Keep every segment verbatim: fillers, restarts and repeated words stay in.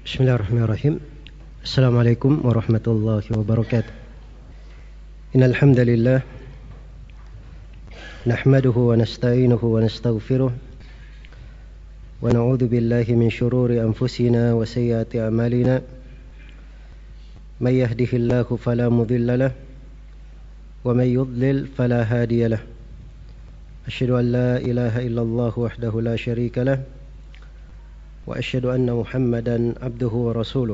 Bismillahirrahmanirrahim. Assalamualaikum warahmatullahi wabarakatuh. Innal hamdalillah nahmaduhu wa nasta'inuhu wa nastaghfiruh wa na'udzu billahi min shururi anfusina wa sayyiati a'malina. May yahdihillahu fala mudilla lahu wa may yudlil fala hadiya lahu. Asyhadu an la ilaha illallah wahdahu la syarika lahu wa asyhadu anna Muhammadan abduhu wa rasuluh.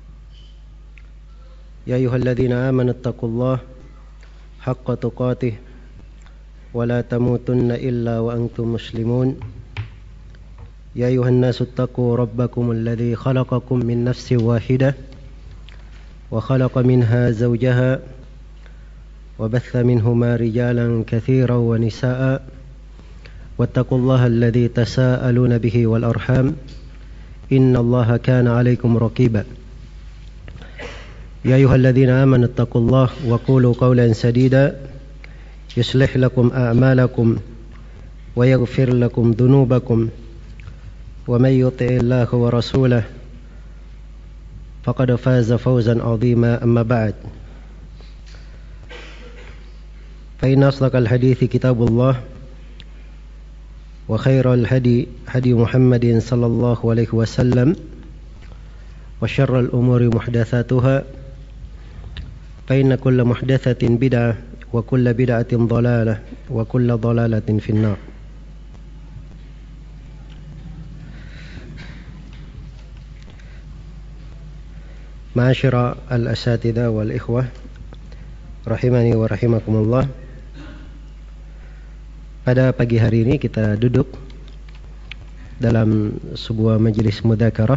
Ya ayyuhalladzina amanu taqullaha haqqa tuqatih wa la tamutunna illa wa antum muslimun. Ya ayyuhan nasu taqu rabbakumul ladzi khalaqakum min nafsin wahidah wa khalaqa minha zawjaha wa batha minhuma rijalan katsiran wa nisaa'a wattaqullaha alladzi tasaaluna bihi wal arham Inna allaha kana alaikum raqiba. Ya ayyuhalladzina amanu taqullaha wa qulu qawlan sadida yuslih lakum a'malakum wa yaghfir lakum dhunubakum wa may yuti'illaha wa rasulahu faqad faza fawzan 'azima. Amma ba'd. Fa inna asdaqal hadithi kitabullah wa khairal hadi hadi Muhammadin sallallahu alaihi wasallam wa syarral umuri muhdatsatuha fa inna kulla muhdatsatin bid'ah wa kulla bid'atin dhalalah wa kulla dhalalatin finnar. Ma'asyara al-asatidzah wal ikhwah rahimani wa rahimakumullah. Pada pagi hari ini kita duduk dalam sebuah majelis mudzakarah.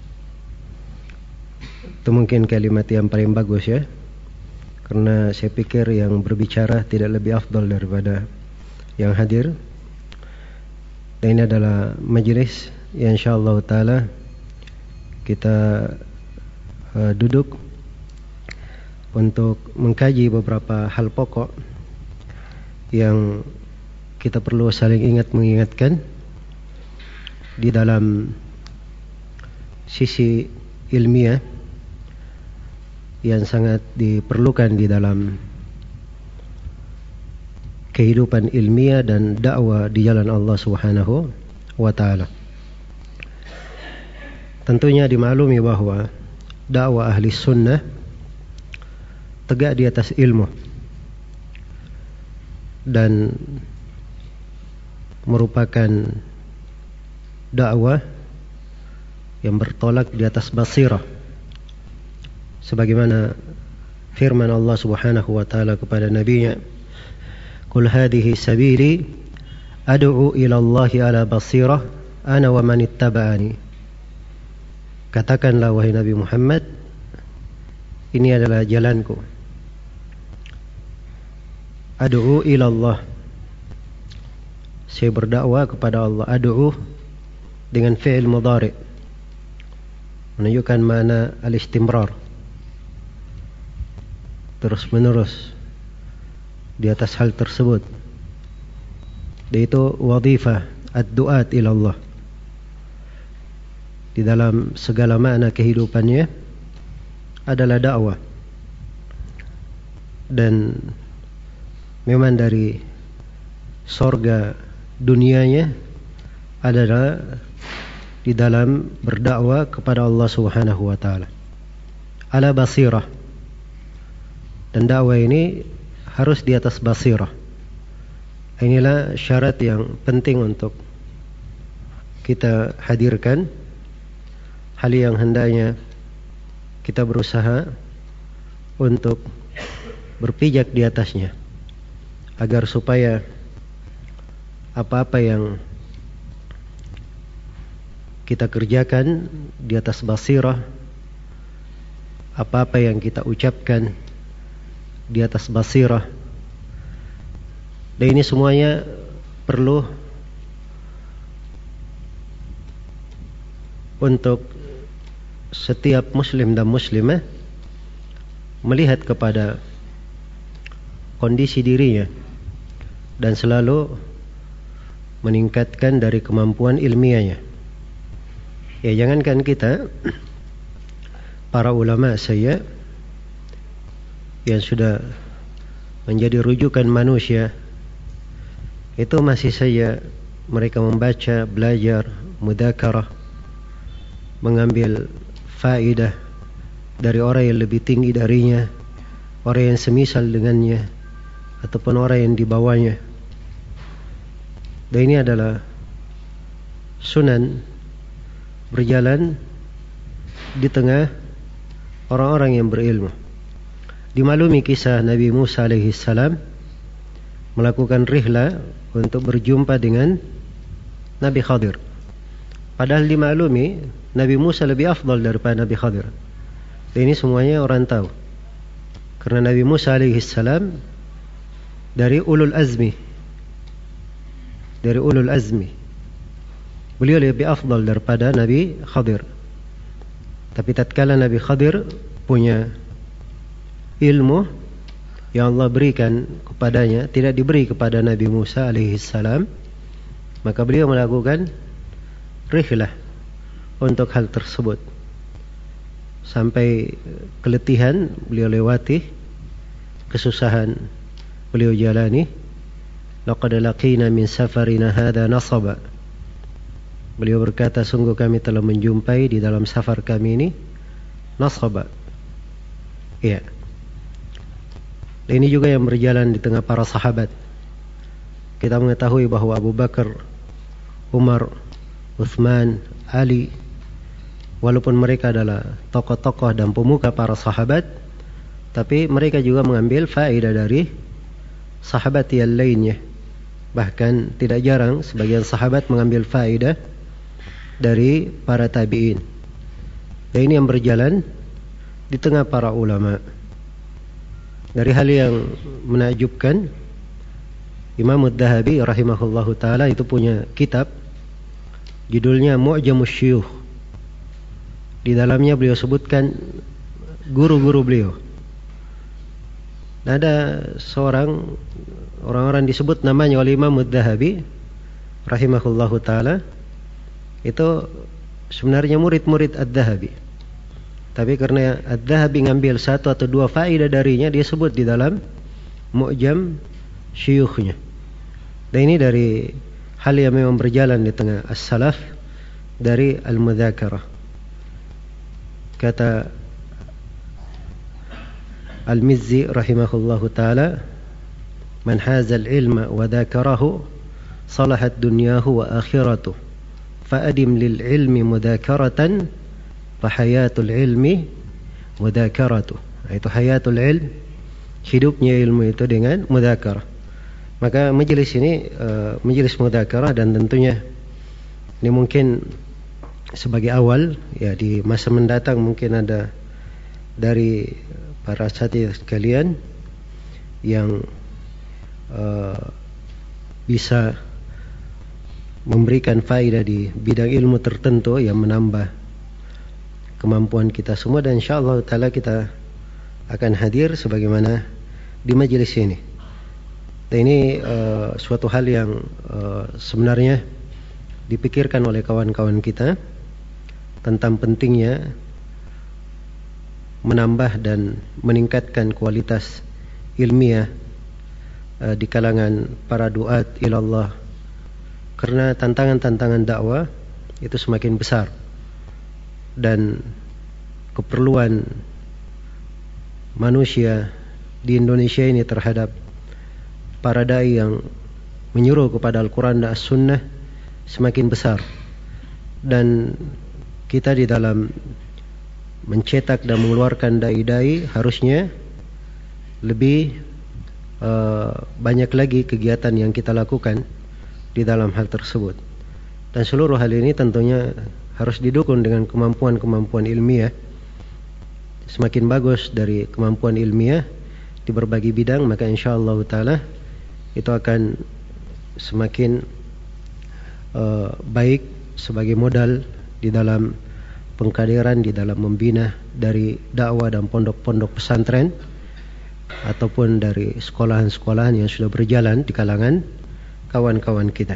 Itu mungkin kalimat yang paling bagus ya, karena saya pikir yang berbicara tidak lebih afdal daripada yang hadir. Dan ini adalah majelis yang insyaallah ta'ala kita uh, duduk untuk mengkaji beberapa hal pokok yang kita perlu saling ingat mengingatkan di dalam sisi ilmiah yang sangat diperlukan di dalam kehidupan ilmiah dan dakwah di jalan Allah Subhanahu wa taala. Tentunya dimaklumi bahwa dakwah ahli sunnah tegak di atas ilmu dan merupakan dakwah yang bertolak di atas basirah, sebagaimana firman Allah Subhanahu wa taala kepada nabinya, "Qul hadhihi sabili ad'u ila Allahi ala basirah ana wa man ittaba'ani." Katakanlah wahai Nabi Muhammad, ini adalah jalanku. Ad'u ila Allah, saya berdakwah kepada Allah. Ad'u dengan fi'il mudhari' menunjukkan makna al-istimrar, terus menerus di atas hal tersebut. Dan itu wadhifah ad-du'at ila Allah di dalam segala makna kehidupannya adalah dakwah. Dan memang dari sorga dunianya adalah di dalam berdakwah kepada Allah Subhanahu wa taala ala basirah. Dan dakwah ini harus di atas basirah. Inilah syarat yang penting untuk kita hadirkan, hal yang hendaknya kita berusaha untuk berpijak di atasnya, agar supaya apa-apa yang kita kerjakan di atas basirah, apa-apa yang kita ucapkan di atas basirah, dan ini semuanya perlu untuk setiap muslim dan muslimah melihat kepada kondisi dirinya dan selalu meningkatkan dari kemampuan ilmiahnya. Ya, jangankan kita, para ulama saya yang sudah menjadi rujukan manusia, itu masih saja mereka membaca, belajar, mudzakarah, mengambil faedah dari orang yang lebih tinggi darinya, orang yang semisal dengannya, ataupun orang yang di bawahnya. Dan ini adalah sunan berjalan di tengah orang-orang yang berilmu. Dimaklumi kisah Nabi Musa alaihi salam melakukan rihlah untuk berjumpa dengan Nabi Khadir. Padahal dimaklumi Nabi Musa lebih afdal daripada Nabi Khadir. Dan ini semuanya orang tahu. Karena Nabi Musa alaihi salam dari ulul azmi. Dari ulul azmi. Beliau lebih afdal daripada Nabi Khadir. Tapi tatkala Nabi Khadir punya ilmu yang Allah berikan kepadanya, tidak diberi kepada Nabi Musa alaihi salam, maka beliau melakukan rihlah untuk hal tersebut. Sampai keletihan beliau lewati, kesusahan beliau jalani. Laqad laqina min safarina hadha nasaba. Beliau berkata, sungguh kami telah menjumpai di dalam safar kami ini nasaba. Iya. Ini juga yang berjalan di tengah para sahabat. Kita mengetahui bahwa Abu Bakar, Umar, Uthman, Ali, walaupun mereka adalah tokoh-tokoh dan pemuka para sahabat, tapi mereka juga mengambil faedah dari sahabat yang lainnya. Bahkan tidak jarang sebagian sahabat mengambil faedah dari para tabi'in. Dan ini yang berjalan di tengah para ulama. Dari hal yang menakjubkan, Imam Ad-Dhahabi rahimahullahu ta'ala itu punya kitab judulnya Mu'jamus Syuyukh. Di dalamnya beliau sebutkan guru-guru beliau. Dan ada seorang orang-orang disebut namanya oleh Imam Ad-Dhahabi rahimahullahu ta'ala, itu sebenarnya murid-murid Ad-Dhahabi. Tapi karena Ad-Dhahabi ngambil satu atau dua faedah darinya, dia sebut di dalam Mu'jam Syuyukhnya. Dan ini dari hal yang memang berjalan di tengah as-salaf dari al-mudzakarah. Kata Al-Mizzi rahimahullahu ta'ala, man hazal ilma wa dzakarahu salahat dunyahu wa akhiratuh, fa'adim lil ilmi mudzakaratan fahayatul ilmi mudzakaratuh. Itu hayatul ilm, hidupnya ilmu itu dengan mudzakarah. Maka majelis ini uh, majelis mudzakarah, dan tentunya ini mungkin sebagai awal ya, di masa mendatang mungkin ada dari para satya sekalian yang uh, bisa memberikan faedah di bidang ilmu tertentu yang menambah kemampuan kita semua, dan insyaallah taala kita akan hadir sebagaimana di majelis ini. Dan ini uh, suatu hal yang uh, sebenarnya dipikirkan oleh kawan-kawan kita tentang pentingnya menambah dan meningkatkan kualitas ilmiah uh, di kalangan para duat ilallah, karena tantangan-tantangan dakwah itu semakin besar. Dan keperluan manusia di Indonesia ini terhadap para dai yang menyuruh kepada Al-Quran dan As-Sunnah semakin besar. Dan kita di dalam mencetak dan mengeluarkan dai-dai harusnya lebih uh, banyak lagi kegiatan yang kita lakukan di dalam hal tersebut. Dan seluruh hal ini tentunya harus didukung dengan kemampuan-kemampuan ilmiah. Semakin bagus dari kemampuan ilmiah di berbagai bidang, maka insyaallah taala itu akan semakin uh, baik sebagai modal di dalam pengkaderan, di dalam membina dari dakwah dan pondok-pondok pesantren ataupun dari sekolahan-sekolahan yang sudah berjalan di kalangan kawan-kawan kita.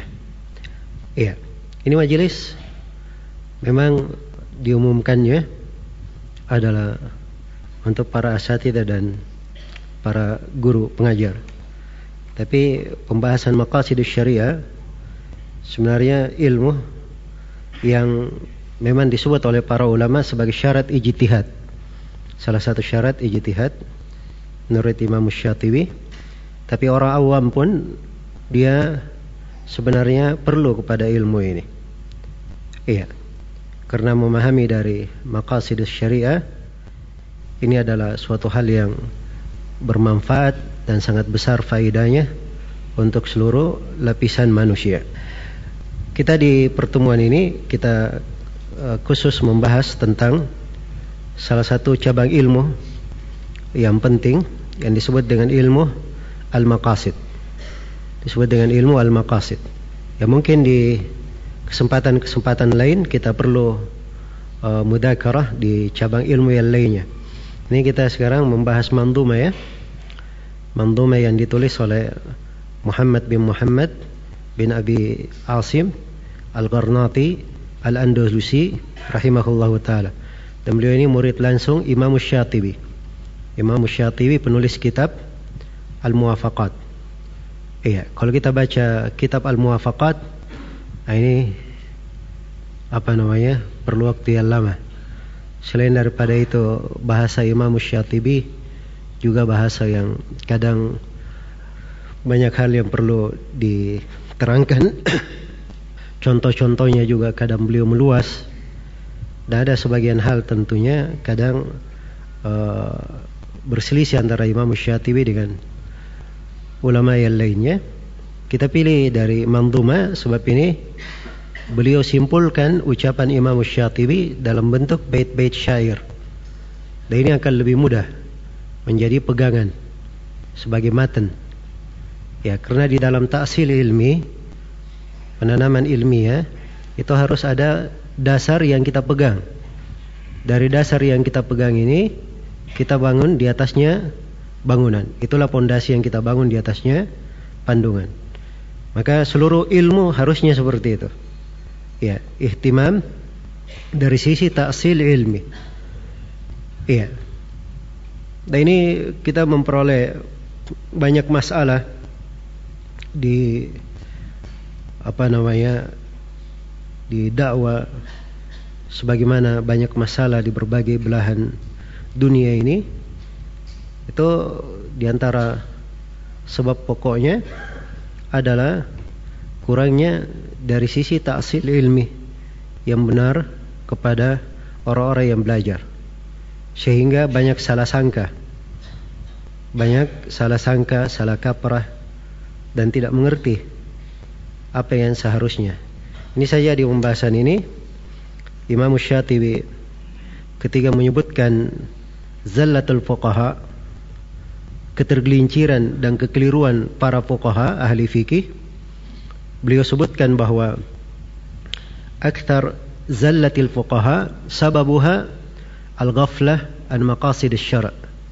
Iya, ini majelis memang diumumkannya adalah untuk para asatidzah dan para guru pengajar. Tapi pembahasan maqasidus syariah sebenarnya ilmu yang memang disebut oleh para ulama sebagai syarat ijtihad. Salah satu syarat ijtihad menurut Imam Syatibi. Tapi orang awam pun dia sebenarnya perlu kepada ilmu ini. Iya. Karena memahami dari maqasidus syariah ini adalah suatu hal yang bermanfaat dan sangat besar faedahnya untuk seluruh lapisan manusia. Kita di pertemuan ini kita uh, khusus membahas tentang salah satu cabang ilmu yang penting yang disebut dengan ilmu al-maqasid. Disebut dengan ilmu al-maqasid. Ya mungkin di kesempatan-kesempatan lain kita perlu uh, mudzakarah di cabang ilmu yang lainnya. Ini kita sekarang membahas mandhumah ya. Mandhumah yang ditulis oleh Muhammad bin Muhammad bin Abi Asim Al-Gharnati Al-Andalusi rahimahullahu taala. Dan beliau ini murid langsung Imam Syatibi. Imam Syatibi penulis kitab Al-Muwafaqat. Iya, kalau kita baca kitab Al-Muwafaqat, nah ini apa namanya? Perlu waktu yang lama. Selain daripada itu bahasa Imam Syatibi juga bahasa yang kadang banyak hal yang perlu diterangkan. Contoh-contohnya juga kadang beliau meluas. Dan ada sebagian hal tentunya kadang uh, berselisih antara Imam Syatibi dengan ulama yang lainnya. Kita pilih dari mandhumah sebab ini beliau simpulkan ucapan Imam Syatibi dalam bentuk bait-bait syair. Dan ini akan lebih mudah menjadi pegangan sebagai matan. Ya, karena di dalam ta'sil ilmi, penanaman ilmiah, itu harus ada dasar yang kita pegang. Dari dasar yang kita pegang ini, kita bangun di atasnya bangunan. Itulah pondasi yang kita bangun di atasnya pandungan. Maka seluruh ilmu harusnya seperti itu. Ya, ihtimam dari sisi ta'sil ilmi. Iya. Dan ini kita memperoleh banyak masalah di apa namanya di dakwah, sebagaimana banyak masalah di berbagai belahan dunia ini. Itu diantara sebab pokoknya adalah kurangnya dari sisi ta'sil ilmi yang benar kepada orang-orang yang belajar, sehingga banyak salah sangka, banyak salah sangka, salah kaprah, dan tidak mengerti apa yang seharusnya. Ini saja di pembahasan ini Imam Syatibi ketika menyebutkan zallatul fuqaha, ketergelinciran dan kekeliruan para fuqaha ahli fikih, beliau sebutkan bahwa akthar zallatil fuqaha sababuha al-ghaflah an maqasid asy-syara'.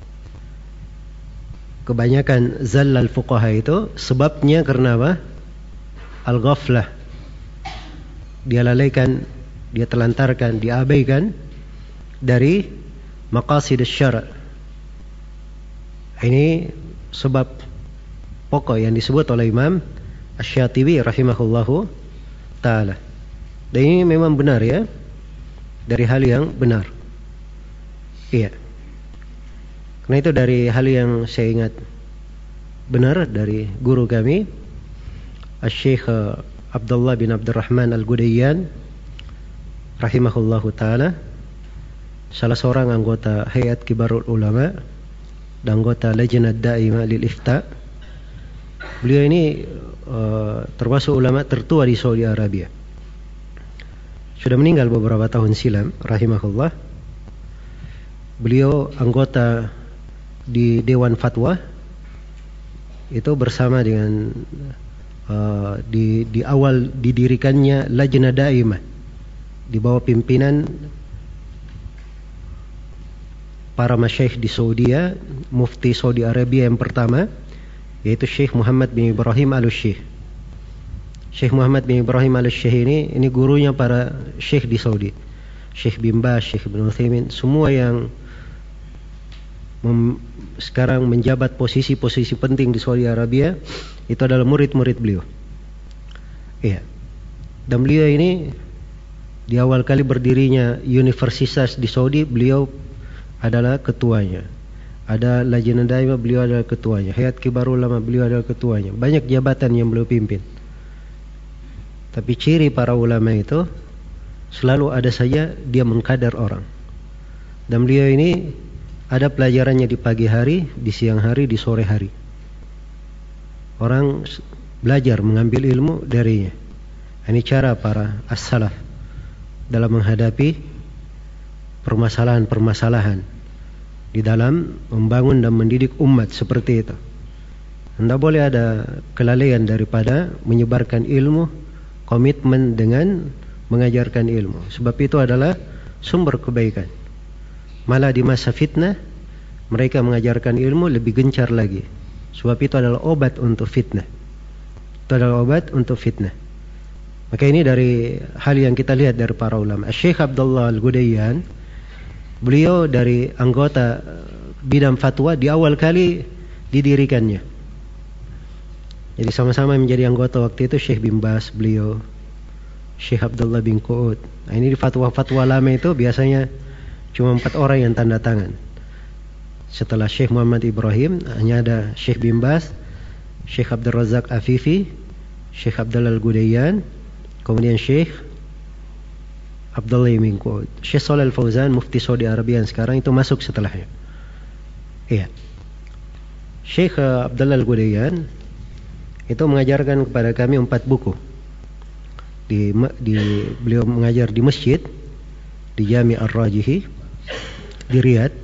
Kebanyakan zallal fuqaha itu sebabnya karena apa? Al-ghaflah. Dia lalaikan, dia telantarkan, diabaikan dari maqasid asy-syara'. Ini sebab pokok yang disebut oleh Imam Asy-Syatibi rahimahullahu ta'ala. Dan ini memang benar ya, dari hal yang benar. Iya. Karena itu dari hal yang saya ingat benar dari guru kami Asy-Syaikh Abdullah bin Abdurrahman Al-Gudayyan rahimahullahu ta'ala, salah seorang anggota Hayat Kibarul Ulama dan anggota Lajnah Daimah lil Ifta. Beliau ini uh, termasuk ulama tertua di Saudi Arabia. Sudah meninggal beberapa tahun silam rahimahullah. Beliau anggota di Dewan Fatwa itu bersama dengan uh, di di awal didirikannya Lajnah Daimah di bawah pimpinan para masyaikh di Saudi, mufti Saudi Arabia yang pertama, yaitu Syekh Muhammad bin Ibrahim Al-Syekh. Syekh Muhammad bin Ibrahim Al-Syekh ini ini gurunya para syekh di Saudi. Syekh bin Baz, Syekh Ibn Utsaimin, semua yang mem- sekarang menjabat posisi-posisi penting di Saudi Arabia itu adalah murid-murid beliau. Iya. Dan beliau ini di awal kali berdirinya universitas di Saudi, beliau adalah ketuanya. Ada Lajnah Daimah, beliau adalah ketuanya. Hayat Kibar Ulama, beliau adalah ketuanya. Banyak jabatan yang beliau pimpin. Tapi ciri para ulama itu selalu ada saja dia mengkader orang. Dan beliau ini ada pelajarannya di pagi hari, di siang hari, di sore hari. Orang belajar mengambil ilmu darinya. Ini cara para as-salaf dalam menghadapi permasalahan-permasalahan di dalam membangun dan mendidik umat seperti itu. Tidak boleh ada kelalaian daripada menyebarkan ilmu, komitmen dengan mengajarkan ilmu. Sebab itu adalah sumber kebaikan. Malah di masa fitnah, mereka mengajarkan ilmu lebih gencar lagi. Sebab itu adalah obat untuk fitnah. Itu adalah obat untuk fitnah. Maka ini dari hal yang kita lihat dari para ulama. Syekh Abdullah Al-Ghudayyan, beliau dari anggota bidang fatwa di awal kali didirikannya. Jadi sama-sama menjadi anggota waktu itu Syekh bin Baz, beliau Syekh Abdullah bin Qu'ud. Nah, ini di fatwa-fatwa lama itu biasanya cuma empat orang yang tanda tangan. Setelah Syekh Muhammad Ibrahim hanya ada Syekh bin Baz, Syekh Abdul Razak Afifi, Syekh Abdullah Al-Ghudayyan, kemudian Syekh Abdullah bin Qu'ud. Syekh Shalih Al-Fauzan, mufti Saudi Arabia sekarang, itu masuk setelahnya. Iya. Syekh Abdullah Al-Ghudayyan itu mengajarkan kepada kami empat buku. Di, di beliau mengajar di masjid di Jami' Ar-Rajihi di Riyadh.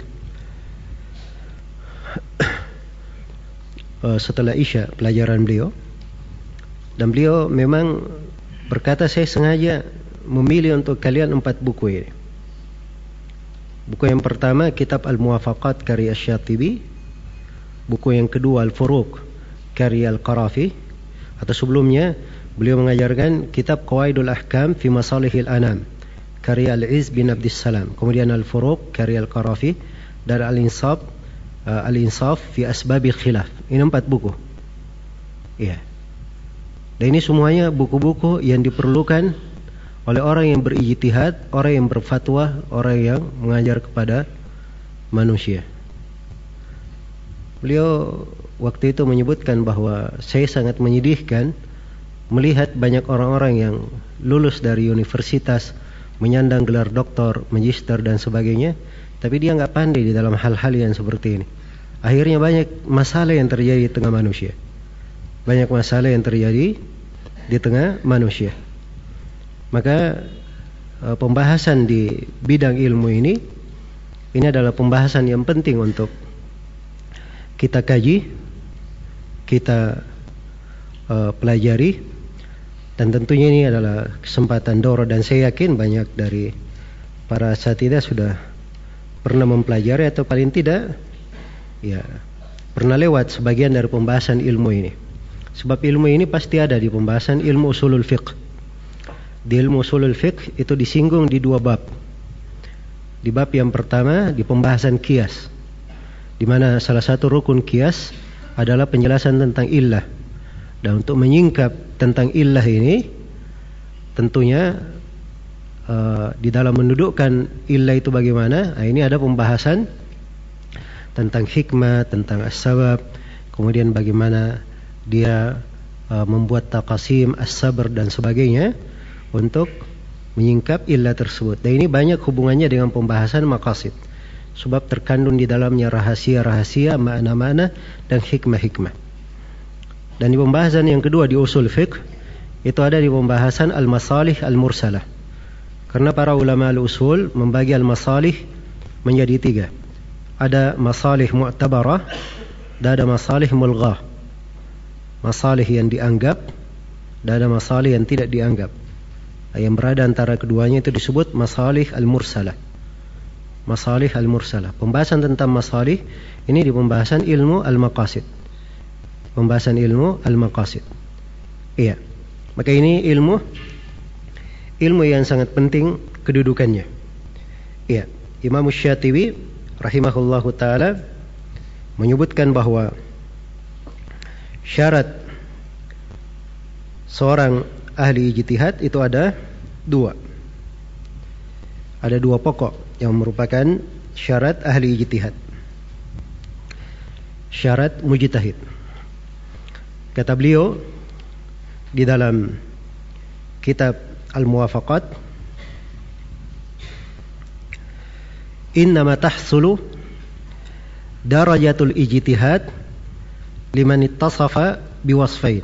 Setelah Isya pelajaran beliau, dan beliau memang berkata, saya sengaja memilih untuk kalian empat buku ini. Buku yang pertama kitab Al-Muwafaqat karya Asy-Syatibi, buku yang kedua Al-Furuq karya Al-Qarafi, atau sebelumnya beliau mengajarkan kitab Qawaidul Ahkam fi Masalihil Anam karya Al-Izz bin Abdissalam, kemudian Al-Furuq karya Al-Qarafi, dan Al-Insaf uh, Al-Insaf fi Asbabil Khilaf. Ini empat buku. Iya. Dan ini semuanya buku-buku yang diperlukan oleh orang yang berijtihad, orang yang berfatwa, orang yang mengajar kepada manusia. Beliau waktu itu menyebutkan bahwa saya sangat menyedihkan melihat banyak orang-orang yang lulus dari universitas, menyandang gelar doktor, magister dan sebagainya, tapi dia nggak pandai di dalam hal-hal yang seperti ini. Akhirnya banyak masalah yang terjadi di tengah manusia. Banyak masalah yang terjadi di tengah manusia. Maka pembahasan di bidang ilmu ini ini adalah pembahasan yang penting untuk kita kaji, kita uh, pelajari, dan tentunya ini adalah kesempatan daurah, dan saya yakin banyak dari para asatidzah sudah pernah mempelajari atau paling tidak ya pernah lewat sebagian dari pembahasan ilmu ini. Sebab ilmu ini pasti ada di pembahasan ilmu usulul fiqh. Di ilmu usulul fiqh itu disinggung di dua bab. Di bab yang pertama di pembahasan qiyas, di mana salah satu rukun qiyas adalah penjelasan tentang illah. Dan untuk menyingkap tentang illah ini, tentunya uh, di dalam mendudukkan illah itu bagaimana, nah, ini ada pembahasan tentang hikmah, tentang as-sabab, kemudian bagaimana dia uh, membuat taqasim, as-sabr dan sebagainya untuk menyingkap illah tersebut. Dan ini banyak hubungannya dengan pembahasan maqasid, sebab terkandung di dalamnya rahasia-rahasia, makna-makna dan hikmah-hikmah. Dan di pembahasan yang kedua di usul fiqh itu ada di pembahasan al-masalih al-mursalah. Karena para ulama al-usul membagi al-masalih menjadi tiga. Ada masalih mu'tabarah dan ada masalih mulghah. Masalih yang dianggap dan ada masalih yang tidak dianggap. Yang berada antara keduanya itu disebut masalih al-mursalah. Masalih al-mursalah. Pembahasan tentang masalih ini di pembahasan ilmu al-maqasid. Pembahasan ilmu al-maqasid. Iya. Maka ini ilmu ilmu yang sangat penting kedudukannya. Ya, Imam Syatibi rahimahullahu taala menyebutkan bahwa syarat seorang ahli ijtihad itu ada dua. Ada dua pokok yang merupakan syarat ahli ijtihad. Syarat mujtahid. Kata beliau di dalam kitab Al-Muwafaqat, innama tahsulu darajatul ijtihad liman ittasafa biwasfain.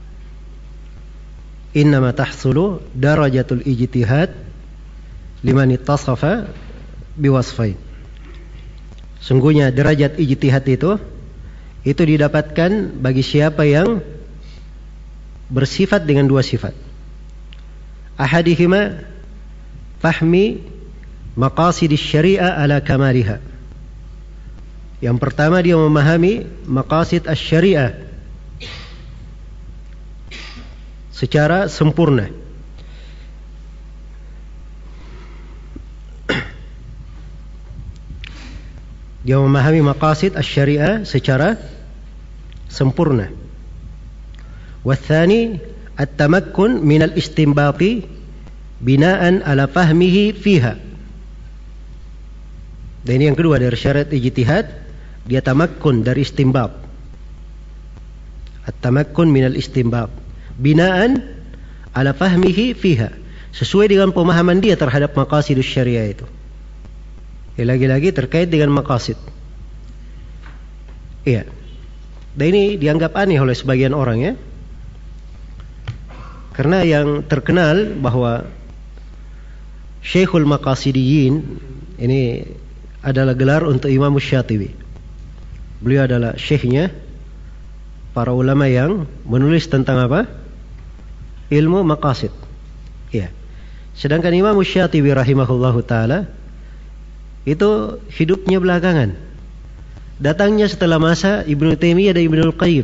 Innama tahsulu darajatul ijtihad liman ittasafa biwasfain. Sungguhnya derajat ijtihad itu itu didapatkan bagi siapa yang bersifat dengan dua sifat. Ahadihima fahmi maqasidis syariah ala kamaliha. Yang pertama dia memahami maqasid asy-syariah secara sempurna. Dia memahami maqasid asy-syariah secara sempurna. Watsani at-tamakkun min al-istinbati binaan ala fahmihi fiha. Dan ini yang kedua dari syarat ijtihad, dia tamakkun dari istinbat. At-tamakkun min al-istinbat binaan ala fahmihi fiha, sesuai dengan pemahaman dia terhadap maqasidus syariah itu. Ya, lagi-lagi terkait dengan maqasid. Iya. Dan ini dianggap aneh oleh sebagian orang, ya. Karena yang terkenal bahwa Syekhul Maqasidiyin ini adalah gelar untuk Imam Syatibi. Beliau adalah syekhnya para ulama yang menulis tentang apa? Ilmu maqasid. Ya. Sedangkan Imam Syatibi rahimahullahu taala itu hidupnya belakangan. Datangnya setelah masa Ibnu Taimiyah dan Ibnul Qayyim.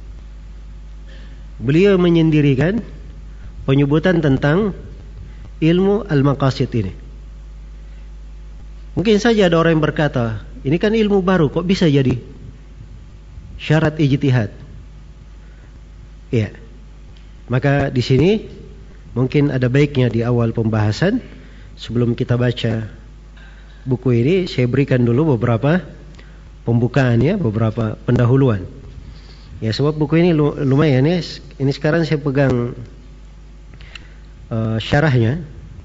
Beliau menyendirikan penyebutan tentang ilmu al-maqasid ini. Mungkin saja ada orang yang berkata, ini kan ilmu baru, kok bisa jadi syarat ijtihad? Ya. Maka di sini mungkin ada baiknya di awal pembahasan, sebelum kita baca buku ini, saya berikan dulu beberapa pembukaan, ya, beberapa pendahuluan. Ya, sebab buku ini lumayan, ya. Ini sekarang saya pegang uh, syarahnya.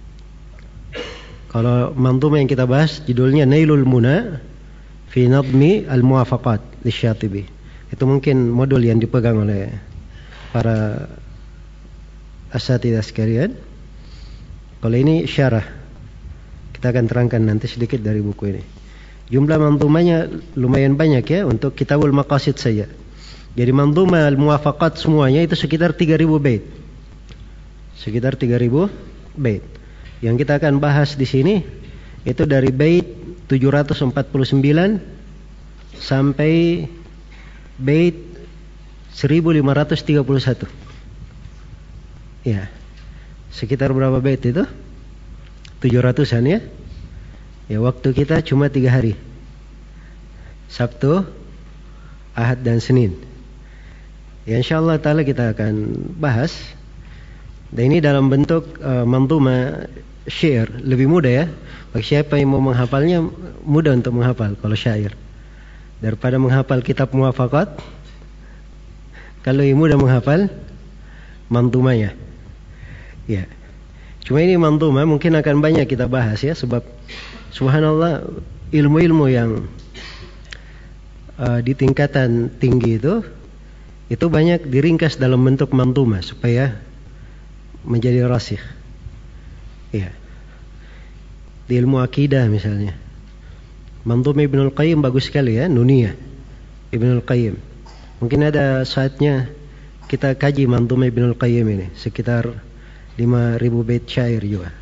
Kalau manzumah yang kita bahas judulnya Nailul Muna fi Nadmi Al-Muwafaqat Lisyatibi. Itu mungkin modul yang dipegang oleh para asatidzah sekalian. Kalau ini syarah, kita akan terangkan nanti sedikit dari buku ini. Jumlah manzumahnya lumayan banyak, ya, untuk Kitabul Maqasid saja. Jadi manzumah Al-Muwafaqat semuanya itu sekitar tiga ribu bait. Sekitar tiga ribu bait. Yang kita akan bahas di sini itu dari bait tujuh ratus empat puluh sembilan sampai bait seribu lima ratus tiga puluh satu. Ya. Sekitar berapa bait itu? tujuh ratusan, ya. Ya, waktu kita cuma tiga hari. Sabtu, Ahad dan Senin. Ya, insyaallah taala kita akan bahas. Dan ini dalam bentuk uh, manzumah syair, lebih mudah, ya. Bagi siapa yang mau menghafalnya, mudah untuk menghafal kalau syair. Daripada menghafal kitab muwafaqat, kalau yang mudah menghafal manzumahnya. Ya. Cuma ini manzumah mungkin akan banyak kita bahas, ya, sebab subhanallah ilmu-ilmu yang uh, di tingkatan tinggi itu itu banyak diringkas dalam bentuk manzumah supaya menjadi rasikh. Ya. Di ilmu akidah misalnya, manzumah Ibnul Qayyim bagus sekali, ya, Nuniyah Ibnul Qayyim. Mungkin ada saatnya kita kaji manzumah Ibnul Qayyim ini, sekitar lima ribu bait syair juga.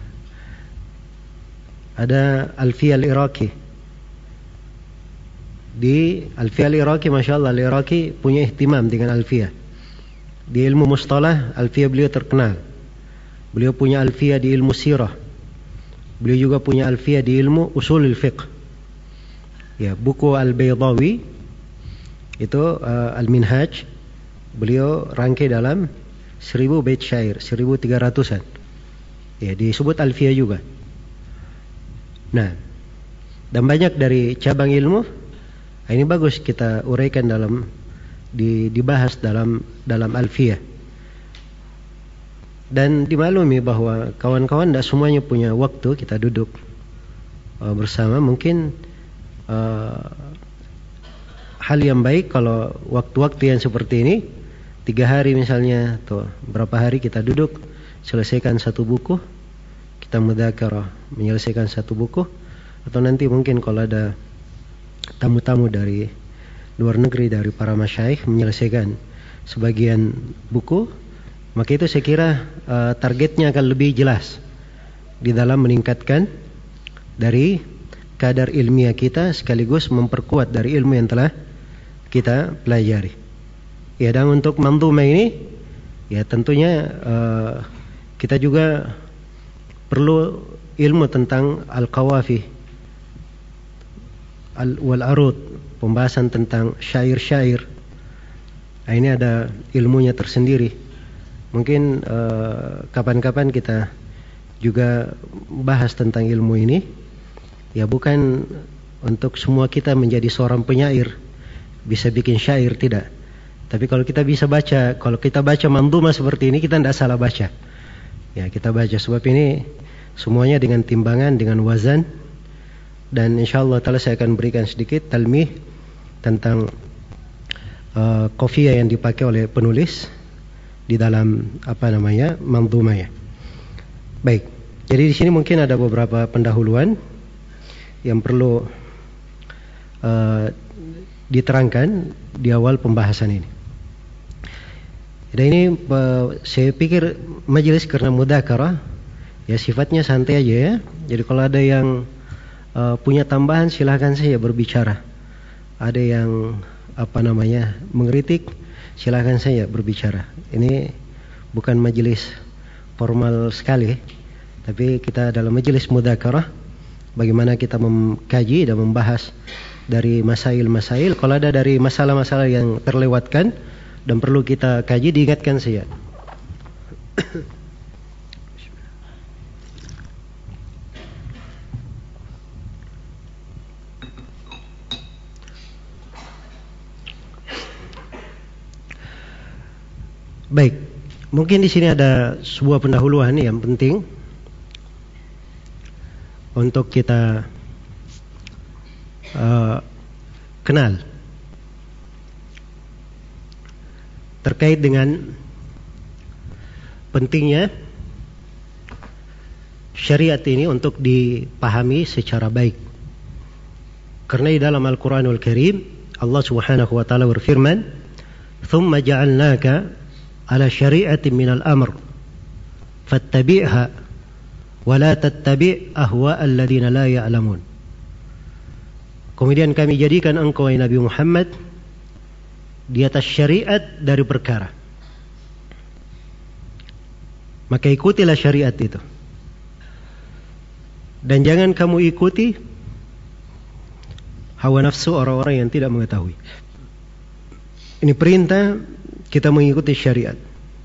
Ada Alfiyah Al-Iraqi. Di Alfiyah Al-Iraqi, Masya Allah, Al-Iraqi punya ihtimam dengan Alfiyah. Di ilmu mustalah, Alfiyah beliau terkenal. Beliau punya Alfiyah di ilmu sirah. Beliau juga punya alfiyah di ilmu usulul fiqh. Ya, buku Al-Baydawi itu uh, Al-Minhaj, beliau rangkai dalam seribu bait syair, seribu tiga ratusan. Ya, disebut alfiyah juga. Nah, dan banyak dari cabang ilmu ini bagus kita uraikan dalam di, dibahas dalam dalam alfiyah. Dan dimaklumi bahwa kawan-kawan tidak semuanya punya waktu kita duduk uh, bersama. Mungkin uh, hal yang baik kalau waktu-waktu yang seperti ini, tiga hari misalnya atau berapa hari kita duduk selesaikan satu buku, kita mudzakarah menyelesaikan satu buku, atau nanti mungkin kalau ada tamu-tamu dari luar negeri, dari para masyayikh menyelesaikan sebagian buku, maka itu saya kira uh, targetnya akan lebih jelas di dalam meningkatkan dari kadar ilmiah kita sekaligus memperkuat dari ilmu yang telah kita pelajari. Ya, dan untuk manzumah ini ya tentunya uh, kita juga perlu ilmu tentang al-qawafi al wal arud, pembahasan tentang syair-syair. Nah, ini ada ilmunya tersendiri. Mungkin uh, kapan-kapan kita juga bahas tentang ilmu ini. Ya, bukan untuk semua kita menjadi seorang penyair, bisa bikin syair, tidak. Tapi kalau kita bisa baca, kalau kita baca manzumah seperti ini, kita tidak salah baca. Ya, kita baca, sebab ini semuanya dengan timbangan, dengan wazan. Dan insyaallah ta'ala saya akan berikan sedikit talmih tentang uh, qafiyah yang dipakai oleh penulis di dalam apa namanya manzumahnya. Baik, jadi di sini mungkin ada beberapa pendahuluan yang perlu uh, diterangkan di awal pembahasan ini. Dan ini uh, saya pikir majelis karena mudzakarah ya sifatnya santai aja ya. Jadi kalau ada yang uh, punya tambahan silahkan saja berbicara. Ada yang apa namanya mengkritik, silahkan saja berbicara. Ini bukan majelis formal sekali, tapi kita dalam majelis mudzakarah, bagaimana kita mengkaji dan membahas dari masail-masail. Kalau ada dari masalah-masalah yang terlewatkan dan perlu kita kaji, diingatkan saja. Baik, mungkin di sini ada sebuah pendahuluan yang penting untuk kita uh, kenal terkait dengan pentingnya syariat ini untuk dipahami secara baik. Karena di dalam Al-Quranul Karim Allah Subhanahu wa taala berfirman, "Tsumma ja'alnaka ala syari'atin minal amr fattabi'ha wa la tattabi' ahwa'al ladzina la ya'lamun." Kemudian kami jadikan engkau ya Nabi Muhammad di atas syariat dari perkara, maka ikutilah syariat itu dan jangan kamu ikuti hawa nafsu orang-orang yang tidak mengetahui. Ini perintah kita mengikuti syariat.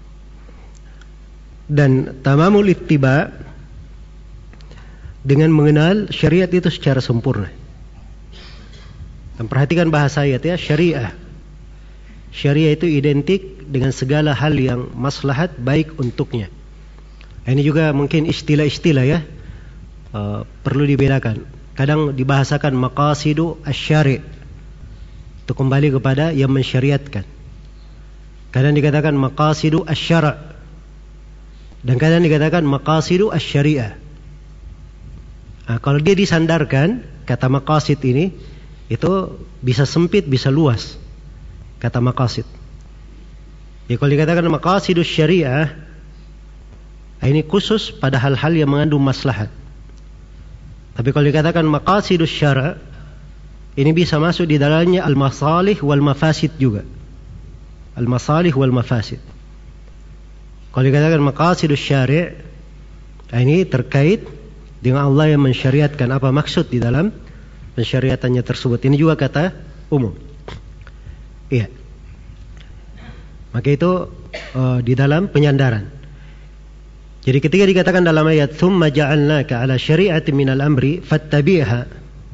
Dan tamamul ittiba dengan mengenal syariat itu secara sempurna. Dan perhatikan bahasa ayat ya, syariah. Syariah itu identik dengan segala hal yang maslahat baik untuknya. Ini juga mungkin istilah-istilah ya, uh, perlu dibedakan. Kadang dibahasakan maqasidu asy-syari', itu kembali kepada yang mensyariatkan. Kadang dikatakan maqasidu asy-syara', dan kadang dikatakan maqasidu asy-syari'ah. Nah, kalau dia disandarkan kata maqasid ini, itu bisa sempit bisa luas kata maqasid. Ya, kalau dikatakan maqasidu syari'ah, ini khusus pada hal-hal yang mengandung maslahat. Tapi kalau dikatakan maqasidu syara', ini bisa masuk di dalamnya al-masalih wal mafasid juga. Al-masalih wal mafasid. Kalau dikatakan maqasidus syari', ini terkait dengan Allah yang mensyariatkan. Apa maksud di dalam pensyariatannya tersebut? Ini juga kata umum. Iya. Maka itu uh, di dalam penyandaran. Jadi ketika dikatakan dalam ayat "Tsumma ja'alnaka 'ala syari'atin minal amri fattabi'ha",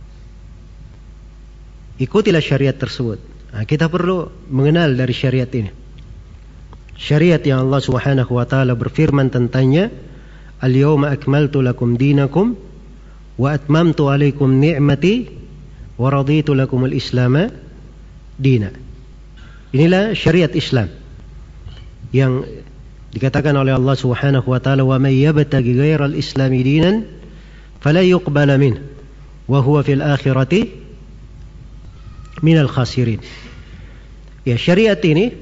ikutilah syariat tersebut. Nah, kita perlu mengenal dari syariat ini. Syariat yang Allah Subhanahu wa taala berfirman tentangnya, "Al-yawma akmaltu lakum dinakum wa atmamtu 'alaikum ni'mati wa raditu lakumul Islama dina." Inilah syariat Islam yang dikatakan oleh Allah Subhanahu wa taala, "Wa may yabtaghi ghairal islami dinan fala yuqbala minhu wa huwa fil akhirati minal khasirin." Ya, syariat ini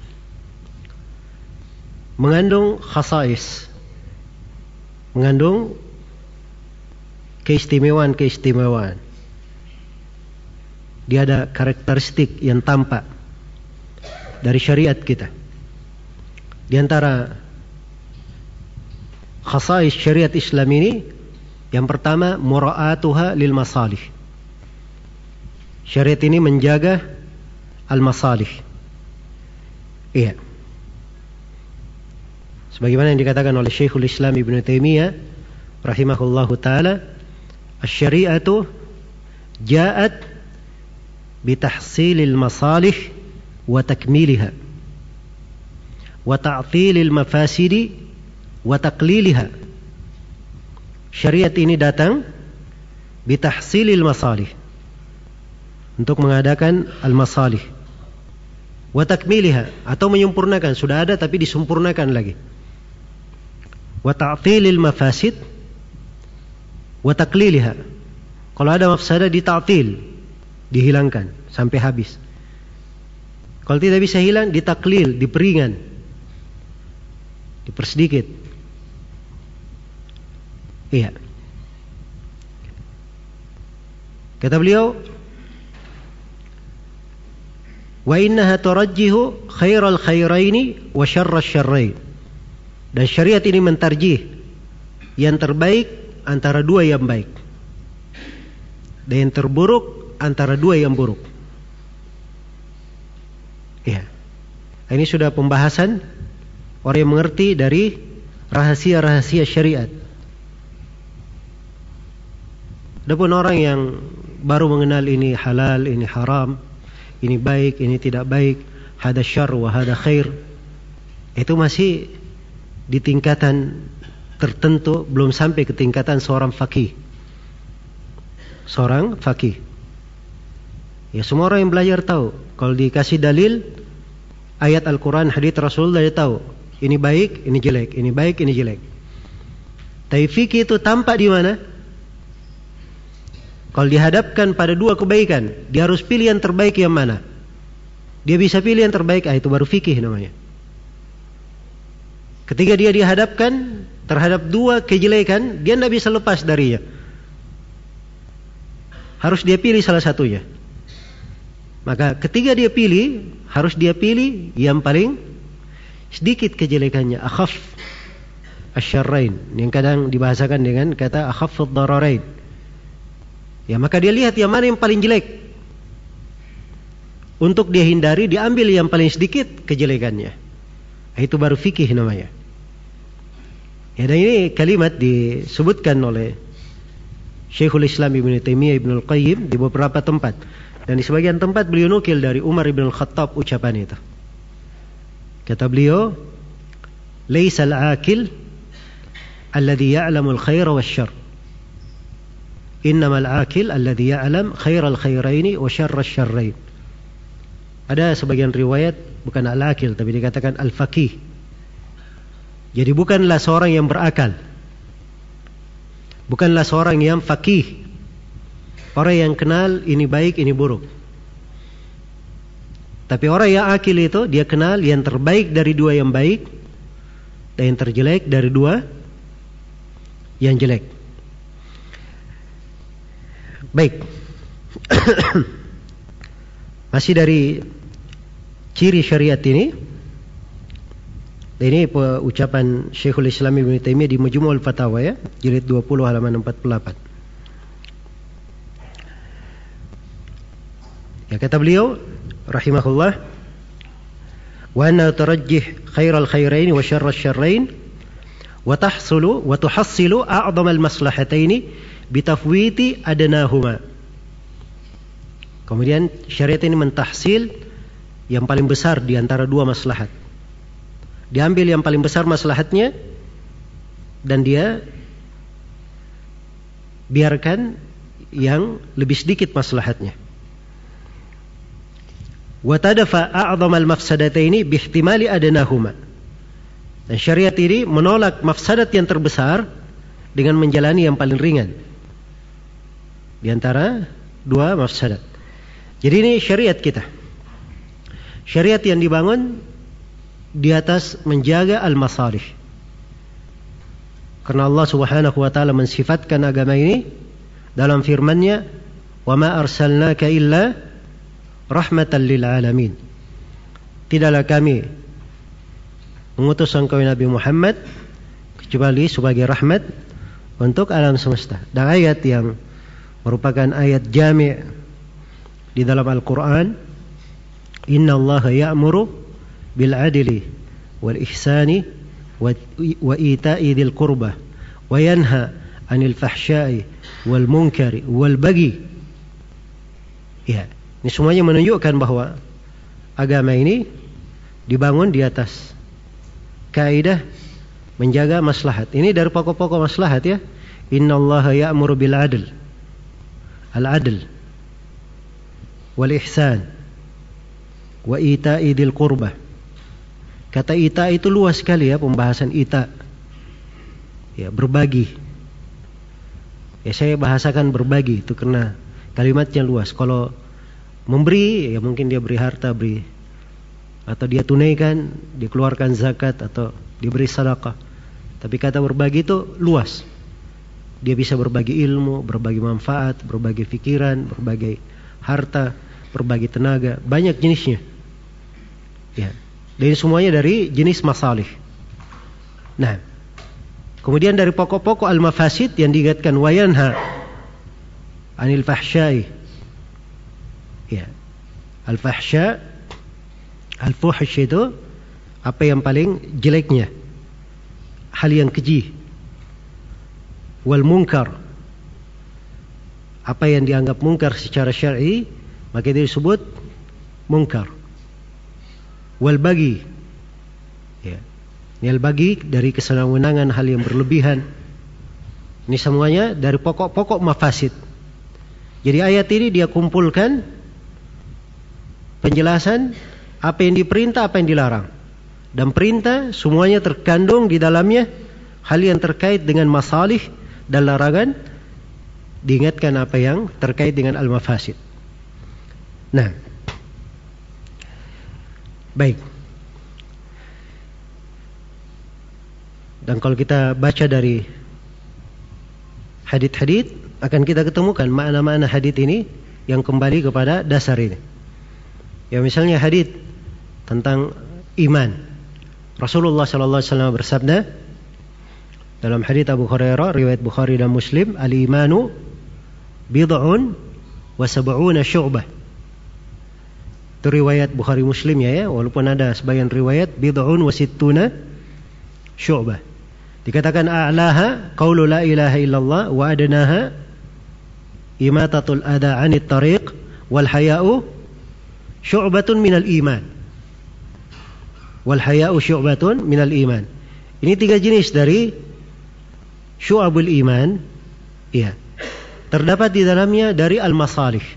mengandung khasais, mengandung keistimewaan-keistimewaan. Dia ada karakteristik yang tampak dari syariat kita. Di antara khasais syariat Islam ini, yang pertama, mura'atuha lil masalih. Syariat ini menjaga al-masalih. Iya. Sebagaimana yang dikatakan oleh Syekhul Islam Ibnu Taimiyah rahimahullahu taala, "Asy-syari'atu ja'at bitahsilil masalih wa takmiliha wa ta'tilil mafasidi wa taqliliha." Syariat ini datang bitahsilil masalih, untuk mengadakan al-masalih, wa takmiliha, atau menyempurnakan, sudah ada tapi disempurnakan lagi, wa ta'tilil mafasid wa taqliliha. Kalau ada mafsadah dita'til, dihilangkan sampai habis. Kalau tidak bisa hilang, ditaklil, diperingan, dipersedikit. Iya. Kata beliau, "Wa innaha turajjihu khairal khairaini wa syarras syarrain." Dan syariat ini mentarjih yang terbaik antara dua yang baik, dan yang terburuk antara dua yang buruk. Ya. Ini sudah pembahasan orang yang mengerti dari rahasia-rahasia syariat. Adapun orang yang baru mengenal ini halal, ini haram, ini baik, ini tidak baik, hada syarr wa hada khair, itu masih di tingkatan tertentu, belum sampai ke tingkatan seorang faqih. Seorang faqih. Ya, semua orang yang belajar tahu, kalau dikasih dalil ayat Al-Quran, hadits Rasulullah, dia tahu ini baik, ini jelek, ini baik, ini jelek. Tapi fikih itu tampak di mana? Kalau dihadapkan pada dua kebaikan, dia harus pilih yang terbaik yang mana. Dia bisa pilih yang terbaik, ah, itu baru fikih namanya. Ketika dia dihadapkan terhadap dua kejelekan, dia tidak bisa lepas darinya. Harus dia pilih salah satunya. Maka ketika dia pilih, harus dia pilih yang paling sedikit kejelekannya, akhaf asyarrain, yang kadang dibahasakan dengan kata akhafud dararain. Ya, maka dia lihat yang mana yang paling jelek. Untuk dia hindari, diambil yang paling sedikit kejelekannya. Itu baru fikih namanya. Ya, dan ini kalimat disebutkan oleh Syekhul Islam Ibnu Taimiyah Ibnul Qayyim di beberapa tempat. Dan di sebagian tempat beliau nukil dari Umar Ibn Khattab ucapan itu. Kata beliau, "Laisa al-akil alladhi ya'lamu al-khaira wasyarr. Innama al-akil alladhi ya'lam khairal khairaini wa syarras syarrain." Ada sebagian riwayat bukan al-akil tapi dikatakan al-faqih. Jadi bukanlah seorang yang berakal, bukanlah seorang yang faqih, orang yang kenal ini baik, ini buruk. Tapi orang yang akil itu, dia kenal yang terbaik dari dua yang baik dan yang terjelek dari dua yang jelek. Baik. Masih dari ciri syariat ini, Ini ucapan Syekhul Islam Ibnu Taimiyah di Majmu'ul Fatawa ya, jilid dua puluh halaman empat puluh delapan. Ya, kata beliau rahimahullah, wa anna tarajjih khairal khairain wa syarral syarrain wa tahsulu wa tuhassilu a'dhamal maslahataini bitafwiti adnahuma. Kemudian syariat ini mentahsil yang paling besar di antara dua maslahat. Diambil yang paling besar maslahatnya dan dia biarkan yang lebih sedikit maslahatnya. Wa tadafa a'dhamal mafsadataini bihtimali adnahuma. Dan syariat ini menolak mafsadat yang terbesar dengan menjalani yang paling ringan di antara dua mafsadat. Jadi ini syariat kita. Syariat yang dibangun di atas menjaga al-masalih. Karena Allah Subhanahu wa taala mensifatkan agama ini dalam firman-Nya, "Wa ma arsalnaka illa rahmatan lil alamin." Tidaklah kami mengutus engkau Nabi Muhammad kecuali sebagai rahmat untuk alam semesta. Dan ayat yang merupakan ayat jami' di dalam Al-Qur'an, "Inna Allaha ya'muru bil adli wal ihsani wa ita'i dzil qurbah wa yanha 'anil fahsya'i wal munkari wal baghi." Ya, ini semuanya menunjukkan bahwa agama ini dibangun di atas kaidah menjaga maslahat. Ini dari pokok-pokok maslahat ya. Innallaha ya'muru bil adl. Al-adl wal ihsan wa ita'i dzil qurbah. Kata ita itu luas sekali ya, pembahasan ita. Ya, berbagi. Ya, saya bahasakan berbagi itu karena kalimatnya luas. Kalau memberi, ya mungkin dia beri harta, beri atau dia tunaikan, dikeluarkan zakat atau diberi sedekah. Tapi kata berbagi itu luas. Dia bisa berbagi ilmu, berbagi manfaat, berbagi pikiran, berbagi harta, berbagi tenaga, banyak jenisnya. Ya. Dan semuanya dari jenis masalih. Nah, kemudian dari pokok-pokok al-mafasid yang diingatkan wayanha anil fahsyai. Ya. Al-fahsya, al-fuhsh itu apa yang paling jeleknya, hal yang keji. Wal munkar, apa yang dianggap munkar secara syar'i, maka itu disebut munkar. Wal bagi, ya, ini al bagi dari kesenangan hal yang berlebihan. Ini semuanya dari pokok-pokok mafasid. Jadi ayat ini dia kumpulkan penjelasan apa yang diperintah, apa yang dilarang. Dan perintah semuanya terkandung di dalamnya hal yang terkait dengan masalih, dan larangan diingatkan apa yang terkait dengan al-mafasid. Nah, baik. Dan kalau kita baca dari hadits-hadits, akan kita ketemukan makna-makna hadits ini yang kembali kepada dasar ini. Ya, misalnya hadits tentang iman. Rasulullah sallallahu alaihi wasallam bersabda dalam hadits Abu Hurairah riwayat Bukhari dan Muslim, "Al-imanu bid'un wa sab'una syu'bah." Itu riwayat Bukhari Muslim ya, ya, walaupun ada sebagian riwayat bid'un wa sittuna syu'bah. Dikatakan a'laha qaulu la ilaha illallah wa adnaha imatatul adha 'anit tariq wal haya'u syu'batun minal iman. Wal haya'u syu'batun minal iman. Ini tiga jenis dari syu'abul iman. Iya. Terdapat di dalamnya dari al-masalih.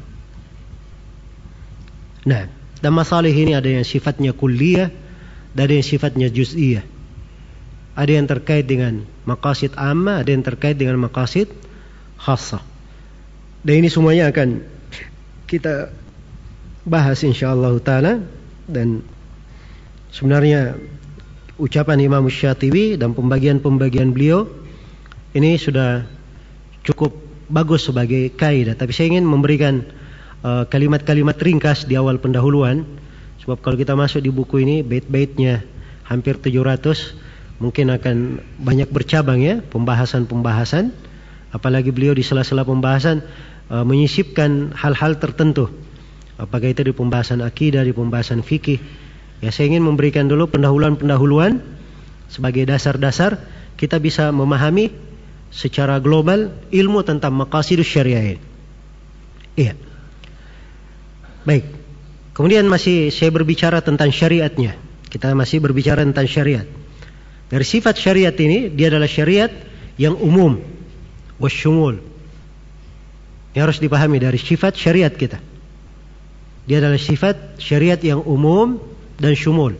Nah, dan masalih ini ada yang sifatnya kulliyah, ada yang sifatnya juz'iyah. Ada yang terkait dengan maqasid amma, ada yang terkait dengan maqasid khassah. Dan ini semuanya akan kita bahas insyaallah taala. Dan sebenarnya ucapan Imam Syatibi dan pembagian-pembagian beliau ini sudah cukup bagus sebagai kaidah. Tapi saya ingin memberikan uh, kalimat-kalimat ringkas di awal pendahuluan. Sebab kalau kita masuk di buku ini, bait-baitnya hampir tujuh ratus, mungkin akan banyak bercabang ya pembahasan-pembahasan. Apalagi beliau di sela-sela pembahasan uh, menyisipkan hal-hal tertentu. Apakah itu di pembahasan akidah, di pembahasan fikih. Ya, saya ingin memberikan dulu pendahuluan-pendahuluan sebagai dasar-dasar kita bisa memahami secara global ilmu tentang maqasidus syariah. Iya. Baik. Kemudian masih saya berbicara tentang syariatnya. Kita masih berbicara tentang syariat. Dari sifat syariat ini, dia adalah syariat yang umum, wasyumul. Ini harus dipahami dari sifat syariat kita. Dia adalah sifat syariat yang umum dan syumul.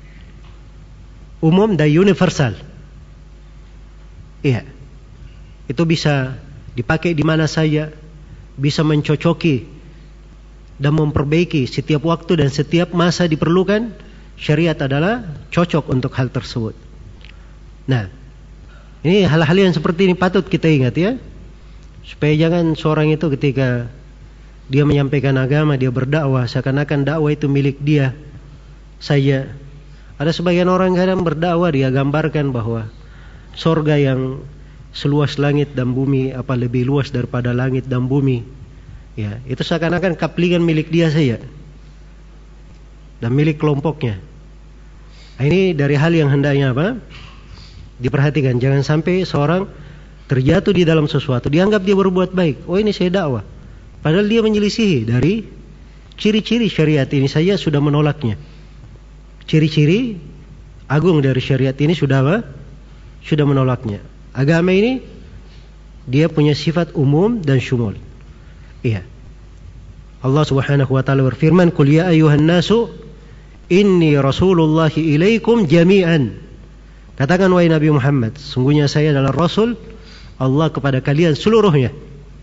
Umum dan universal. Iya. Itu bisa dipakai di mana saja, bisa mencocoki dan memperbaiki setiap waktu dan setiap masa diperlukan. Syariat adalah cocok untuk hal tersebut. Nah, ini hal-hal yang seperti ini patut kita ingat ya, supaya jangan seorang itu ketika dia menyampaikan agama, dia berdakwah seakan-akan dakwah itu milik dia saja. Ada sebagian orang kadang berdakwah, dia gambarkan bahwa surga yang seluas langit dan bumi, apa lebih luas daripada langit dan bumi, ya itu seakan-akan kaplingan milik dia saja dan milik kelompoknya. Nah, ini dari hal yang hendaknya apa? Diperhatikan. Jangan sampai seorang terjatuh di dalam sesuatu, dianggap dia berbuat baik. Oh, ini saya dakwah, padahal dia menyelisihi dari ciri-ciri syariat ini saja sudah menolaknya. Ciri-ciri agung dari syariat ini sudah apa? Sudah menolaknya. Agama ini dia punya sifat umum dan syumul. Iya. Allah Subhanahu wa taala berfirman, "Qul ya ayyuhan nasu inni rasulullahi ilaikum jami'an." Katakan wahai Nabi Muhammad, sungguhnya saya adalah rasul Allah kepada kalian seluruhnya.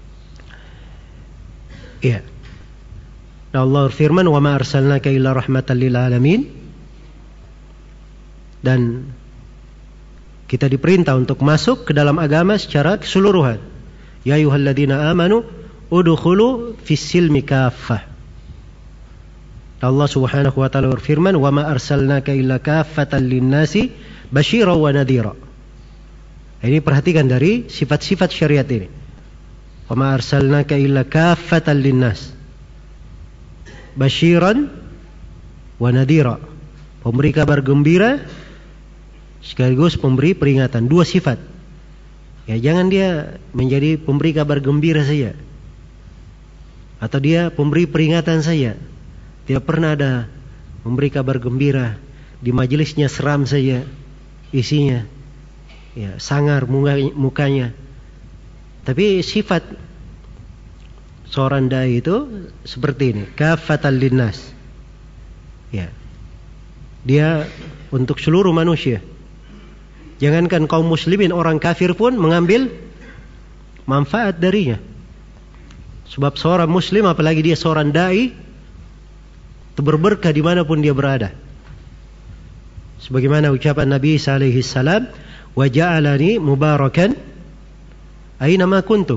Iya. Dan Allah berfirman, "Wa ma arsalnaka illa rahmatan lil alamin." Dan kita diperintah untuk masuk ke dalam agama secara keseluruhan. Ya ayyuhalladzina amanu udkhulu fis silmi kaffah. Allah Subhanahu wa taala berfirman, "Wa ma arsalnaka illa kaffatan lin-nasi basyira wa nadhira." Ini perhatikan dari sifat-sifat syariat ini. "Wa ma arsalnaka illa kaffatan lin-nas basyiran wa nadhira." Pemberi kabar gembira sekaligus pemberi peringatan. Dua sifat. Ya, jangan dia menjadi pemberi kabar gembira saja, atau dia pemberi peringatan saja. Tidak pernah ada memberi kabar gembira, di majelisnya seram saja isinya, ya sangar mukanya. Tapi sifat seorang dai itu seperti ini, kafatan linnas. Ya, dia untuk seluruh manusia. Jangankan kaum muslimin, orang kafir pun mengambil manfaat darinya. Sebab seorang muslim, apalagi dia seorang dai, itu berberkah dimanapun dia berada. Sebagaimana ucapan Nabi Isa alaihi salam, "Wa ja'alani mubarakan aina ma kuntu."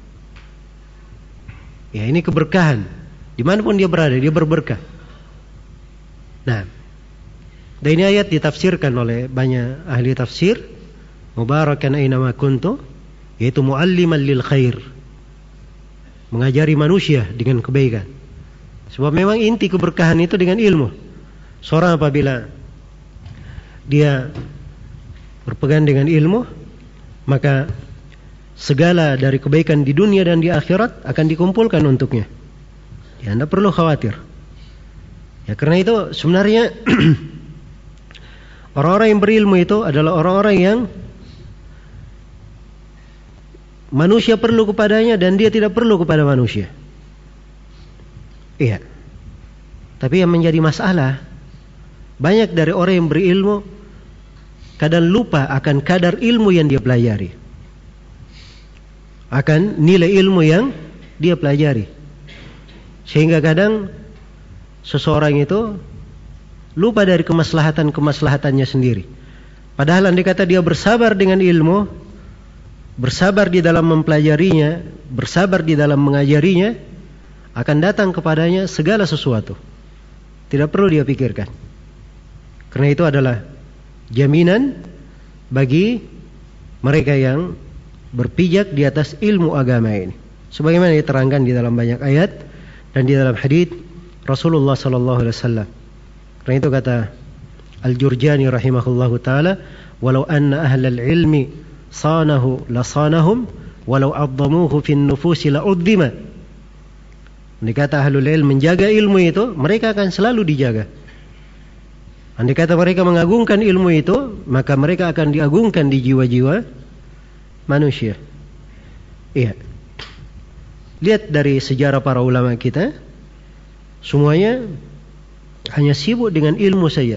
Ya, ini keberkahan. Dimanapun dia berada, dia berberkah. Nah, dan ini ayat ditafsirkan oleh banyak ahli tafsir, mubarakan aina ma kuntu, yaitu mualliman lil khair, mengajari manusia dengan kebaikan. Sebab memang inti keberkahan itu dengan ilmu. Seorang apabila dia berpegang dengan ilmu, maka segala dari kebaikan di dunia dan di akhirat akan dikumpulkan untuknya. Ya, Anda perlu khawatir. Ya, karena itu sebenarnya orang-orang yang berilmu itu adalah orang-orang yang manusia perlu kepadanya dan dia tidak perlu kepada manusia. Iya. Tapi yang menjadi masalah, banyak dari orang yang berilmu kadang lupa akan kadar ilmu yang dia pelajari, akan nilai ilmu yang dia pelajari. Sehingga kadang seseorang itu lupa dari kemaslahatan-kemaslahatannya sendiri. Padahal andai kata dia bersabar dengan ilmu, bersabar di dalam mempelajarinya, bersabar di dalam mengajarinya, akan datang kepadanya segala sesuatu. Tidak perlu dia pikirkan. Karena itu adalah jaminan bagi mereka yang berpijak di atas ilmu agama ini. Sebagaimana diterangkan di dalam banyak ayat dan di dalam hadits Rasulullah sallallahu alaihi wasallam. Karena itu kata Al-Jurjani rahimahullahu taala, "Walau anna ahlal ilmi sanahu la sanahum walau 'azzamuhu fin nufusi la 'uzzima." Andai kata ahlul ilm menjaga ilmu itu, mereka akan selalu dijaga. Andai kata mereka mengagungkan ilmu itu, maka mereka akan diagungkan di jiwa-jiwa manusia. Iya. Lihat dari sejarah para ulama kita, semuanya hanya sibuk dengan ilmu saja.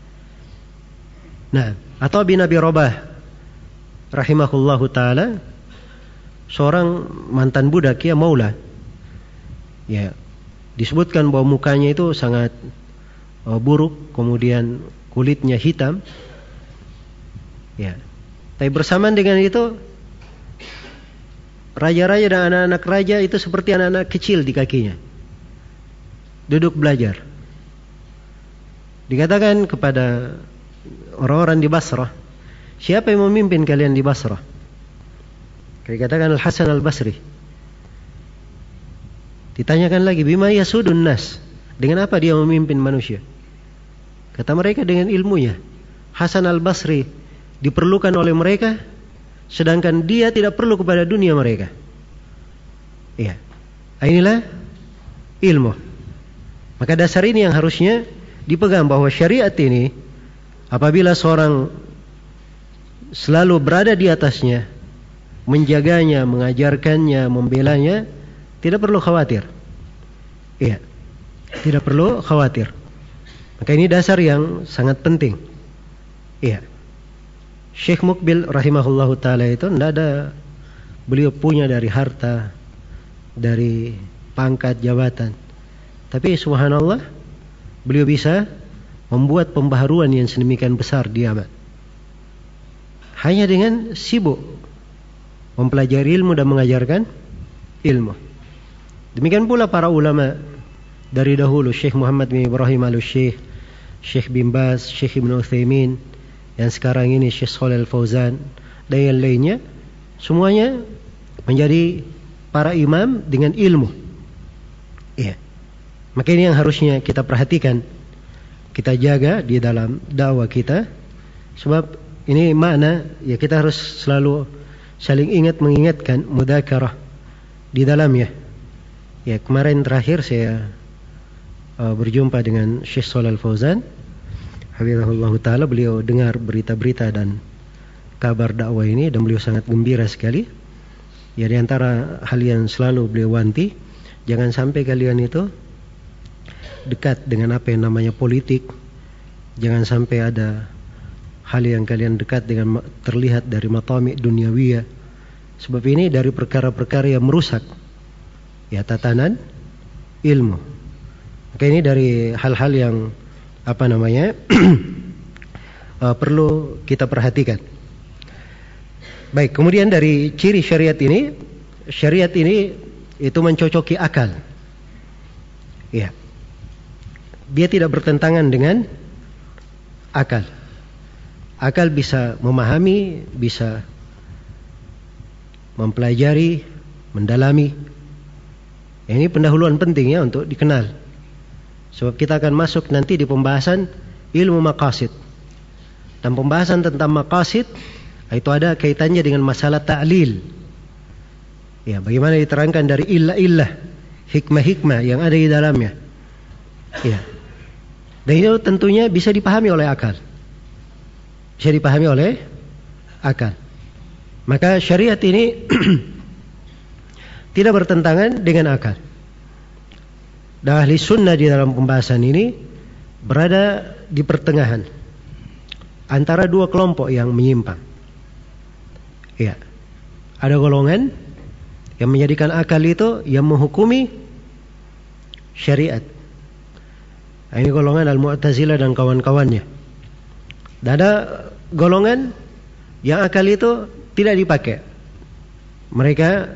Nah, atau bin Abi Rabah rahimahullahu taala, seorang mantan budak ya, maula. Ya, disebutkan bahwa mukanya itu sangat uh, buruk, kemudian kulitnya hitam. Ya. Tapi bersamaan dengan itu, raja-raja dan anak-anak raja itu seperti anak-anak kecil di kakinya, duduk belajar. Dikatakan kepada orang-orang di Basrah, siapa yang memimpin kalian di Basrah? Dikatakan Al-Hasan Al-Basri. Ditanyakan lagi, bima yasudun nas, dengan apa dia memimpin manusia? Kata mereka, dengan ilmunya. Hasan Al-Basri diperlukan oleh mereka, sedangkan dia tidak perlu kepada dunia mereka. Iya. Inilah ilmu. Maka dasar ini yang harusnya dipegang, bahwa syariat ini apabila seorang selalu berada di atasnya, menjaganya, mengajarkannya, membelanya, tidak perlu khawatir. Iya. Tidak perlu khawatir. Maka ini dasar yang sangat penting. Iya. Syekh Mukbil rahimahullahu ta'ala itu tidak ada, beliau punya dari harta, dari pangkat, jabatan. Tapi subhanallah, beliau bisa membuat pembaharuan yang sedemikian besar di abad. Hanya dengan sibuk mempelajari ilmu dan mengajarkan ilmu. Demikian pula para ulama dari dahulu, Syekh Muhammad bin Ibrahim Al-Syekh, Syekh bin Baz, Syekh Ibn Uthaymin, yang sekarang ini Syekh Shalih Al-Fauzan, dan yang lainnya, semuanya menjadi para imam dengan ilmu. Iya. Maka ini yang harusnya kita perhatikan, kita jaga di dalam dakwah kita. Sebab ini makna, ya kita harus selalu saling ingat mengingatkan, mudzakarah di dalamnya. Ya, kemarin terakhir saya uh, berjumpa dengan Syekh Shalih Al-Fauzan, hafizahullah taala. Beliau dengar berita-berita dan kabar dakwah ini dan beliau sangat gembira sekali. Ya, di antara hal yang selalu beliau wanti, jangan sampai kalian itu dekat dengan apa yang namanya politik. Jangan sampai ada hal yang kalian dekat dengan terlihat dari matami duniawiyah. Sebab ini dari perkara-perkara yang merusak ya tatanan ilmu. Maka ini dari hal-hal yang apa namanya uh, perlu kita perhatikan. Baik, kemudian dari ciri syariat ini, syariat ini itu mencocoki akal. Ya. Dia tidak bertentangan dengan akal. Akal bisa memahami, bisa mempelajari, mendalami. Ini pendahuluan penting ya untuk dikenal. Sebab kita akan masuk nanti di pembahasan ilmu maqasid. Dan pembahasan tentang maqasid itu ada kaitannya dengan masalah ta'lil. Ya, bagaimana diterangkan dari illah-illah, hikmah-hikmah yang ada di dalamnya. Ya. Dan itu tentunya bisa dipahami oleh akal. Bisa dipahami oleh akal. Maka syariat ini tidak bertentangan dengan akal. Dan ahli sunnah di dalam pembahasan ini berada di pertengahan antara dua kelompok yang menyimpang. Ya. Ada golongan yang menjadikan akal itu yang menghukumi syariat. Nah, ini golongan Al-Mu'tazilah dan kawan-kawannya. Dan ada golongan yang akal itu tidak dipakai. Mereka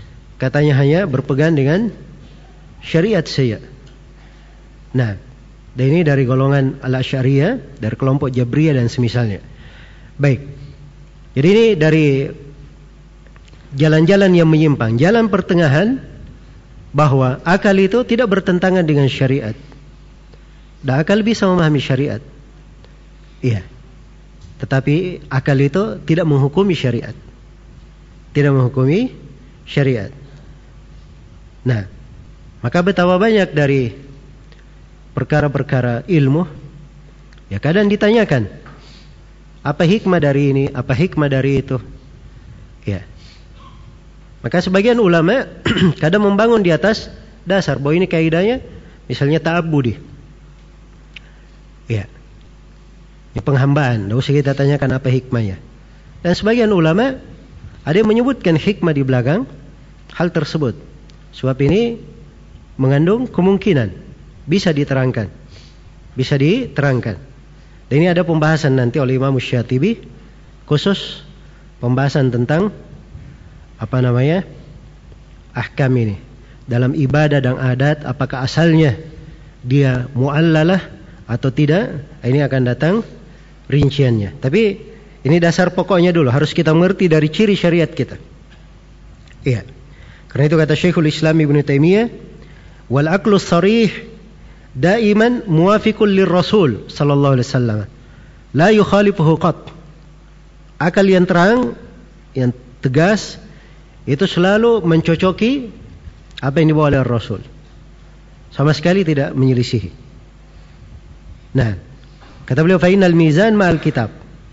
katanya hanya berpegang dengan syariat saja. Nah, Dan ini dari golongan Al-Asy'ariyah, dari kelompok Jabriyah dan semisalnya. Baik. Jadi ini dari jalan-jalan yang menyimpang, jalan pertengahan, bahwa akal itu tidak bertentangan dengan syariat. Dan akal bisa memahami syariat. Iya. Tetapi akal itu tidak menghukumi syariat. Tidak menghukumi syariat. Nah, maka betapa banyak dari perkara-perkara ilmu, ya kadang ditanyakan, apa hikmah dari ini, apa hikmah dari itu. Ya. Maka sebagian ulama kadang membangun di atas dasar bahwa ini kaidahnya, misalnya ta'abbudi. Ya. Ini penghambaan, tidak usah kita tanyakan apa hikmahnya. Dan sebagian ulama ada yang menyebutkan hikmah di belakang hal tersebut. Sebab ini mengandung kemungkinan bisa diterangkan. Bisa diterangkan. Dan ini ada pembahasan nanti oleh Imam Syatibi, khusus pembahasan tentang apa namanya? Ahkam ini. Dalam ibadah dan adat, apakah asalnya dia mu'allalah atau tidak? Ini akan datang rinciannya. Tapi ini dasar pokoknya dulu, harus kita mengerti dari ciri syariat kita. Iya. Karena itu kata Syekhul Islam Ibnu Taimiyah, wal aqlu sharih daiman muwafiqun lirrasul sallallahu alaihi wasallam. La yukhalifuhu qat. Akal yang terang, yang tegas, itu selalu mencocoki apa yang dibawa oleh Rasul. Sama sekali tidak menyelisihi. Nah, kata beliau, fa innal mizan ma'al kitab.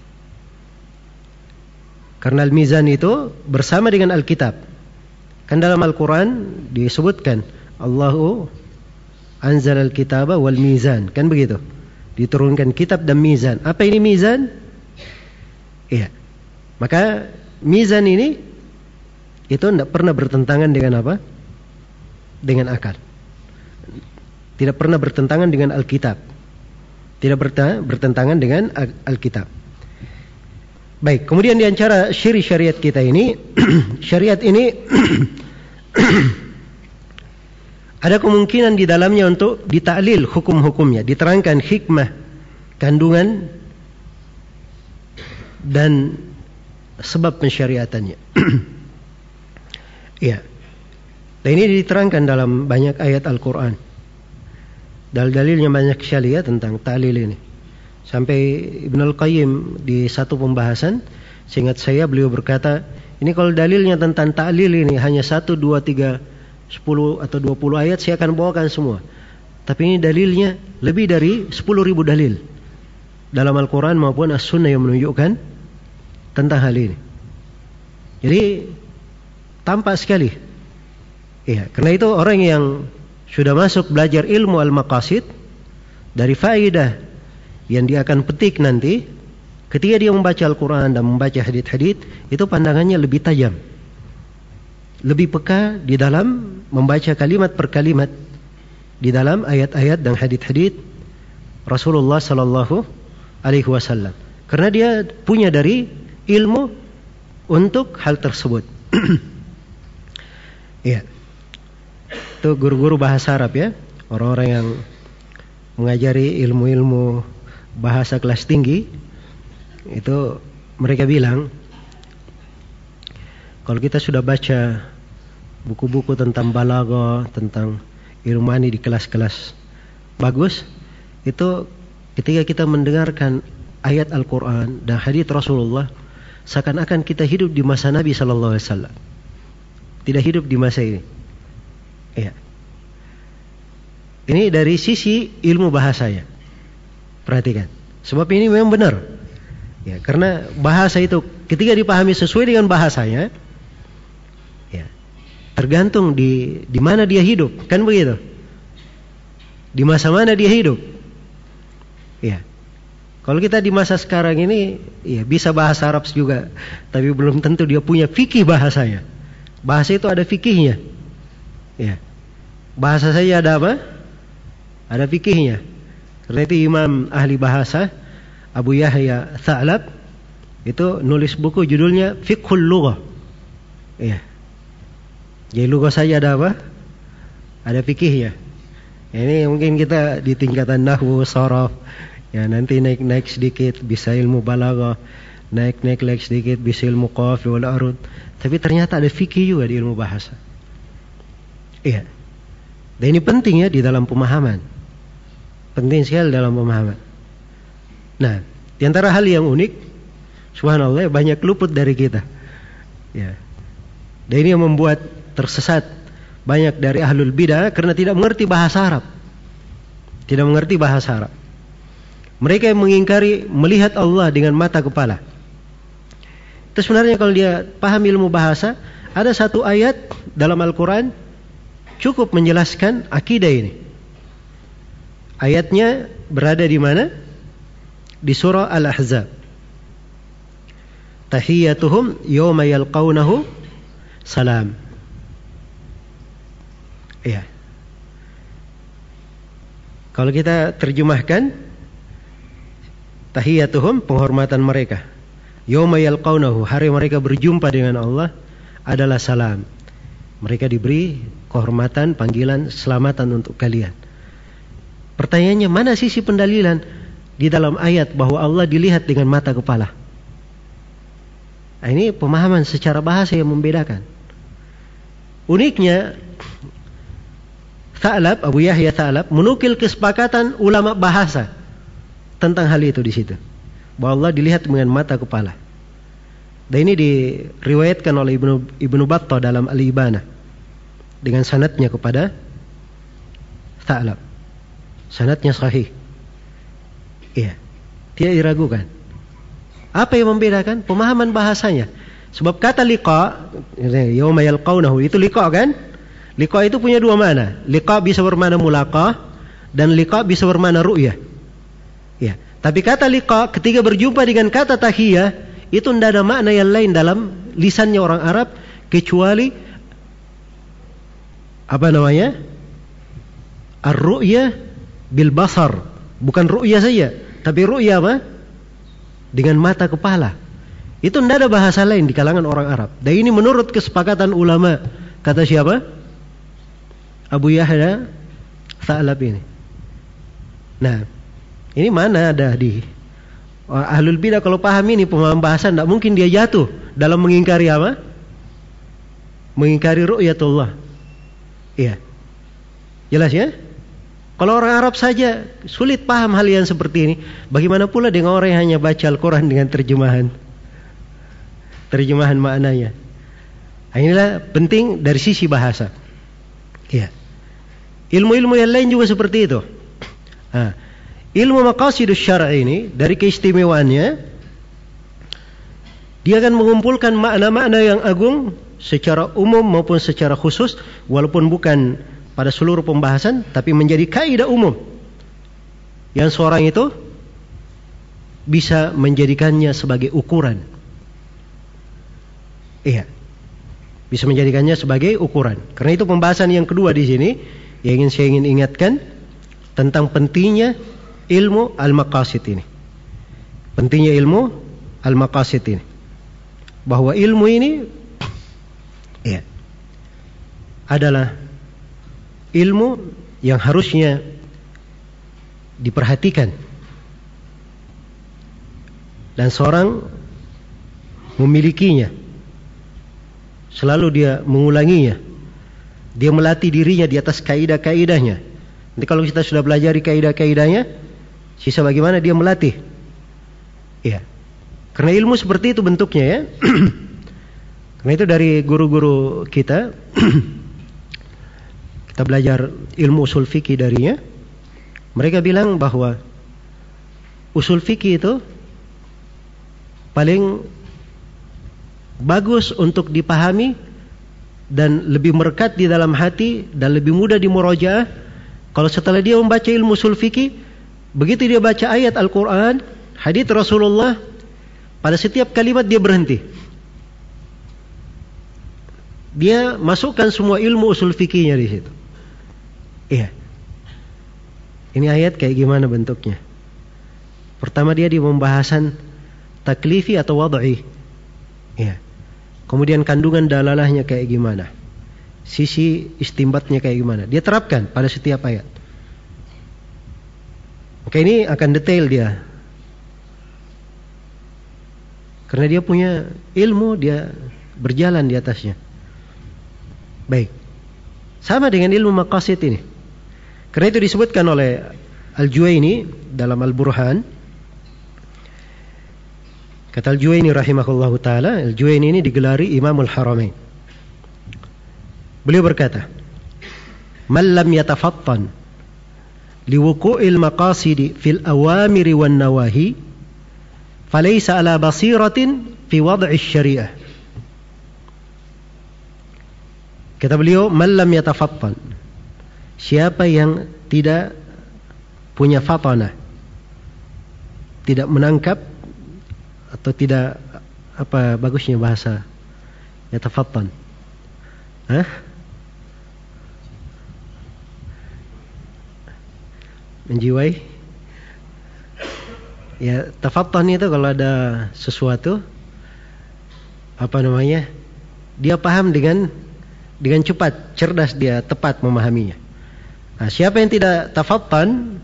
Karena al-mizan itu bersama dengan Alkitab. Kan dalam Al-Quran disebutkan Allahu anzal al-kitaba wal mizan. Kan begitu. Diturunkan kitab dan mizan. Apa ini mizan? Iya. Maka mizan ini itu tidak pernah bertentangan dengan apa? Dengan akal. Tidak pernah bertentangan dengan Alkitab. Tidak bertentangan dengan Alkitab. Baik, kemudian di antara ciri syariat kita ini, syariat ini ada kemungkinan di dalamnya untuk ditaklil hukum-hukumnya, diterangkan hikmah, kandungan, dan sebab pensyariatannya. Ya. Dan ini diterangkan dalam banyak ayat Al-Quran. Dalil-dalilnya banyak sekali ya tentang ta'lil ini. Sampai Ibnu Al-Qayyim di satu pembahasan, seingat saya beliau berkata, ini kalau dalilnya tentang ta'lil ini hanya satu, dua, tiga, sepuluh atau dua puluh ayat, saya akan bawakan semua. Tapi ini dalilnya lebih dari sepuluh ribu dalil dalam Al-Quran maupun As-Sunnah yang menunjukkan tentang hal ini. Jadi tampak sekali. Ya, karena itu orang yang sudah masuk belajar ilmu al-maqasid, dari faedah yang dia akan petik nanti ketika dia membaca Al-Quran dan membaca hadits-hadits, itu pandangannya lebih tajam, lebih peka di dalam membaca kalimat per kalimat di dalam ayat-ayat dan hadits-hadits Rasulullah sallallahu alaihi wasallam, karena dia punya dari ilmu untuk hal tersebut. Ya, itu guru-guru bahasa Arab ya, orang-orang yang mengajari ilmu-ilmu bahasa kelas tinggi, itu mereka bilang, kalau kita sudah baca buku-buku tentang balaghah, tentang ilmuani di kelas-kelas bagus, itu ketika kita mendengarkan ayat Al-Quran dan hadits Rasulullah, seakan-akan kita hidup di masa Nabi sallallahu alaihi wasallam, tidak hidup di masa ini. Ya. Ini dari sisi ilmu bahasanya. Perhatikan. Sebab ini memang benar. Ya, karena bahasa itu ketika dipahami sesuai dengan bahasanya, ya, tergantung di di mana dia hidup, kan begitu? Di masa mana dia hidup? Ya. Kalau kita di masa sekarang ini, ya bisa bahasa Arab juga, tapi belum tentu dia punya fikih bahasanya. Bahasa itu ada fikihnya. Ya. Bahasa saja ada apa? Ada fikihnya. Karena itu Imam ahli bahasa Abu Yahya Tha'lab itu nulis buku judulnya Fiqhul Lughah. Ya. Jadi lughah saja ada apa? Ada fikihnya. Ini mungkin kita di tingkatan nahwu, sharaf, ya nanti naik-naik sedikit bisa ilmu balaghah, naik-naik lagi sedikit bisa ilmu qafi wal arud. Tapi ternyata ada fikih juga di ilmu bahasa. Iya. Dan ini penting ya di dalam pemahaman. Penting sekali dalam pemahaman. Nah, di antara hal yang unik, subhanallah, banyak luput dari kita. Ya. Dan ini yang membuat tersesat banyak dari ahlul bidah karena tidak mengerti bahasa Arab. Tidak mengerti bahasa Arab. Mereka yang mengingkari melihat Allah dengan mata kepala. Itu sebenarnya kalau dia paham ilmu bahasa, ada satu ayat dalam Al-Quran cukup menjelaskan akidah ini. Ayatnya berada di mana? Di surah Al-Ahzab. Tahiyyatuhum yawma yalqawnahu salam. Iya. Kalau kita terjemahkan, tahiyyatuhum, penghormatan mereka. Yauma yalqaunahu, hari mereka berjumpa dengan Allah adalah salam. Mereka diberi kehormatan, panggilan, selamatan untuk kalian. Pertanyaannya, mana sisi pendalilan di dalam ayat bahwa Allah dilihat dengan mata kepala? Nah, ini pemahaman secara bahasa yang membedakan. Uniknya, Tha'lab, Abu Yahya Tha'lab menukil kesepakatan ulama bahasa tentang hal itu di situ, bahwa Allah dilihat dengan mata kepala. Dan ini diriwayatkan oleh Ibnu Ibnu Battah dalam Al-Ibana dengan sanadnya kepada Tha'lab. Sanadnya sahih. Iya, tidak diragukan. Apa yang membedakan? Pemahaman bahasanya. Sebab kata liqa, yauma yalqaunahu, itu liqa kan? Liqa itu punya dua makna. Liqa bisa bermakna mulaqah dan liqa bisa bermakna ru'yah. Ya, tapi kata liqa ketika berjumpa dengan kata tahiyyah itu tidak ada makna yang lain dalam lisannya orang Arab kecuali apa namanya? Ar-ru'yah bil basar, bukan ru'yah saja, tapi ru'yah apa? Dengan mata kepala. Itu tidak ada bahasa lain di kalangan orang Arab. Dan ini menurut kesepakatan ulama. Kata siapa? Abu Yahya Tha'lab ini. Nah, ini mana ada di ahlul bidah kalau paham ini pemahaman bahasa, tidak mungkin dia jatuh dalam mengingkari apa? Mengingkari ru'yatullah. Iya. Jelas ya? Kalau orang Arab saja sulit paham hal yang seperti ini, bagaimana pula dengan orang yang hanya baca Al-Quran dengan terjemahan terjemahan maknanya. Nah, inilah penting dari sisi bahasa. Iya. Ilmu-ilmu yang lain juga seperti itu. Nah, ilmu maqasidus syara' ini dari keistimewaannya, dia akan mengumpulkan makna-makna yang agung secara umum maupun secara khusus, walaupun bukan pada seluruh pembahasan, tapi menjadi kaidah umum yang seorang itu bisa menjadikannya sebagai ukuran. Iya, bisa menjadikannya sebagai ukuran. Karena itu pembahasan yang kedua di sini yang ingin saya ingin ingatkan tentang pentingnya ilmu al-maqasid ini. Pentingnya ilmu al-maqasid ini. Bahwa ilmu ini ya, adalah ilmu yang harusnya diperhatikan. Dan seorang memilikinya. Selalu dia mengulanginya. Dia melatih dirinya di atas kaidah-kaidahnya. Nanti kalau kita sudah belajar kaidah-kaidahnya, sisa bagaimana dia melatih. Iya. Karena ilmu seperti itu bentuknya ya. Karena itu dari guru-guru kita, kita belajar ilmu usul fikih darinya. Mereka bilang bahwa usul fikih itu paling bagus untuk dipahami dan lebih merekat di dalam hati dan lebih mudah dimurajaah kalau setelah dia membaca ilmu usul fikih, begitu dia baca ayat Al-Quran, hadits Rasulullah, pada setiap kalimat dia berhenti. Dia masukkan semua ilmu usul fikihnya di situ. Iya. Ini ayat kayak gimana bentuknya? Pertama dia di pembahasan taklifi atau wad'i. Iya. Kemudian kandungan dalalahnya kayak gimana? Sisi istimbatnya kayak gimana? Dia terapkan pada setiap ayat. Maka ini akan detail dia. Karena dia punya ilmu, dia berjalan di atasnya. Baik. Sama dengan ilmu maqasid ini. Karena itu disebutkan oleh Al-Juwaini dalam Al-Burhan. Kata Al-Juwaini rahimahullahu ta'ala, Al-Juwaini ini digelari Imamul Haramain. Beliau berkata, "Man lam yatafattan liwuqu'il maqasidi fil awamiri wan nawahi, falaysa ala basiratin fi wad'i syariah." Kata beliau, "Man lam yatafattan." Siapa yang tidak punya fatanah, tidak menangkap atau tidak, apa bagusnya bahasa yatafattan? Hah? Menjiwai? Ya, tafattan itu kalau ada sesuatu, apa namanya, dia paham dengan dengan cepat, cerdas, dia tepat memahaminya. Nah, siapa yang tidak tafattan,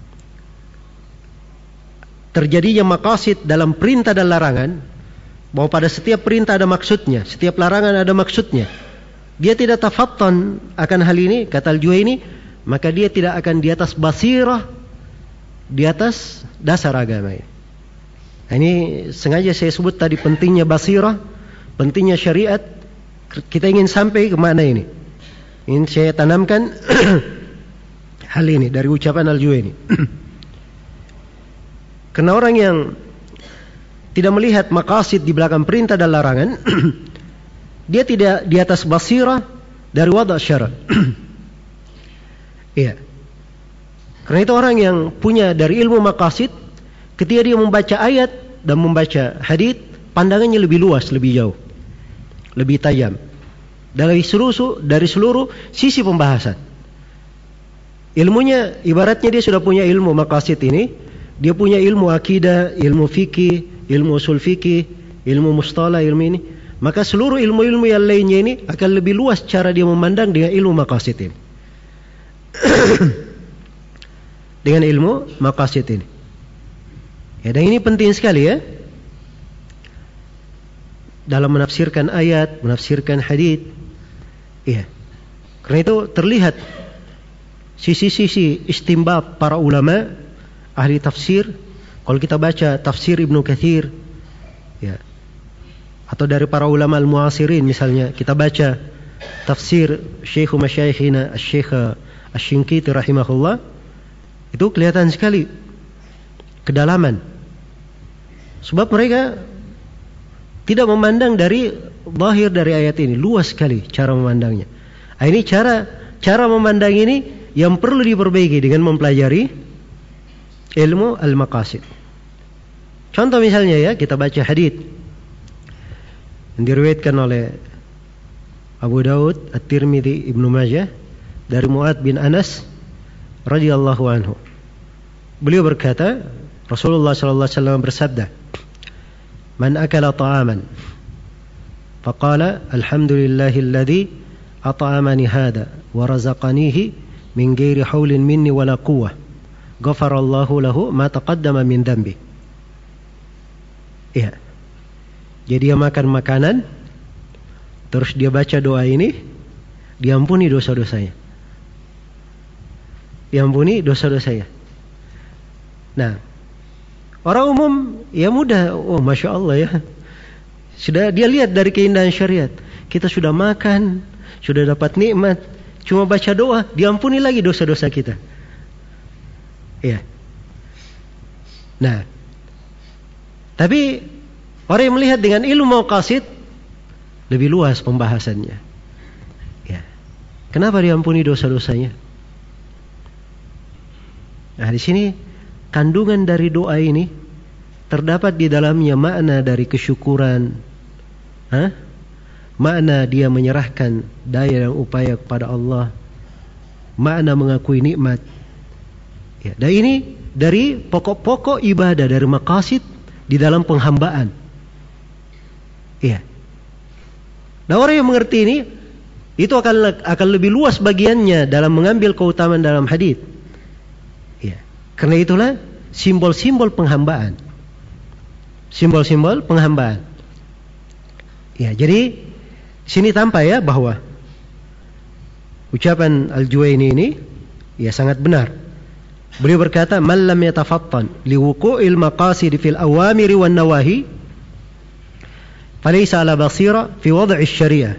terjadinya maqasid dalam perintah dan larangan, bahwa pada setiap perintah ada maksudnya, setiap larangan ada maksudnya. Dia tidak tafattan akan hal ini, kata Al-Juwaini, maka dia tidak akan di atas basirah, di atas dasar agama ini. Nah, ini sengaja saya sebut tadi pentingnya basirah, pentingnya syariat. Kita ingin sampai ke mana ini? Ingin saya tanamkan hal ini dari ucapan Al-Juwaini. Karena orang yang tidak melihat maqasid di belakang perintah dan larangan, dia tidak di atas basirah dari wada' syara'. Iya. Karena itu orang yang punya dari ilmu maqasid, ketika dia membaca ayat dan membaca hadits, pandangannya lebih luas, lebih jauh, lebih tajam dari seluruh dari seluruh sisi pembahasan. Ilmunya ibaratnya dia sudah punya ilmu maqasid ini, dia punya ilmu akidah, ilmu fikih, ilmu usul fikih, ilmu mustalah, ilmu ini. Maka seluruh ilmu-ilmu yang lainnya ini akan lebih luas cara dia memandang dengan ilmu maqasid ini. Dengan ilmu maqasid ini. Ya, dan ini penting sekali ya. Dalam menafsirkan ayat, menafsirkan hadits. Iya. Karena itu terlihat sisi-sisi istinbat para ulama, ahli tafsir. Kalau kita baca tafsir Ibnu Katsir, ya, atau dari para ulama al-muasirin misalnya, kita baca tafsir Syekh Masyayikhina Syekh Asy-Shinqiti rahimahullah, itu kelihatan sekali kedalaman. Sebab mereka tidak memandang dari zahir dari ayat ini, luas sekali cara memandangnya. Nah, ini cara cara memandang ini yang perlu diperbaiki dengan mempelajari ilmu al-maqasid. Contoh misalnya ya, kita baca hadits yang diriwayatkan oleh Abu Daud, At-Tirmidzi, Ibnu Majah dari Mu'adz bin Anas radhiyallahu anhu. Beliau berkata, Rasulullah sallallahu alaihi wasallam bersabda, "Man akala ta'aman faqala alhamdulillahilladzi at'amani hada wa razaqanihi min ghairi haulin minni wala quwwah, ghafarallahu lahu ma taqaddama min dhanbi." Iya. Jadi dia makan makanan, terus dia baca doa ini, diampuni dosa-dosanya. Diampuni dosa-dosanya. Nah, orang umum ya mudah, oh masya Allah ya, sudah dia lihat dari keindahan syariat. Kita sudah makan, sudah dapat nikmat, cuma baca doa, diampuni lagi dosa-dosa kita. Ya. Nah, tapi orang yang melihat dengan ilmu maqasid lebih luas pembahasannya. Ya. Kenapa diampuni dosa-dosanya? Nah, di sini kandungan dari doa ini terdapat di dalamnya makna dari kesyukuran, Hah? makna dia menyerahkan daya dan upaya kepada Allah, makna mengakui nikmat. Ya, dan ini dari pokok-pokok ibadah, dari maqasid di dalam penghambaan. Iya. Nah, orang yang mengerti ini, itu akan akan lebih luas bagiannya dalam mengambil keutamaan dalam hadis. Karena itulah simbol-simbol penghambaan. Simbol-simbol penghambaan. Ya, jadi sini tampak ya bahwa ucapan Al-Juwaini ini ya sangat benar. Beliau berkata, "Man lam yatafattan liwuqu'il maqasid fil awamiri wan nawahi, falaysa ala basira fi wad'i syariah.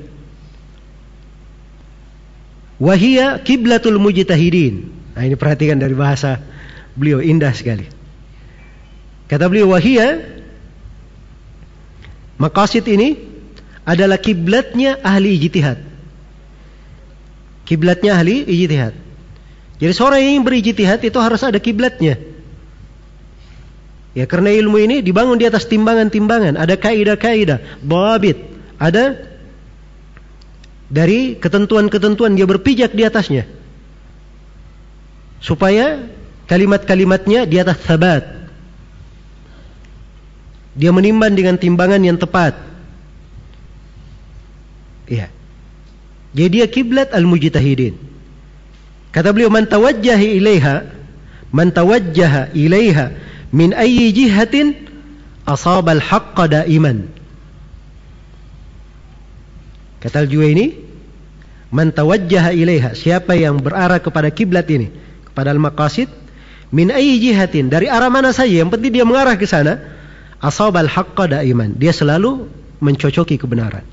Wa hiya qiblatul mujtahidin." Nah, ini perhatikan dari bahasa beliau, indah sekali. Kata beliau, "Wa hiya", maqasid ini adalah kiblatnya ahli ijtihad. Kiblatnya ahli ijtihad. Jadi seorang yang ingin berijtihad itu harus ada kiblatnya. Ya, karena ilmu ini dibangun di atas timbangan-timbangan, ada kaidah-kaidah, dhabit, ada dari ketentuan-ketentuan dia berpijak di atasnya. Supaya kalimat-kalimatnya di atas sabat. Dia menimbang dengan timbangan yang tepat. Iya. Jadi dia kiblat al-mujtahidin. Kata beliau, "Man tawajjaha ilaiha, man tawajjaha ilaiha min ayyi jihatin asaba al-haqqa daiman." Kata Al-Juwaini, "Man tawajjaha ilaiha", siapa yang berarah kepada kiblat ini, kepada al-maqasid, min ayyi jihatin, dari arah mana saja, yang penting dia mengarah ke sana, asabal haqqa daiman, dia selalu mencocoki kebenaran.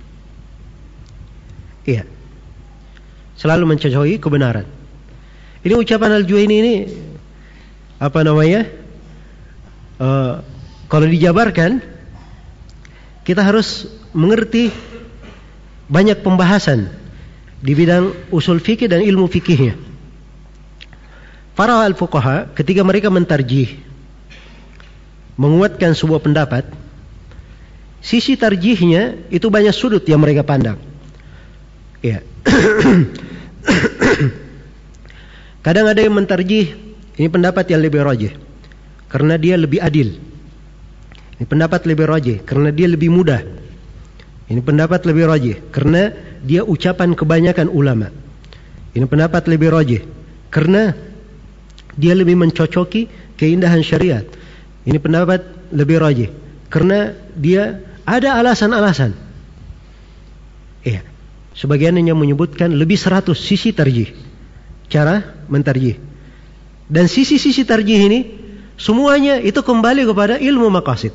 Iya. Selalu mencocoki kebenaran. Ini ucapan Al-Juwaini ini apa namanya? Uh, kalau dijabarkan, kita harus mengerti banyak pembahasan di bidang usul fikih dan ilmu fikihnya. Para al-fuqaha ketika mereka mentarjih, menguatkan sebuah pendapat, sisi tarjihnya itu banyak sudut yang mereka pandang. Ya. Kadang ada yang mentarjih, ini pendapat yang lebih rajih karena dia lebih adil. Ini pendapat lebih rajih karena dia lebih mudah. Ini pendapat lebih rajih karena dia ucapan kebanyakan ulama. Ini pendapat lebih rajih karena dia lebih mencocoki keindahan syariat. Ini pendapat lebih rajih karena dia ada alasan-alasan. Iya. Sebagian yang menyebutkan lebih seratus sisi tarjih, cara mentarjih. Dan sisi-sisi tarjih ini semuanya itu kembali kepada ilmu maqasid.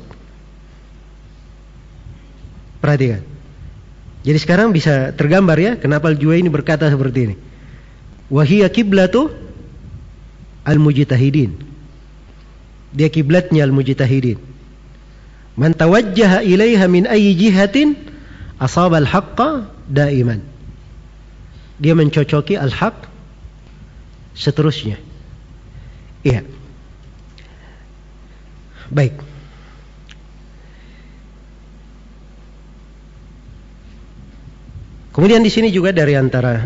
Perhatikan. Jadi sekarang bisa tergambar ya kenapa Al-Juwaini berkata seperti ini. Wa hiya qiblatu al-mujtahidin. Dia kiblatnya al-mujtahidin. Man tawajjaha ilaiha min ayyi jihatin asaba al-haqqa daiman. Dia mencocoki al-haq seterusnya. Iya. Baik. Kemudian di sini juga dari antara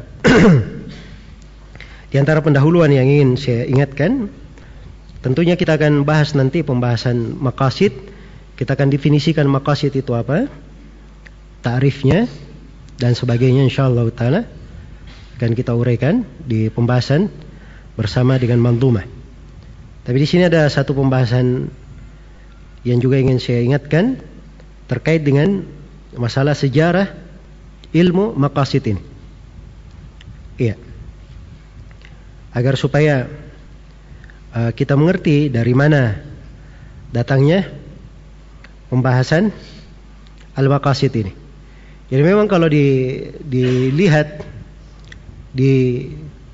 di antara pendahuluan yang ingin saya ingatkan, tentunya kita akan bahas nanti pembahasan maqasid. Kita akan definisikan maqasid itu apa, ta'rifnya dan sebagainya, insyaallah taala akan kita uraikan di pembahasan bersama dengan manzumah. Tapi di sini ada satu pembahasan yang juga ingin saya ingatkan terkait dengan masalah sejarah ilmu maqasid ini. Iya. Agar supaya uh, kita mengerti dari mana datangnya pembahasan al-maqasid ini. Jadi memang kalau di, dilihat di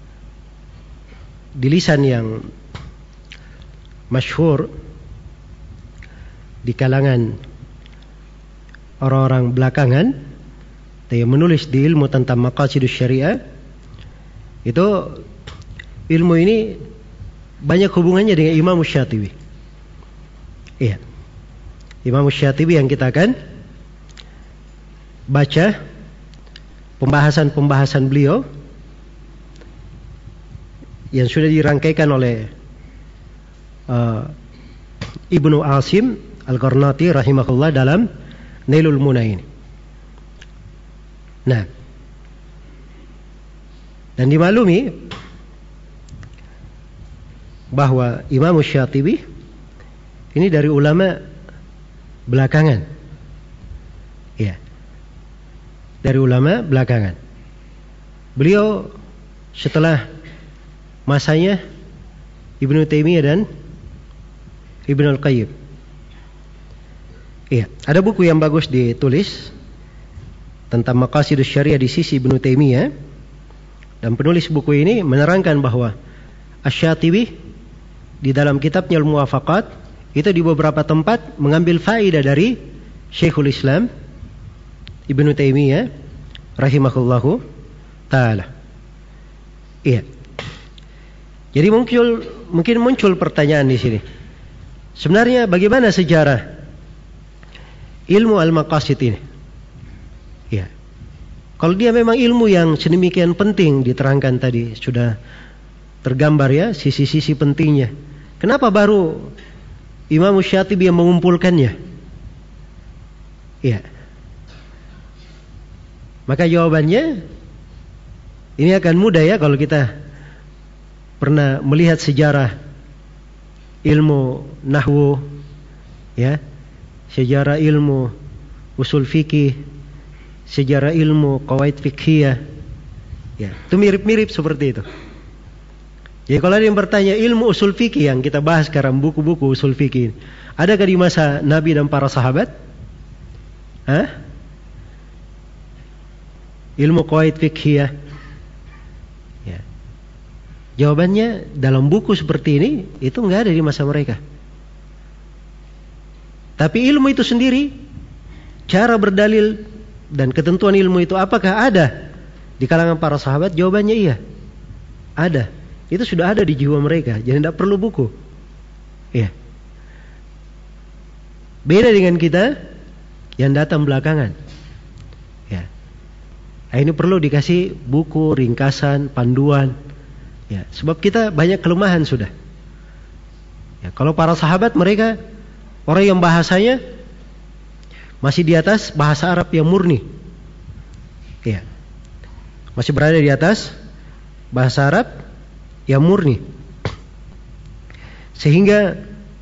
di lisan yang masyhur di kalangan orang-orang belakangan yang menulis di ilmu tentang maqasidus syariah, itu ilmu ini banyak hubungannya dengan Imam Syatibi. Iya. Imam Syatibi yang kita akan baca pembahasan-pembahasan beliau yang sudah dirangkaikan oleh uh, Ibnu Asim Al-Qarnati rahimahullah dalam Nailul Munain. Nah, dan dimaklumi bahwa Imam Syatibi ini dari ulama belakangan. Ya. Dari ulama belakangan. Beliau setelah masanya Ibnu Taimiyah dan Ibnu Al-Qayyim. Iya, ada buku yang bagus ditulis tentang maqasidus syariah di sisi Ibnu Taimiyah, dan penulis buku ini menerangkan bahwa Asy-Syatibi di dalam kitabnya Al-Muwafaqat itu di beberapa tempat mengambil faedah dari Syekhul Islam Ibnu Taimiyah rahimahullahu taala. Iya. Jadi muncul mungkin muncul pertanyaan di sini. Sebenarnya bagaimana sejarah ilmu al-maqasid ini? Ya. Kalau dia memang ilmu yang sedemikian penting diterangkan tadi, sudah tergambar ya sisi-sisi pentingnya. Kenapa baru Imam Syatibi yang mengumpulkannya? Ya. Maka jawabannya ini akan mudah ya kalau kita pernah melihat sejarah ilmu nahwu, ya, sejarah ilmu usul fikih, sejarah ilmu qawaid fikhiyah, ya, itu mirip-mirip seperti itu. Jadi kalau ada yang bertanya ilmu usul fikih yang kita bahas sekarang, buku-buku usul fikih, adakah di masa Nabi dan para sahabat? Hah? Ilmu qawaid fikhiyah. Jawabannya dalam buku seperti ini itu nggak ada di masa mereka. Tapi ilmu itu sendiri, cara berdalil dan ketentuan ilmu itu apakah ada di kalangan para sahabat? Jawabannya iya, ada. Itu sudah ada di jiwa mereka, jadi tidak perlu buku. Iya. Beda dengan kita yang datang belakangan. Ya. Nah, ini perlu dikasih buku, ringkasan, panduan. Ya, sebab kita banyak kelemahan sudah. Ya, kalau para sahabat mereka orang yang bahasanya masih di atas bahasa Arab yang murni. Ya. Masih berada di atas bahasa Arab yang murni. Sehingga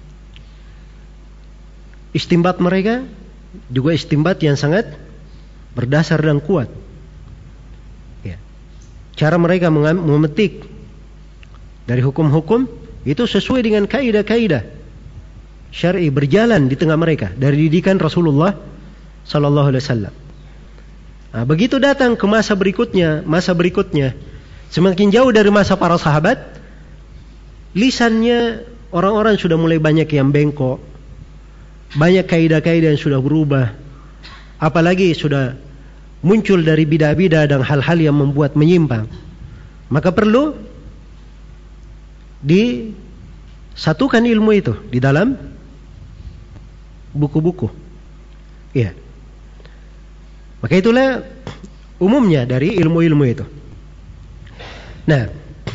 istimbat mereka juga istimbat yang sangat berdasar dan kuat. Ya. Cara mereka memetik dari hukum-hukum itu sesuai dengan kaidah-kaidah syar'i berjalan di tengah mereka dari didikan Rasulullah sallallahu alaihi wasallam. Nah, begitu datang ke masa berikutnya, masa berikutnya semakin jauh dari masa para sahabat, lisannya orang-orang sudah mulai banyak yang bengkok. Banyak kaidah-kaidah yang sudah berubah. Apalagi sudah muncul dari bidah-bidah dan hal-hal yang membuat menyimpang. Maka perlu disatukan ilmu itu di dalam buku-buku. Ya. Maka itulah umumnya dari ilmu-ilmu itu. Nah,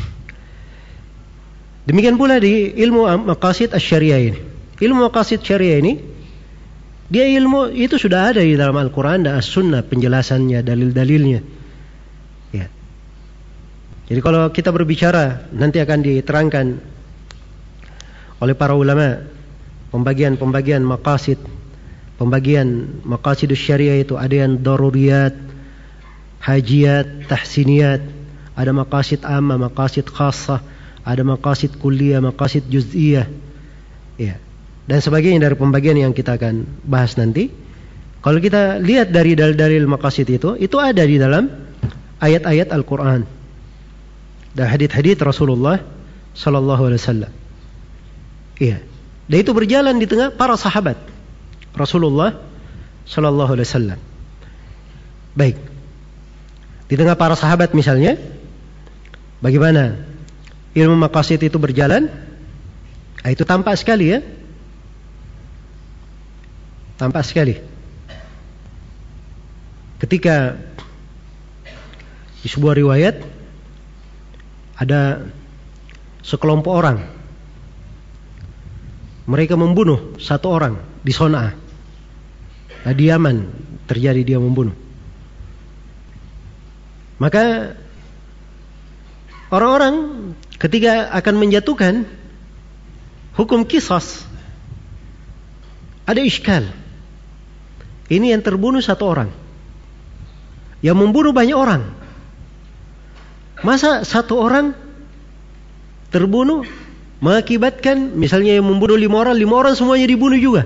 demikian pula di ilmu maqasid asy-syariah ini. Ilmu maqasid syariah ini, dia ilmu itu sudah ada di dalam Al-Quran dan As-Sunnah penjelasannya, dalil-dalilnya. Ya. Jadi kalau kita berbicara nanti akan diterangkan oleh para ulama pembagian-pembagian maqasid, pembagian maqasidus syariah itu ada yang daruriyat, hajiyat, tahsiniyat, ada maqasid amma, maqasid khassah, ada maqasid kulliyah, maqasid juz'iyah, ya, dan sebagainya dari pembagian yang kita akan bahas nanti. Kalau kita lihat dari dalil-dalil maqasid itu, itu ada di dalam ayat-ayat Al-Quran dan hadits-hadits Rasulullah sallallahu alaihi wasallam. Iya. Dan itu berjalan di tengah para sahabat Rasulullah sallallahu alaihi wasallam. Baik. Di tengah para sahabat misalnya, bagaimana ilmu maqasid itu berjalan? Nah, itu tampak sekali ya. Tampak sekali. Ketika di sebuah riwayat ada sekelompok orang, mereka membunuh satu orang di Son'a. Nah, di Yaman terjadi dia membunuh. Maka orang-orang ketika akan menjatuhkan hukum qisas ada iskal. Ini yang terbunuh satu orang, yang membunuh banyak orang. Masa satu orang terbunuh mengakibatkan misalnya yang membunuh lima orang, lima orang semuanya dibunuh juga?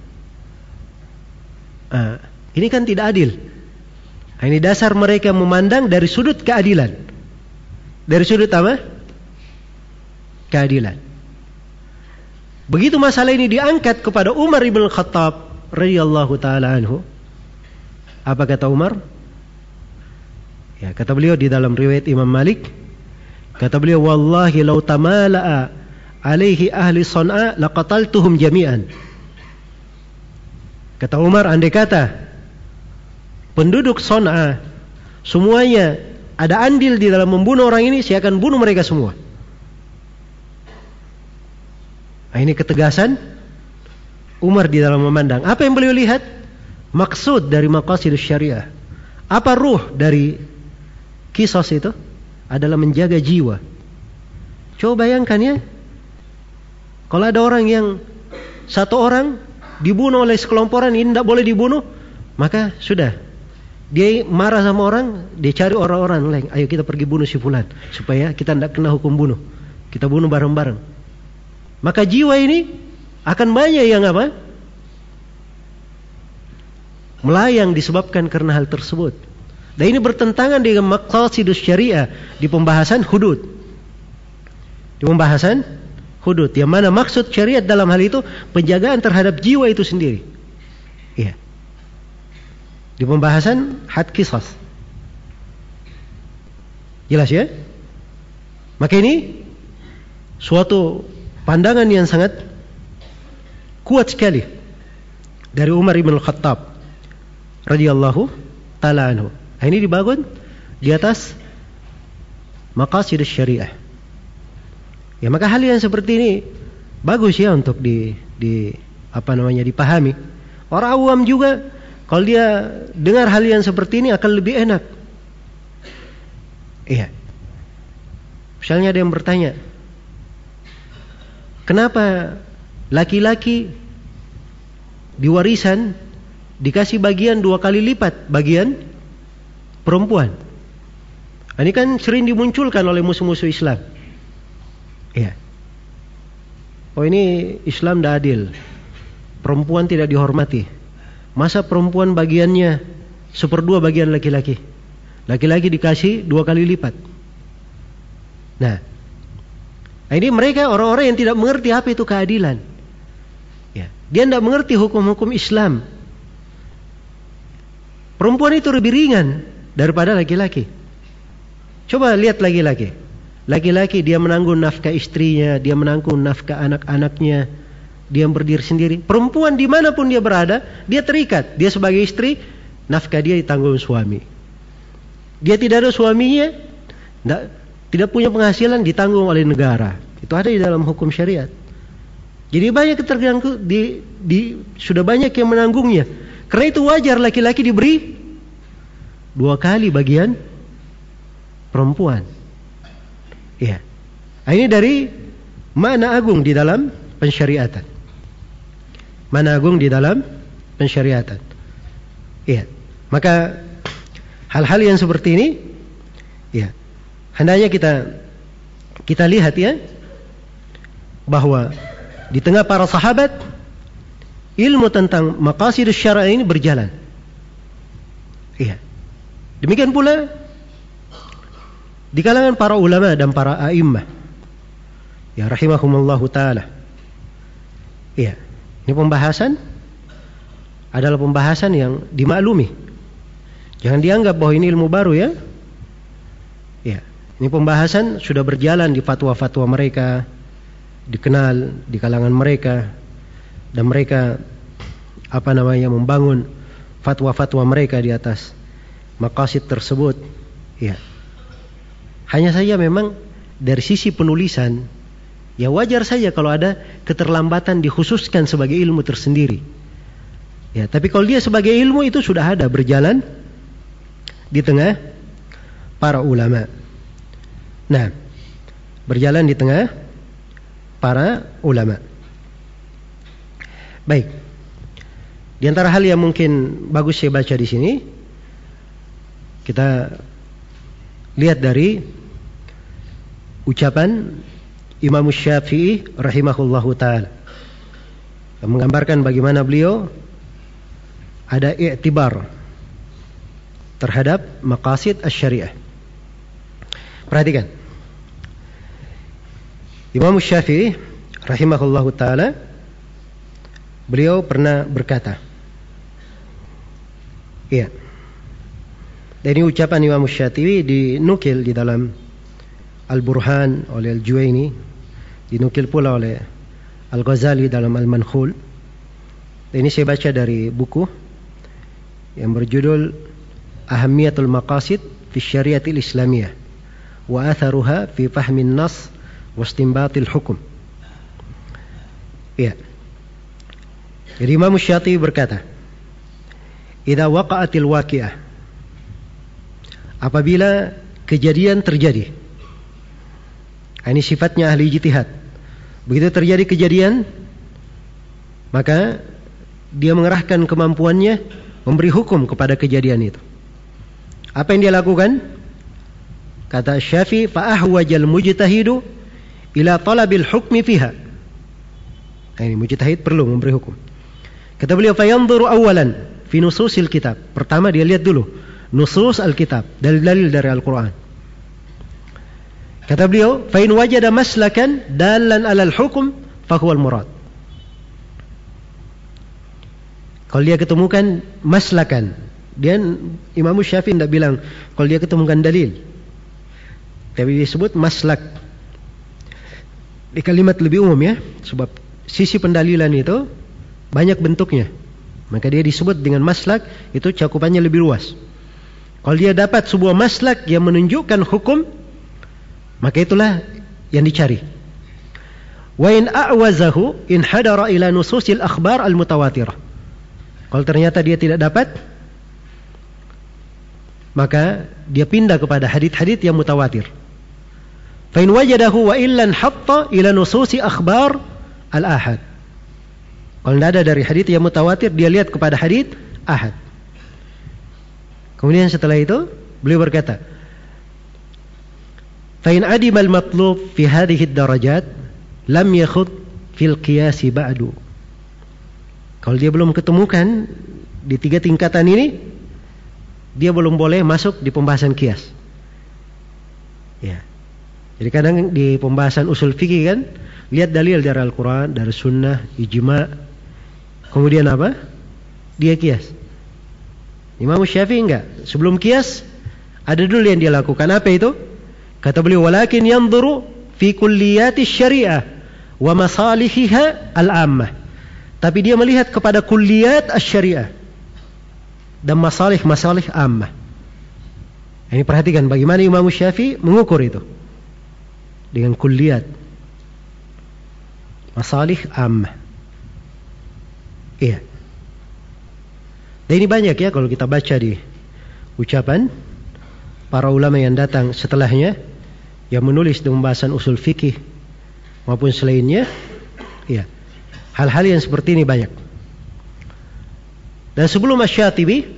Nah, ini kan tidak adil. Ini dasar mereka memandang dari sudut keadilan. Dari sudut apa? Keadilan. Begitu masalah ini diangkat kepada Umar ibn Khattab radhiyallahu taala anhu, apa kata Umar? Ya, kata beliau di dalam riwayat Imam Malik, kata beliau, wallahi law tamala'a alaihi ahli San'a laqataltuhum jami'an. Kata Umar, andai kata penduduk San'a semuanya ada andil di dalam membunuh orang ini, saya akan bunuh mereka semua. Nah, ini ketegasan Umar di dalam memandang. Apa yang beliau lihat? Maksud dari maqasidus syariah. Apa ruh dari qisas itu? Adalah menjaga jiwa. Coba bayangkan ya, kalau ada orang yang satu orang dibunuh oleh sekelompok orang, ini tidak boleh dibunuh, maka sudah, dia marah sama orang, dia cari orang-orang lain, ayo kita pergi bunuh si fulan, supaya kita tidak kena hukum bunuh, kita bunuh bareng-bareng. Maka jiwa ini akan banyak yang apa? Melayang disebabkan karena hal tersebut. Dan ini bertentangan dengan maqasidus syariah di pembahasan hudud. Di pembahasan hudud, yang mana maksud syariat dalam hal itu penjagaan terhadap jiwa itu sendiri. Iya. Di pembahasan had qisas. Jelas ya? Maka ini suatu pandangan yang sangat kuat sekali dari Umar ibn Khattab radhiyallahu taala anhu. Ini dibangun di atas maqasidus syariah. Ya, maka hal yang seperti ini bagus ya untuk di, di apa namanya dipahami. Orang awam juga kalau dia dengar hal yang seperti ini akan lebih enak. Iya. Misalnya ada yang bertanya, kenapa laki-laki di warisan dikasih bagian dua kali lipat bagian perempuan? Ini kan sering dimunculkan oleh musuh-musuh Islam. Ya. Oh, ini Islam tidak adil. Perempuan tidak dihormati. Masa perempuan bagiannya seperdua bagian laki-laki? Laki-laki dikasih dua kali lipat. Nah, ini mereka orang-orang yang tidak mengerti apa itu keadilan. Ya. Dia tidak mengerti hukum-hukum Islam. Perempuan itu lebih ringan daripada laki-laki. Coba lihat laki-laki. Laki-laki dia menanggung nafkah istrinya, dia menanggung nafkah anak-anaknya, dia berdiri sendiri. Perempuan dimanapun dia berada, dia terikat. Dia sebagai istri, nafkah dia ditanggung suami. Dia tidak ada suaminya, tidak, tidak punya penghasilan, ditanggung oleh negara. Itu ada di dalam hukum syariat. Jadi banyak ketergantung, di, di, sudah banyak yang menanggungnya. Karena itu wajar laki-laki diberi dua kali bagian perempuan. Ya, ini dari makna agung di dalam pensyariatan. Makna agung di dalam pensyariatan. Ya, maka hal-hal yang seperti ini, ya, hendaknya kita kita lihat ya, bahwa di tengah para sahabat ilmu tentang maqasidus syara' ini berjalan. Iya. Demikian pula di kalangan para ulama dan para a'immah, ya rahimahumullahu ta'ala. Iya, ini pembahasan adalah pembahasan yang dimaklumi. Jangan dianggap bahwa ini ilmu baru ya. Iya, ini pembahasan sudah berjalan di fatwa-fatwa mereka, dikenal di kalangan mereka, dan mereka apa namanya membangun fatwa-fatwa mereka di atas maqasid tersebut. Iya. Hanya saja memang dari sisi penulisan, ya wajar saja kalau ada keterlambatan dikhususkan sebagai ilmu tersendiri. Ya, tapi kalau dia sebagai ilmu itu sudah ada berjalan di tengah para ulama. Nah, berjalan di tengah para ulama. Baik. Di antara hal yang mungkin bagus saya baca di sini, kita lihat dari ucapan Imam Syafi'i rahimahullahu ta'ala, yang menggambarkan bagaimana beliau ada i'tibar terhadap maqasid asy-syariah. Perhatikan. Imam Syafi'i rahimahullahu ta'ala, beliau pernah berkata, iya, dan ini ucapan Imam Syafi'i dinukil di dalam Al-Burhan oleh Al-Juwaini, dinukil pula oleh Al-Ghazali dalam Al-Mankhul. Dan ini saya baca dari buku yang berjudul Ahammiyatul Maqasid fi Syariatil Islamiyah wa Atharuha fi Fahmin Nas wa Istinbatil Hukum. Iya. Jadi Imam Syafi'i berkata, idza waqa'atil waqi'ah, apabila kejadian terjadi. Ini sifatnya ahli ijtihad. Begitu terjadi kejadian, maka dia mengerahkan kemampuannya memberi hukum kepada kejadian itu. Apa yang dia lakukan? Kata Syafi'i, fa ahwajal mujtahidu ila talabil hukmi fiha. Nah, ini mujtahid perlu memberi hukum. Kata beliau, fa yanzuru awalan fi nususil kitab. Pertama dia lihat dulu nusus al-kitab, dalil-dalil dari Al-Quran. Kata beliau, fa in wajada maslakan dalan 'alal hukm fa huwal murad. Kalau dia ketemukan maslakan, dia Imam Syafi'i tidak bilang kalau dia ketemukan dalil, tapi disebut maslak. Di kalimat lebih umum ya, sebab sisi pendalilan itu banyak bentuknya, maka dia disebut dengan maslak, itu cakupannya lebih luas. Kalau dia dapat sebuah maslak yang menunjukkan hukum, maka itulah yang dicari. Wa in a'wazahu in hadara ila nususil akhbar al-mutawatirah. Kalau ternyata dia tidak dapat, maka dia pindah kepada hadits-hadits yang mutawatir. Fa in wajadahu wa illan hatta ila nususi akhbar al-ahad. Kalau tidak ada dari hadits yang mutawatir, dia lihat kepada hadits ahad. Kemudian setelah itu beliau berkata, fa in adima al-matlub fi hadhihi ad-darajat lam yakhud fil qiyas ba'du. Kalau dia belum ketemukan di tiga tingkatan ini, dia belum boleh masuk di pembahasan qiyas. Ya. Jadi kadang di pembahasan usul fikih kan, lihat dalil dari Al-Quran, dari Sunnah, ijma', kemudian apa? Dia qiyas. Imam Syafi'i enggak. Sebelum qiyas, ada dulu yang dia lakukan. Apa itu? Kata beliau, walakin yanzuru fi kulliyati syariah wa masalihiha al-ammah. Tapi dia melihat kepada kulliyat asy-syariah dan masalih-masalih ammah. Ini perhatikan bagaimana Imam Syafi'i mengukur itu. Dengan kulliyat, masalih ammah. Iya. Dan ini banyak ya kalau kita baca di ucapan para ulama yang datang setelahnya, yang menulis di pembahasan usul fikih maupun selainnya. Iya. Hal-hal yang seperti ini banyak. Dan sebelum Asy-Syatibi,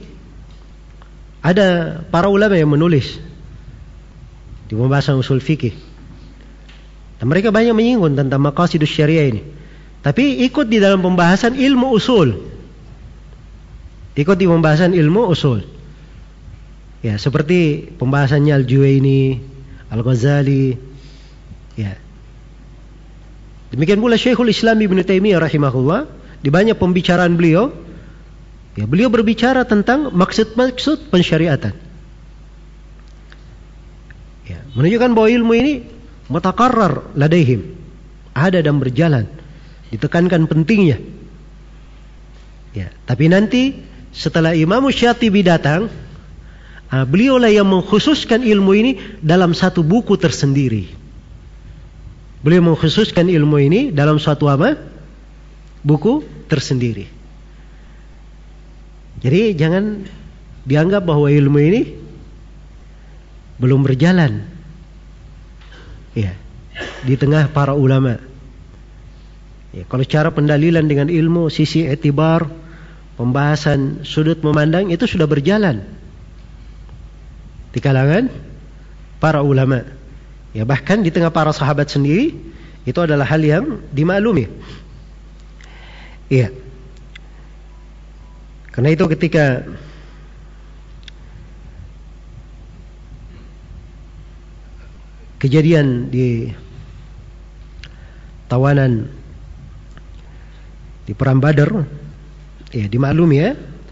ada para ulama yang menulis di pembahasan usul fikih. Dan mereka banyak menyinggung tentang maqasidus syariah ini. Tapi ikut di dalam pembahasan ilmu usul. Ikut di pembahasan ilmu usul. Ya, seperti pembahasannya Al-Juwaini, Al-Ghazali. Ya. Demikian pula Syekhul Islam Ibnu Taimiyah rahimahullah, di banyak pembicaraan beliau, ya beliau berbicara tentang maksud-maksud pensyariatan. Ya, menunjukkan bahwa ilmu ini mutakarrar ladaihim, ada dan berjalan, ditekankan pentingnya. Ya, tapi nanti setelah Imam Syatibi datang, ah, beliaulah yang mengkhususkan ilmu ini dalam satu buku tersendiri. Beliau mengkhususkan ilmu ini dalam suatu apa? Buku tersendiri. Jadi jangan dianggap bahwa ilmu ini belum berjalan. Ya, di tengah para ulama. Ya, kalau cara pendalilan dengan ilmu, sisi etibar, pembahasan sudut memandang itu sudah berjalan di kalangan para ulama. Ya, bahkan di tengah para sahabat sendiri itu adalah hal yang dimaklumi. Iya. Karena itu ketika kejadian di tawanan di perang Badar, ya dimaklumi ya,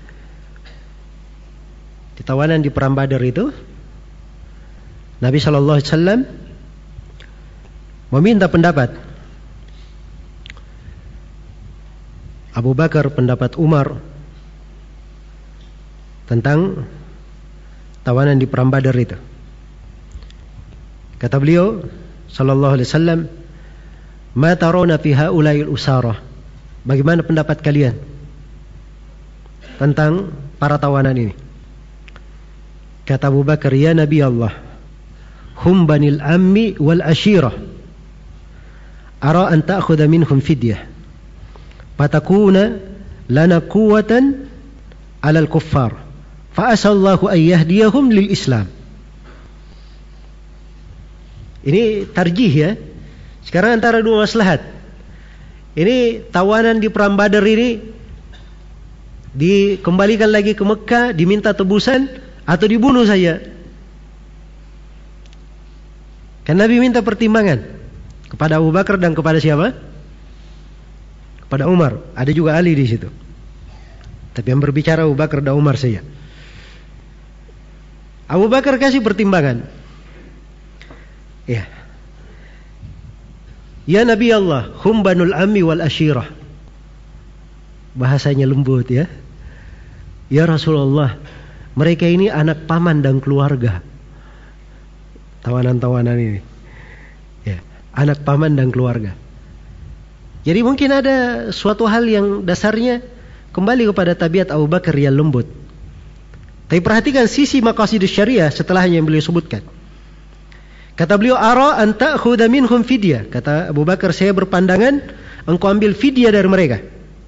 di tawanan di perang Badar itu Nabi Shallallahu Alaihi Wasallam meminta pendapat Abu Bakar, pendapat Umar tentang tawanan di perang Badar itu. Kata beliau Shallallahu Alaihi Wasallam, "Ma tarawna fi haula'il usarah?" Bagaimana pendapat kalian tentang para tawanan ini? Kata Abu Bakar, "Ya Nabi Allah, hum banil ammi wal ashirah. Ara an ta'khudha minhum fidyah. Fatakuna lana quwwatan 'ala al-kuffar. Fa asallahu an yahdiyahum lil Islam." Ini tarjih ya. Sekarang antara dua maslahat. Ini tawanan di perang Badar ini dikembalikan lagi ke Mekah, diminta tebusan atau dibunuh saja. Kan Nabi minta pertimbangan kepada Abu Bakar dan kepada siapa? Kepada Umar. Ada juga Ali di situ. Tapi yang berbicara Abu Bakar dan Umar saja. Abu Bakar kasih pertimbangan. Ya. Ya Nabi Allah, hum banul ammi wal ashirah. Bahasanya lembut ya. Ya Rasulullah, mereka ini anak paman dan keluarga. Tawanan-tawanan ini. Ya, anak paman dan keluarga. Jadi mungkin ada suatu hal yang dasarnya kembali kepada tabiat Abu Bakar yang lembut. Tapi perhatikan sisi maqasidus syariah setelahnya yang beliau sebutkan. Kata beliau, "Ara an ta'khudha minhum fidyah." Kata Abu Bakar, saya berpandangan engkau ambil fidyah dari mereka.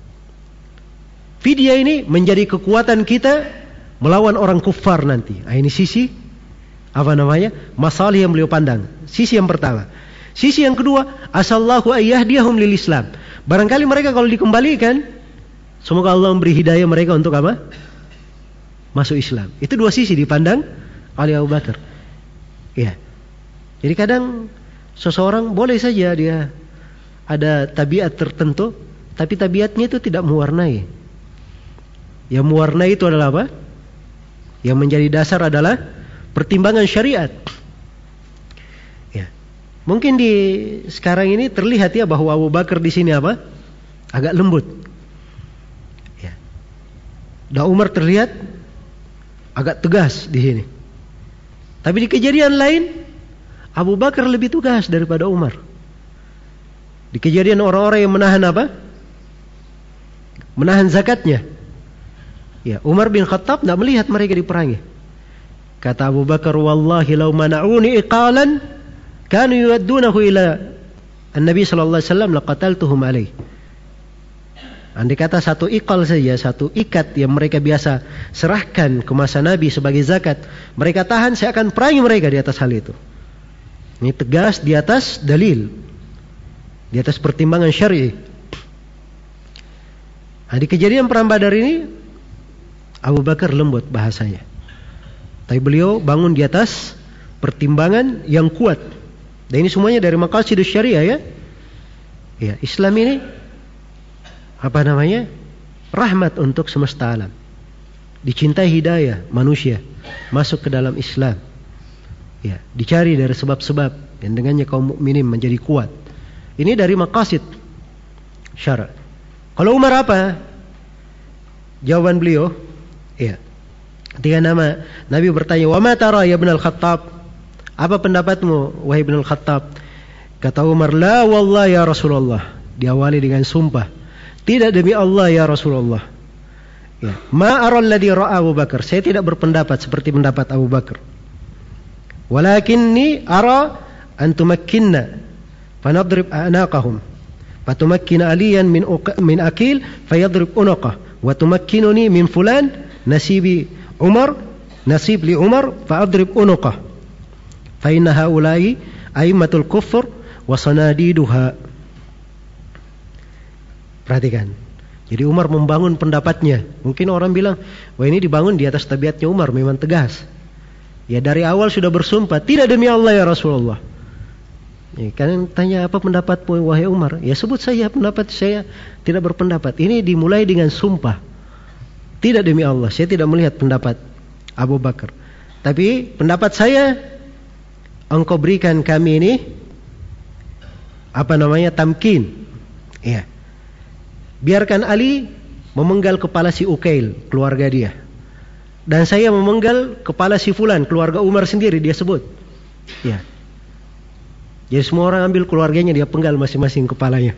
Fidyah ini menjadi kekuatan kita melawan orang kufar nanti. Nah, ini sisi apa namanya? Masalih yang beliau pandang. Sisi yang pertama. Sisi yang kedua, asallahu ayyahdiyahum lil Islam. Barangkali mereka kalau dikembalikan, semoga Allah memberi hidayah mereka untuk apa? Masuk Islam. Itu dua sisi dipandang oleh Abu Bakar. Ya. Jadi kadang seseorang boleh saja dia ada tabiat tertentu, tapi tabiatnya itu tidak mewarnai. Yang mewarnai itu adalah apa? Yang menjadi dasar adalah pertimbangan syariat. Ya. Mungkin di sekarang ini terlihat ya bahwa Abu Bakar di sini apa? Agak lembut. Ya. Dan Umar terlihat agak tegas di sini. Tapi di kejadian lain Abu Bakar lebih tegas daripada Umar. Di kejadian orang-orang yang menahan apa? Menahan zakatnya. Ya, Umar bin Khattab tidak melihat mereka diperangi. Kata Abu Bakar, "Wallahi law mana'uni iqalan kanu yuaddunahu ila an-nabi sallallahu alaihi wasallam laqataltuhum alaih." Andai kata satu iqal saja, satu ikat yang mereka biasa serahkan ke masa Nabi sebagai zakat, mereka tahan, saya akan perangi mereka di atas hal itu. Ini tegas di atas dalil, di atas pertimbangan syar'i. Nah, di kejadian perang Badar ini Abu Bakar lembut bahasanya, tapi beliau bangun di atas pertimbangan yang kuat. Dan ini semuanya dari maqasidus syariah ya. Ya, Islam ini apa namanya? Rahmat untuk semesta alam. Dicintai hidayah manusia masuk ke dalam Islam. Ya, dicari dari sebab-sebab yang dengannya kaum mukminin menjadi kuat. Ini dari maqasid syara'. Kalau Umar apa? Jawaban beliau, ya. Ketika nama Nabi bertanya, "Wa ma tara ya Ibn al-Khattab?" Apa pendapatmu wahai Ibn al-Khattab? Kata Umar, "La wallahi ya Rasulullah." Diawali dengan sumpah, "Tidak demi Allah ya Rasulullah." Ya, "Ma ara alladhi ra'a Abu Bakar." Saya tidak berpendapat seperti pendapat Abu Bakar. "Walakinni ara an tumakkinna fanadrib a'naqahum Fatumakkina aliyan min min akil fayadrib unaqah wa tumakkinuni min fulan nasibi Umar nasib li Umar fa'adrib unaqah fa inna haula'i aimmatul kufur wa sanadiduha. Perhatikan. Jadi Umar membangun pendapatnya. Mungkin orang bilang, wah ini dibangun di atas tabiatnya Umar, memang tegas. Ya dari awal sudah bersumpah, tidak demi Allah ya Rasulullah. Ya, kalian tanya apa pendapatmu wahai Umar? Ya sebut saja pendapat saya, tidak berpendapat. Ini dimulai dengan sumpah. Tidak demi Allah, saya tidak melihat pendapat Abu Bakar. Tapi pendapat saya, engkau berikan kami ini apa namanya tamkin. Ya. Biarkan Ali memenggal kepala si Ukail, keluarga dia. Dan saya memenggal kepala si Fulan, keluarga Umar sendiri dia sebut. Ya. Jadi semua orang ambil keluarganya, dia penggal masing-masing kepalanya.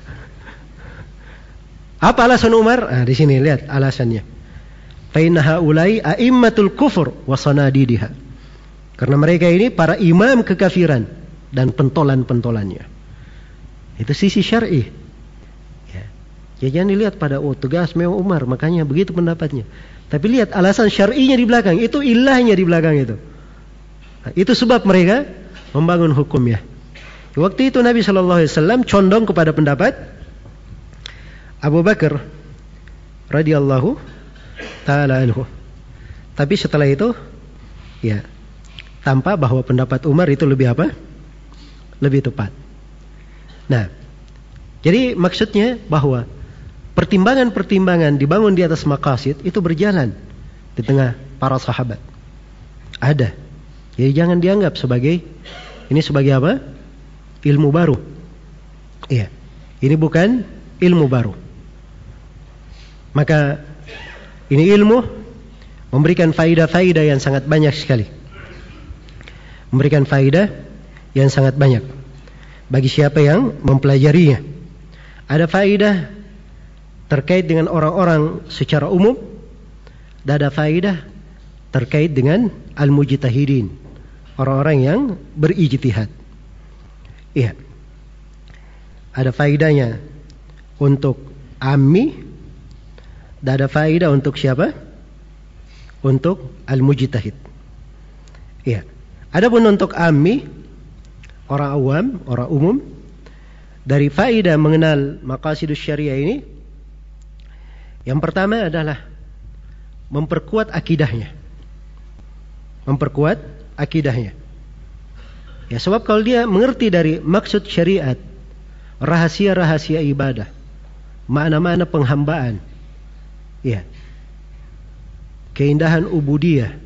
Apa alasan Umar? Ah, di sini lihat alasannya. Fa inna haula'i a'immatul kufur wa sanadidiha. Karena mereka ini para imam kekafiran dan pentolan-pentolannya. Itu sisi syar'i. Ya jangan dilihat pada oh tegas memang Umar, makanya begitu pendapatnya. Tapi lihat alasan syar'inya di belakang, itu ilahnya di belakang itu. Nah, itu sebab mereka membangun hukumnya. Waktu itu Nabi shallallahu alaihi wasallam condong kepada pendapat Abu Bakar radhiyallahu taala anhu. Tapi setelah itu, ya tampak bahwa pendapat Umar itu lebih apa? Lebih tepat. Nah, jadi maksudnya bahwa pertimbangan-pertimbangan dibangun di atas maqasid itu berjalan di tengah para sahabat. Ada. Jadi jangan dianggap sebagai ini sebagai apa? Ilmu baru. Iya. Ini bukan ilmu baru. Maka ini ilmu memberikan faidah-faidah yang sangat banyak sekali. Memberikan faidah yang sangat banyak bagi siapa yang mempelajarinya. Ada faidah terkait dengan orang-orang secara umum, dan ada faidah terkait dengan al-mujtahidin, orang-orang yang berijtihad. Iya. Ada faidahnya untuk ammi, dan ada faidah untuk siapa? Untuk al-mujtahid. Iya. Adapun untuk ammi, orang awam, orang umum, dari faidah mengenal maqasidus syariah ini, yang pertama adalah memperkuat akidahnya. Memperkuat akidahnya. Ya, sebab kalau dia mengerti dari maksud syariat, rahasia-rahasia ibadah, makna-makna penghambaan, ya, keindahan ubudiyah,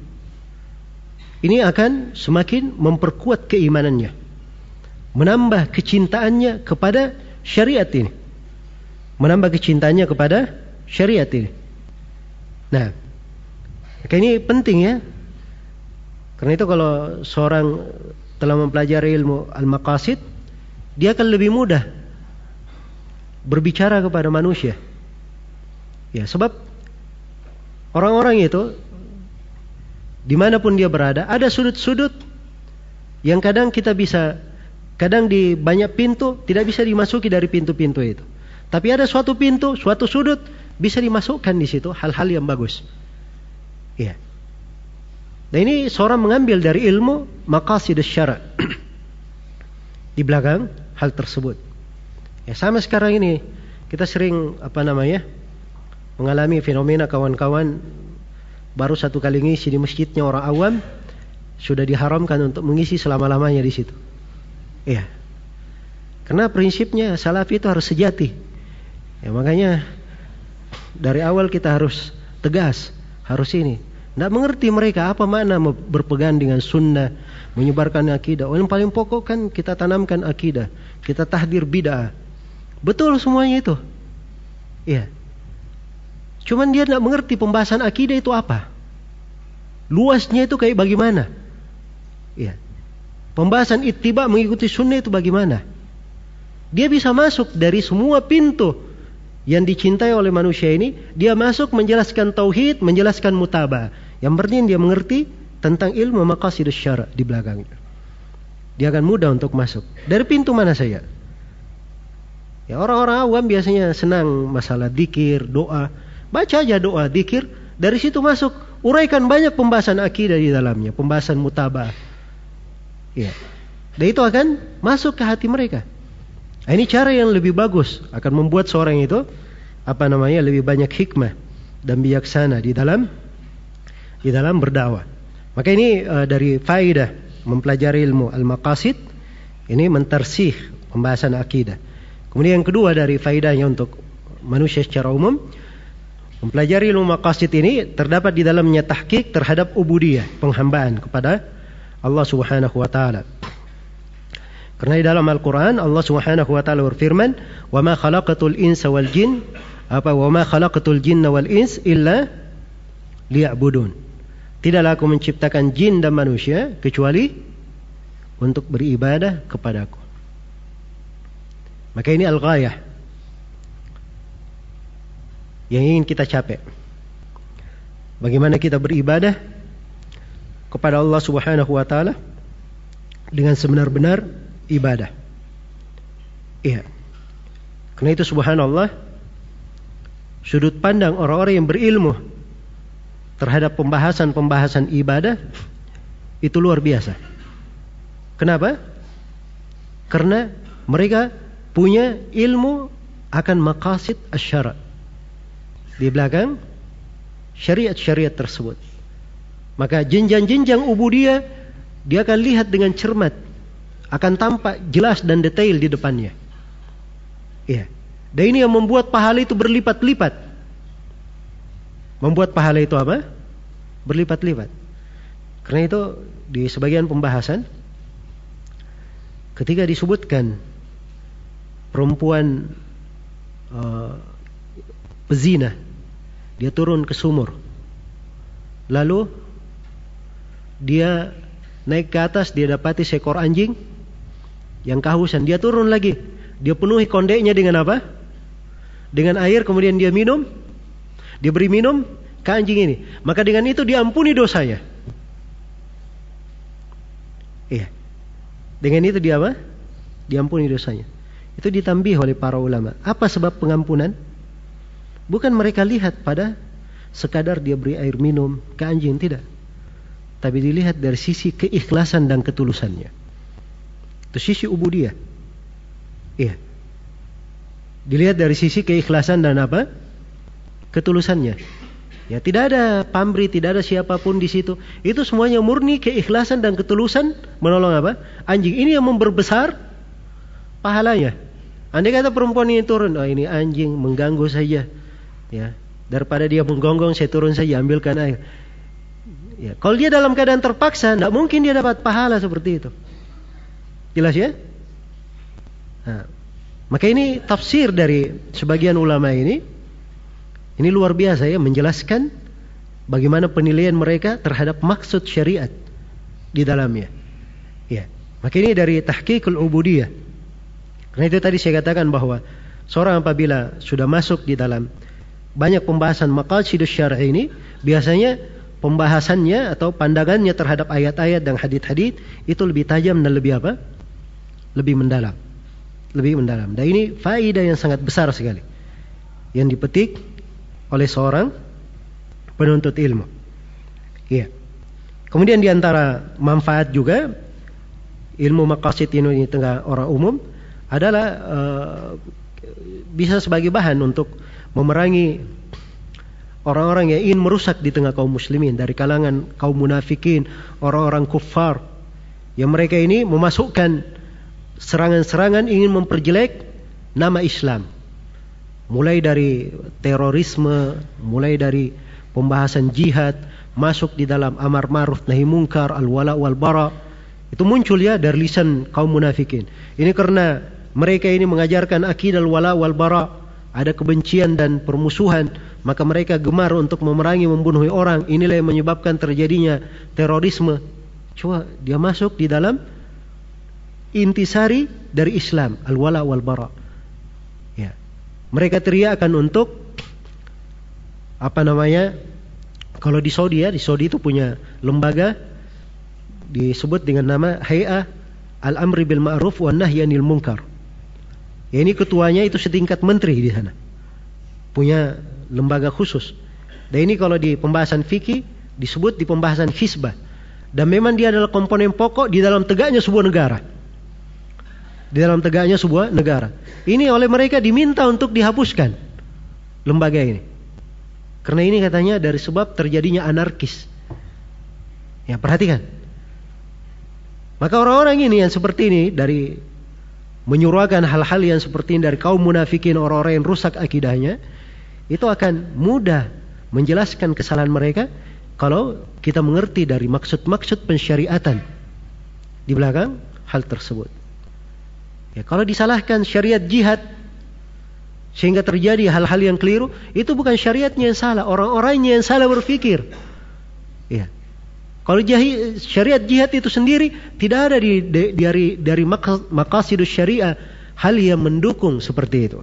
ini akan semakin memperkuat keimanannya, menambah kecintaannya kepada syariat ini, menambah kecintaannya kepada syariat ini. Nah, ini penting ya. Karena itu kalau seorang telah mempelajari ilmu al-maqasid, dia akan lebih mudah berbicara kepada manusia. Ya, sebab orang-orang itu dimanapun dia berada, ada sudut-sudut yang kadang kita bisa, kadang di banyak pintu tidak bisa dimasuki dari pintu-pintu itu. Tapi ada suatu pintu, suatu sudut bisa dimasukkan di situ hal-hal yang bagus. Ya. Dan ini seorang mengambil dari ilmu maqasid syara' di belakang hal tersebut. Ya, sama sekarang ini kita sering apa namanya mengalami fenomena kawan-kawan baru satu kali ngisi di masjidnya orang awam sudah diharamkan untuk mengisi selama-lamanya di situ. Ya. Karena prinsipnya salafi itu harus sejati. Ya, makanya dari awal kita harus tegas, harus ini. Tidak mengerti mereka apa makna berpegang dengan sunnah, menyebarkan akidah. Yang paling pokok kan kita tanamkan akidah, kita tahdir bid'ah. Betul semuanya itu. Iya. Cuman dia tidak mengerti pembahasan akidah itu apa. Luasnya itu kayak bagaimana. Iya. Pembahasan ittiba mengikuti sunnah itu bagaimana. Dia bisa masuk dari semua pintu yang dicintai oleh manusia ini, dia masuk menjelaskan tauhid, menjelaskan mutabah. Yang penting dia mengerti tentang ilmu maqasidus syara' di belakangnya. Dia akan mudah untuk masuk. Dari pintu mana saja. Ya, orang-orang awam biasanya senang masalah dzikir, doa. Baca aja doa, dzikir, dari situ masuk uraikan banyak pembahasan akidah di dalamnya, pembahasan mutaba'ah. Ya. Dan itu akan masuk ke hati mereka. Nah, ini cara yang lebih bagus, akan membuat seorang itu apa namanya lebih banyak hikmah dan bijaksana di dalam di dalam berdakwah. Maka ini uh, dari faedah mempelajari ilmu al-maqasid, ini mentersih pembahasan akidah. Kemudian yang kedua dari faedahnya untuk manusia secara umum, mempelajari ilmu maqasid ini terdapat di dalamnya tahqiq terhadap ubudiyah, penghambaan kepada Allah Subhanahu wa taala. Karena di dalam Al-Qur'an Allah Subhanahu wa taala berfirman, "Wa ma khalaqatul insa wal jin" apa "Wa ma khalaqatul jinna wal ins illa liya'budun." Tidaklah aku menciptakan jin dan manusia kecuali untuk beribadah kepadaku. Maka ini al-ghayah yang ingin kita capai. Bagaimana kita beribadah kepada Allah Subhanahu wa taala dengan sebenar-benar ibadah. Iya. Karena itu subhanallah, sudut pandang orang-orang yang berilmu terhadap pembahasan-pembahasan ibadah itu luar biasa. Kenapa? Karena mereka punya ilmu akan maqasid asy-syara'. Di belakang syariat-syariat tersebut. Maka jenjang-jenjang ubudiyah dia akan lihat dengan cermat, akan tampak jelas dan detail di depannya. Iya. Dan ini yang membuat pahala itu berlipat-lipat. Membuat pahala itu apa? Berlipat-lipat. Karena itu di sebagian pembahasan ketika disebutkan perempuan uh, pezina, dia turun ke sumur, lalu dia naik ke atas, dia dapati seekor anjing yang kehausan, dia turun lagi, dia penuhi kondeknya dengan apa? Dengan air, kemudian dia minum, dia beri minum ke anjing ini, maka dengan itu diampuni dosanya. Iya, dengan itu dia apa? Diampuni dosanya. Itu ditambih oleh para ulama. Apa sebab pengampunan? Bukan mereka lihat pada sekadar dia beri air minum ke anjing, tidak. Tapi dilihat dari sisi keikhlasan dan ketulusannya. Itu sisi ubudiyah. Iya. Dilihat dari sisi keikhlasan dan apa? Ketulusannya. Ya, tidak ada pamrih, tidak ada siapapun di situ. Itu semuanya murni keikhlasan dan ketulusan menolong apa? Anjing. Ini yang memperbesar pahalanya. Andai kata perempuan ini turun, oh ini anjing mengganggu saja, ya, daripada dia menggonggong, saya turun saja ambilkan air. Ya, kalau dia dalam keadaan terpaksa, tidak mungkin dia dapat pahala seperti itu. Jelas ya? Nah, maka ini tafsir dari sebagian ulama ini, ini luar biasa ya, menjelaskan bagaimana penilaian mereka terhadap maksud syariat di dalamnya. Ya, maka ini dari tahqiqul ubudiyah. Karena itu tadi saya katakan bahwa seorang apabila sudah masuk di dalam banyak pembahasan maqasidus syar'i ini, biasanya pembahasannya atau pandangannya terhadap ayat-ayat dan hadits-hadits itu lebih tajam dan lebih apa? Lebih mendalam. Lebih mendalam. Dan ini faedah yang sangat besar sekali yang dipetik oleh seorang penuntut ilmu. Iya. Kemudian di antara manfaat juga ilmu maqasid ini di tengah orang umum adalah uh, bisa sebagai bahan untuk memerangi orang-orang yang ingin merusak di tengah kaum muslimin dari kalangan kaum munafikin, orang-orang kuffar yang mereka ini memasukkan serangan-serangan ingin memperjelek nama Islam, mulai dari terorisme, mulai dari pembahasan jihad, masuk di dalam amar ma'ruf nahi munkar, al-wala wal bara. Itu muncul ya dari lisan kaum munafikin. Ini karena mereka ini mengajarkan akidah al-wala wal bara, ada kebencian dan permusuhan, maka mereka gemar untuk memerangi, membunuh orang. Inilah yang menyebabkan terjadinya terorisme. Coba dia masuk di dalam intisari dari Islam, al-wala wal bara. Ya. Mereka teriakan untuk apa namanya? Kalau di Saudi ya, di Saudi itu punya lembaga disebut dengan nama Hay'ah Al-Amri bil Ma'ruf wan Nahyi 'anil Munkar. Ya, ini ketuanya itu setingkat menteri di sana. Punya lembaga khusus. Dan ini kalau di pembahasan fikih disebut di pembahasan hisbah. Dan memang dia adalah komponen pokok di dalam tegaknya sebuah negara. Di dalam tegaknya sebuah negara. Ini oleh mereka diminta untuk dihapuskan lembaga ini. Karena ini katanya dari sebab terjadinya anarkis. Ya, perhatikan. Maka orang-orang ini yang seperti ini dari menyuruhkan hal-hal yang seperti ini dari kaum munafikin, orang-orang yang rusak akidahnya, itu akan mudah menjelaskan kesalahan mereka kalau kita mengerti dari maksud-maksud pensyariatan di belakang hal tersebut. Ya, kalau disalahkan syariat jihad sehingga terjadi hal-hal yang keliru, itu bukan syariatnya yang salah, orang-orangnya yang salah berpikir. Ya. Kalau jahi, syariat jihad itu sendiri tidak ada di, di, dari dari maqasidus syariah hal yang mendukung seperti itu.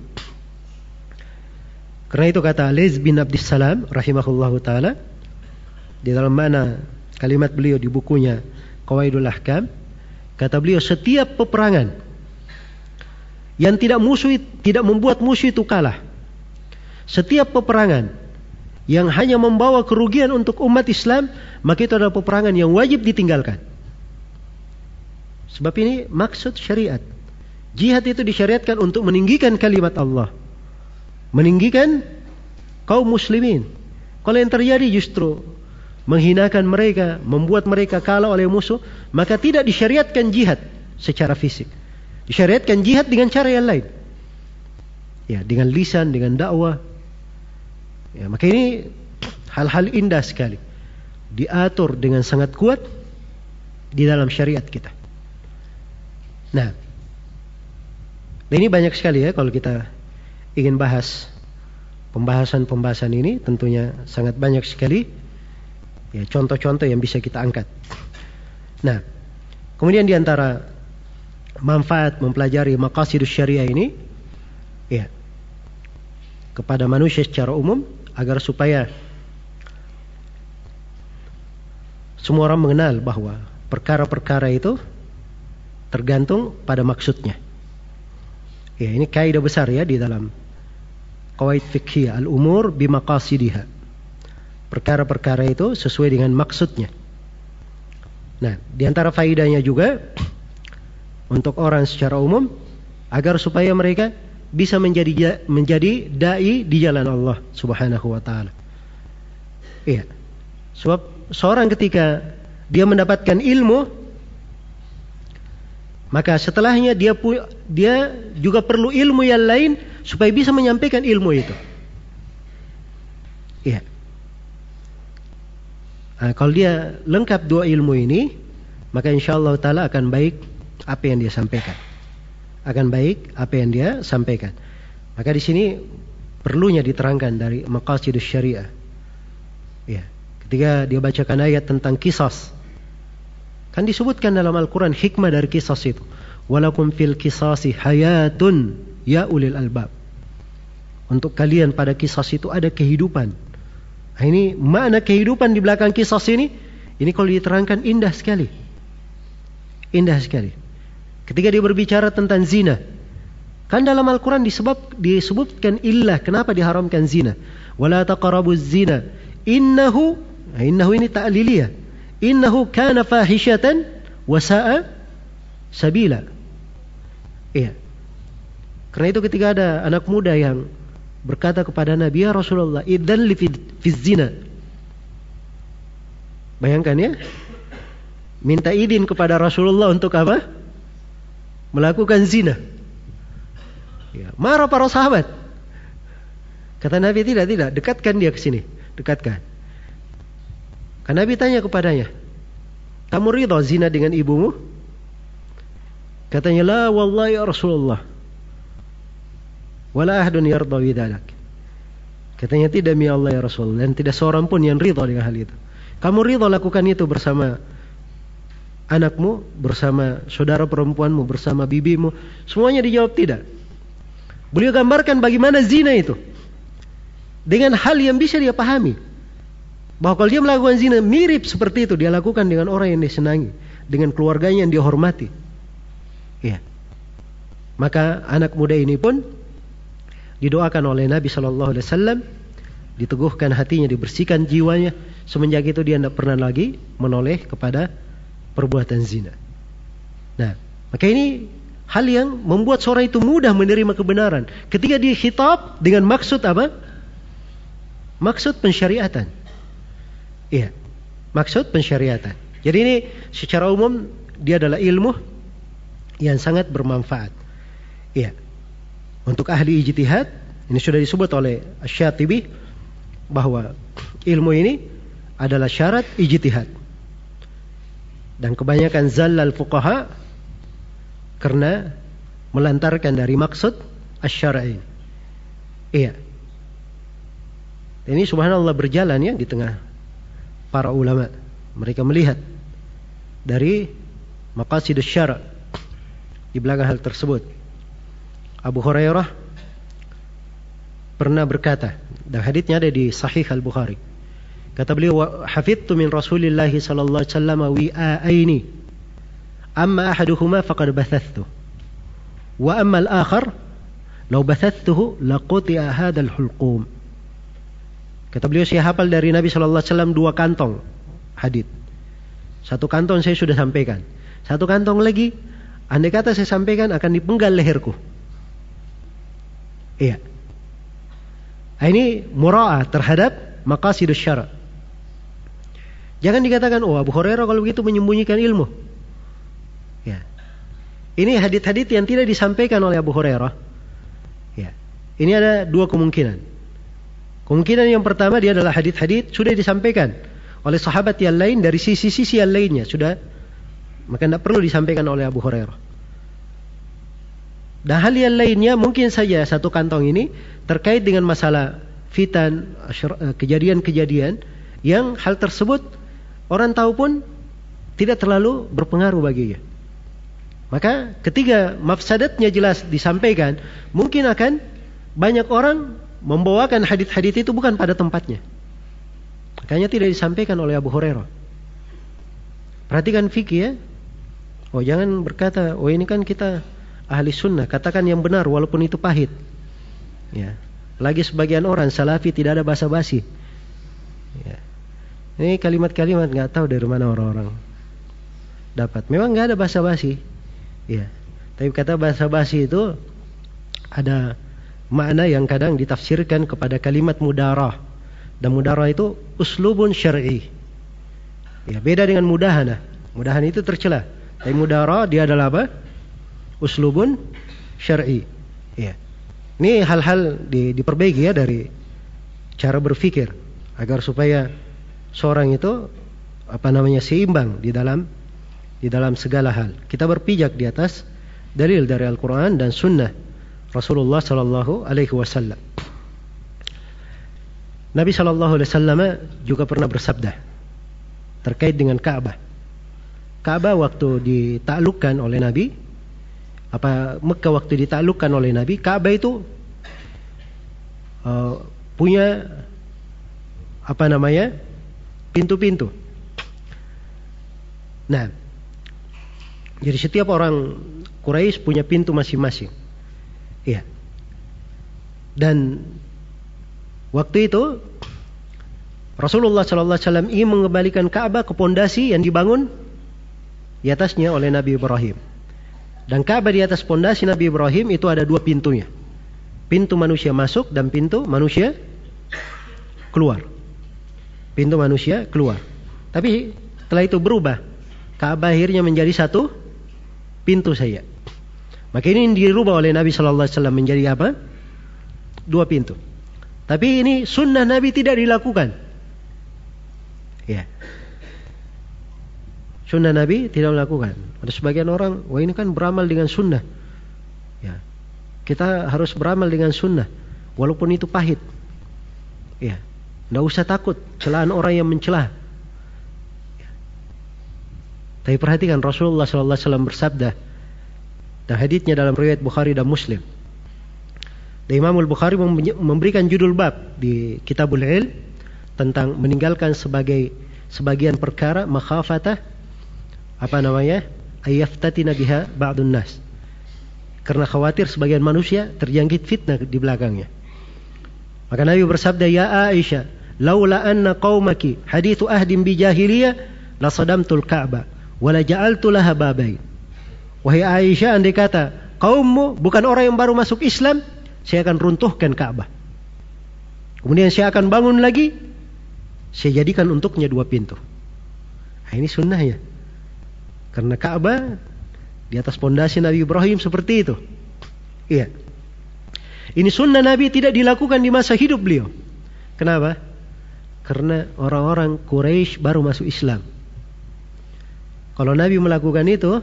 Karena itu kata Aliz bin Abdissalam rahimahullahu taala di dalam mana kalimat beliau di bukunya Qawaidul Ahkam, kata beliau setiap peperangan yang tidak musuh tidak membuat musuh itu kalah, setiap peperangan yang hanya membawa kerugian untuk umat Islam, maka itu adalah peperangan yang wajib ditinggalkan. Sebab ini maksud syariat. Jihad itu disyariatkan untuk meninggikan kalimat Allah, meninggikan kaum muslimin. Kalau yang terjadi justru menghinakan mereka, membuat mereka kalah oleh musuh, maka tidak disyariatkan jihad secara fisik. Disyariatkan jihad dengan cara yang lain. Ya, dengan lisan, dengan dakwah. Ya, maka ini hal-hal indah sekali. Diatur dengan sangat kuat di dalam syariat kita. Nah, ini banyak sekali ya kalau kita ingin bahas pembahasan-pembahasan ini, tentunya sangat banyak sekali ya contoh-contoh yang bisa kita angkat. Nah, kemudian di antara manfaat mempelajari maqasidus syariah ini ya kepada manusia secara umum agar supaya semua orang mengenal bahwa perkara-perkara itu tergantung pada maksudnya. Ya, ini kaidah besar ya di dalam qawaid fiqhiyah, al-umur bimaqasidiha. Perkara-perkara itu sesuai dengan maksudnya. Nah, di antara faidahnya juga untuk orang secara umum agar supaya mereka bisa menjadi menjadi dai di jalan Allah Subhanahu wa taala. Iya. Sebab seorang ketika dia mendapatkan ilmu, maka setelahnya dia pu- dia juga perlu ilmu yang lain supaya bisa menyampaikan ilmu itu. Iya. Nah, kalau dia lengkap dua ilmu ini, maka insyaallah taala akan baik apa yang dia sampaikan. Akan baik apa yang dia sampaikan. Maka di sini perlunya diterangkan dari maqasidus syariah. Ya, ketika dia bacakan ayat tentang qisas, kan disebutkan dalam Al-Quran hikmah dari qisas itu. Walakum fil qisasi hayatun ya ulil albab. Untuk kalian pada qisas itu ada kehidupan. Nah, ini makna kehidupan di belakang qisas ini, ini kalau diterangkan indah sekali. Indah sekali. Ketika dia berbicara tentang zina, kan dalam Al-Quran disebab, disebutkan illah kenapa diharamkan zina. Wala taqrabuz zina innahu, nah, innahu ini ta'liliyah, innahu kana fahishatan wa sa'a sabila. Iya. Karena itu ketika ada anak muda yang berkata kepada Nabi, ya Rasulullah, idzan li fi zina. Bayangkan ya, minta izin kepada Rasulullah untuk apa? Melakukan zina. Ya, marah para sahabat. Kata Nabi, tidak, tidak, dekatkan dia ke sini, dekatkan. Karena Nabi tanya kepadanya, kamu ridha zina dengan ibumu? Katanya, la wallahi ya Rasulullah, wala ahadun yarda bidzalik. Katanya, tidak mi Allah ya Rasul, dan tidak seorang pun yang ridha dengan hal itu. Kamu ridha lakukan itu bersama anakmu, bersama saudara perempuanmu, bersama bibimu? Semuanya dijawab tidak. Beliau gambarkan bagaimana zina itu dengan hal yang bisa dia pahami, bahwa kalau dia melakukan zina mirip seperti itu dia lakukan dengan orang yang dia senangi, dengan keluarganya yang dia hormati. Ya. Maka anak muda ini pun didoakan oleh Nabi Shallallahu Alaihi Wasallam, diteguhkan hatinya, dibersihkan jiwanya. Semenjak itu dia tidak pernah lagi menoleh kepada perbuatan zina. Nah, maka ini hal yang membuat seorang itu mudah menerima kebenaran ketika dia khitab dengan maksud apa? Maksud pensyariatan. Iya, maksud pensyariatan. Jadi ini secara umum dia adalah ilmu yang sangat bermanfaat. Iya. Untuk ahli ijtihad, ini sudah disebut oleh Asy-Syatibi bahwa ilmu ini adalah syarat ijtihad. Dan kebanyakan zallal fuqaha karena melantarkan dari maksud asy-syar'i. Iya. Ini subhanallah berjalan ya di tengah para ulama. Mereka melihat dari maqasid asy-syara' di belakang hal tersebut. Abu Hurairah pernah berkata, dan haditsnya ada di Sahih Al-Bukhari. Kata beliau, hafidtu min Rasulillah sallallahu alaihi wasallam wi'aini. Amma ahaduhuma faqad bathathtu. Wa amma al-akhar law bathathuhu laquti'a hadzal hulqum. Kata beliau, saya hafal dari Nabi sallallahu alaihi wasallam dua kantong hadits. Satu kantong saya sudah sampaikan. Satu kantong lagi, andai kata saya sampaikan akan dipenggal leherku. Iya. Ini mura'ah terhadap maqasidus syara'. Jangan dikatakan, oh Abu Hurairah kalau begitu menyembunyikan ilmu. Ya. Ini hadits-hadits yang tidak disampaikan oleh Abu Hurairah. Ya. Ini ada dua kemungkinan. Kemungkinan yang pertama dia adalah hadits-hadits sudah disampaikan oleh sahabat yang lain dari sisi-sisi yang lainnya sudah, maka tidak perlu disampaikan oleh Abu Hurairah. Dan hal yang lainnya mungkin saja satu kantong ini terkait dengan masalah fitan, kejadian-kejadian yang hal tersebut orang tahu pun tidak terlalu berpengaruh baginya. Maka ketika mafsadatnya jelas disampaikan, mungkin akan banyak orang membawakan hadits-hadits itu bukan pada tempatnya. Makanya tidak disampaikan oleh Abu Hurairah. Perhatikan fikih ya. Oh jangan berkata, oh ini kan kita ahli sunnah, katakan yang benar walaupun itu pahit. Ya. Lagi sebagian orang salafi tidak ada basa-basi. Ya. Ini kalimat-kalimat nggak tahu dari mana orang-orang dapat. Memang nggak ada basa-basi. Ya. Tapi kata basa-basi itu ada makna yang kadang ditafsirkan kepada kalimat mudarah. Dan mudarah itu uslubun syar'i. Ya, beda dengan mudahana. Mudahana itu tercela. Tapi mudarah dia adalah apa? Uslubun syar'i. Ya. Ini hal-hal di, diperbaiki ya dari cara berpikir agar supaya seorang itu apa namanya seimbang di dalam di dalam segala hal. Kita berpijak di atas dalil dari Al-Quran dan Sunnah Rasulullah Sallallahu Alaihi Wasallam. Nabi Sallallahu Alaihi Wasallam juga pernah bersabda terkait dengan Ka'bah. Ka'bah waktu ditaklukkan oleh Nabi, apa Mekah waktu ditaklukkan oleh Nabi, Ka'bah itu uh, punya apa namanya pintu-pintu. Nah, jadi setiap orang Quraisy punya pintu masing-masing. Iya. Dan waktu itu Rasulullah Sallallahu Alaihi Wasallam ingin mengembalikan Ka'bah ke pondasi yang dibangun di atasnya oleh Nabi Ibrahim. Dan Ka'bah di atas pondasi Nabi Ibrahim itu ada dua pintunya. Pintu manusia masuk dan pintu manusia keluar. Pintu manusia keluar. Tapi setelah itu berubah. Ka'bah akhirnya menjadi satu pintu saja. Maka ini dirubah oleh Nabi Sallallahu Alaihi Wasallam menjadi apa? Dua pintu. Tapi ini sunnah Nabi tidak dilakukan. Ya. Sunnah Nabi tidak dilakukan. Ada sebagian orang, wah ini kan beramal dengan sunnah. Ya. Kita harus beramal dengan sunnah, walaupun itu pahit. Ya. Tidak usah takut celaan orang yang mencela. Ya. Tapi perhatikan Rasulullah Sallallahu Alaihi Wasallam bersabda, dan haditsnya dalam riwayat Bukhari dan Muslim. Dan Imam Al-Bukhari memberikan judul bab di Kitabul Ilm tentang meninggalkan sebagai sebagian perkara makhafatah apa namanya ayaftatina biha ba'dun nas, karena khawatir sebagian manusia terjangkit fitnah di belakangnya. Maka Nabi bersabda, "Ya Aisyah, laula anna qaumaki hadithu ahdin bi jahiliyah la sadamtul Ka'bah wa la ja'altu laha babain." Wahai Aisyah, andai kata kaummu bukan orang yang baru masuk Islam, saya akan runtuhkan Ka'bah. Kemudian saya akan bangun lagi, saya jadikan untuknya dua pintu. Nah, ini sunnahnya. Karena Ka'bah di atas pondasi Nabi Ibrahim seperti itu. Iya. Ini sunnah Nabi, tidak dilakukan di masa hidup beliau. Kenapa? Karena orang-orang Quraisy baru masuk Islam. Kalau Nabi melakukan itu,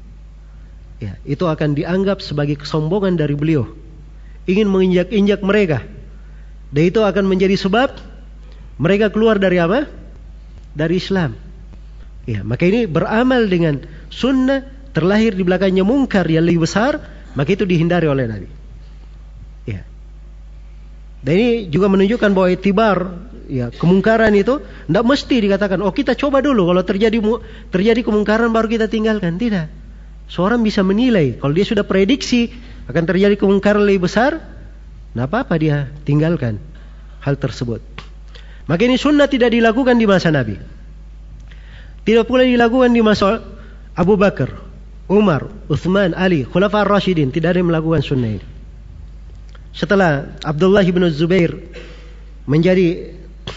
ya, itu akan dianggap sebagai kesombongan dari beliau. Ingin menginjak-injak mereka. Dan itu akan menjadi sebab mereka keluar dari apa? Dari Islam. Ya, maka ini beramal dengan sunnah, terlahir di belakangnya mungkar yang lebih besar, maka itu dihindari oleh Nabi. Ya. Dan ini juga menunjukkan bahwa itibar, ya, kemungkaran itu tidak mesti dikatakan, oh kita coba dulu, kalau terjadi terjadi kemungkaran baru kita tinggalkan. Tidak. Seorang bisa menilai, kalau dia sudah prediksi akan terjadi kemungkaran lebih besar, tidak apa-apa dia tinggalkan hal tersebut. Maka ini sunnah tidak dilakukan di masa Nabi. Tidak pula dilakukan di masa Abu Bakar, Umar, Uthman, Ali, Khulafa ar-Rashidin. Tidak ada yang melakukan sunnah ini. Setelah Abdullah bin Zubair menjadi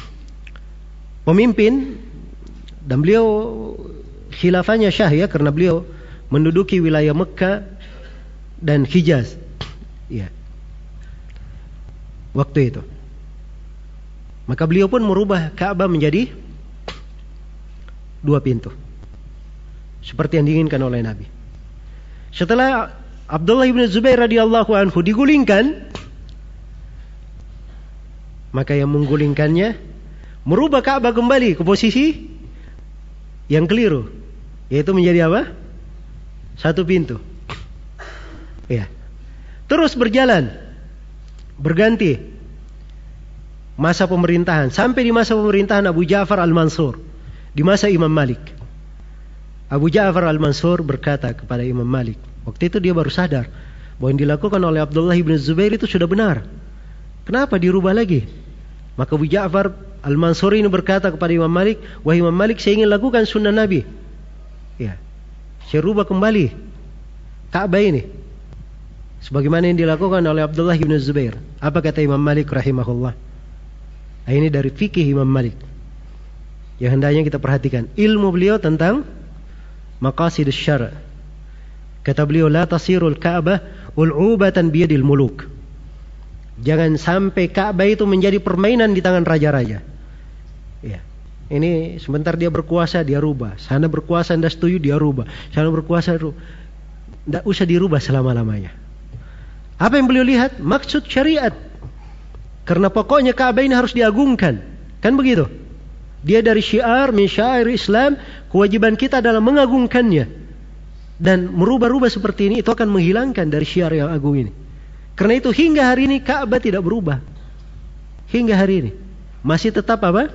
pemimpin, dan beliau khilafahnya syah, ya, karena beliau menduduki wilayah Mekah dan Hijaz, ya, waktu itu. Maka beliau pun merubah Ka'bah menjadi dua pintu, seperti yang diinginkan oleh Nabi. Setelah Abdullah bin Zubair radhiyallahu anhu digulingkan, maka yang menggulingkannya merubah Ka'bah kembali ke posisi yang keliru, yaitu menjadi apa? Satu pintu. Ya. Terus berjalan, berganti masa pemerintahan sampai di masa pemerintahan Abu Ja'far al-Mansur, di masa Imam Malik. Abu Ja'far al-Mansur berkata kepada Imam Malik, waktu itu dia baru sadar bahwa yang dilakukan oleh Abdullah bin Zubair itu sudah benar. Kenapa dirubah lagi? Maka Abu Ja'far al-Mansur ini berkata kepada Imam Malik, wahai Imam Malik, saya ingin lakukan sunnah Nabi. Ya, saya rubah kembali Ka'bah ini sebagaimana yang dilakukan oleh Abdullah bin Zubair. Apa kata Imam Malik rahimahullah? Nah, ini dari fikih Imam Malik yang hendaknya kita perhatikan. Ilmu beliau tentang maqasid syara'. Kata beliau, la tasirul Ka'bah ul'ubatan biyadil muluk. Jangan sampai Ka'bah itu menjadi permainan di tangan raja-raja. Ya. Ini sebentar dia berkuasa, dia rubah. Sana berkuasa, anda setuju, dia rubah. Sana berkuasa, rubah. Tidak usah dirubah selama-lamanya. Apa yang beliau lihat? Maksud syariat. Karena pokoknya Ka'bah ini harus diagungkan. Kan begitu? Dia dari syiar, min syair Islam. Kewajiban kita adalah mengagungkannya. Dan merubah-rubah seperti ini, itu akan menghilangkan dari syiar yang agung ini. Karena itu hingga hari ini Ka'bah tidak berubah. Hingga hari ini masih tetap apa?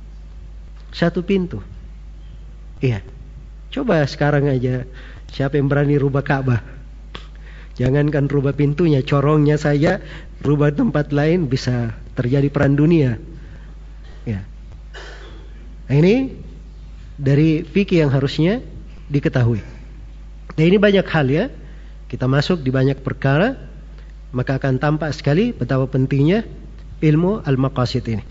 Satu pintu. Iya. Coba sekarang aja, siapa yang berani rubah Ka'bah? Jangankan rubah pintunya, corongnya saja, rubah tempat lain bisa terjadi perang dunia. Ya. Nah, ini dari fikih yang harusnya diketahui. Nah, ini banyak hal, ya. Kita masuk di banyak perkara, maka akan tampak sekali betapa pentingnya ilmu al-maqasid ini.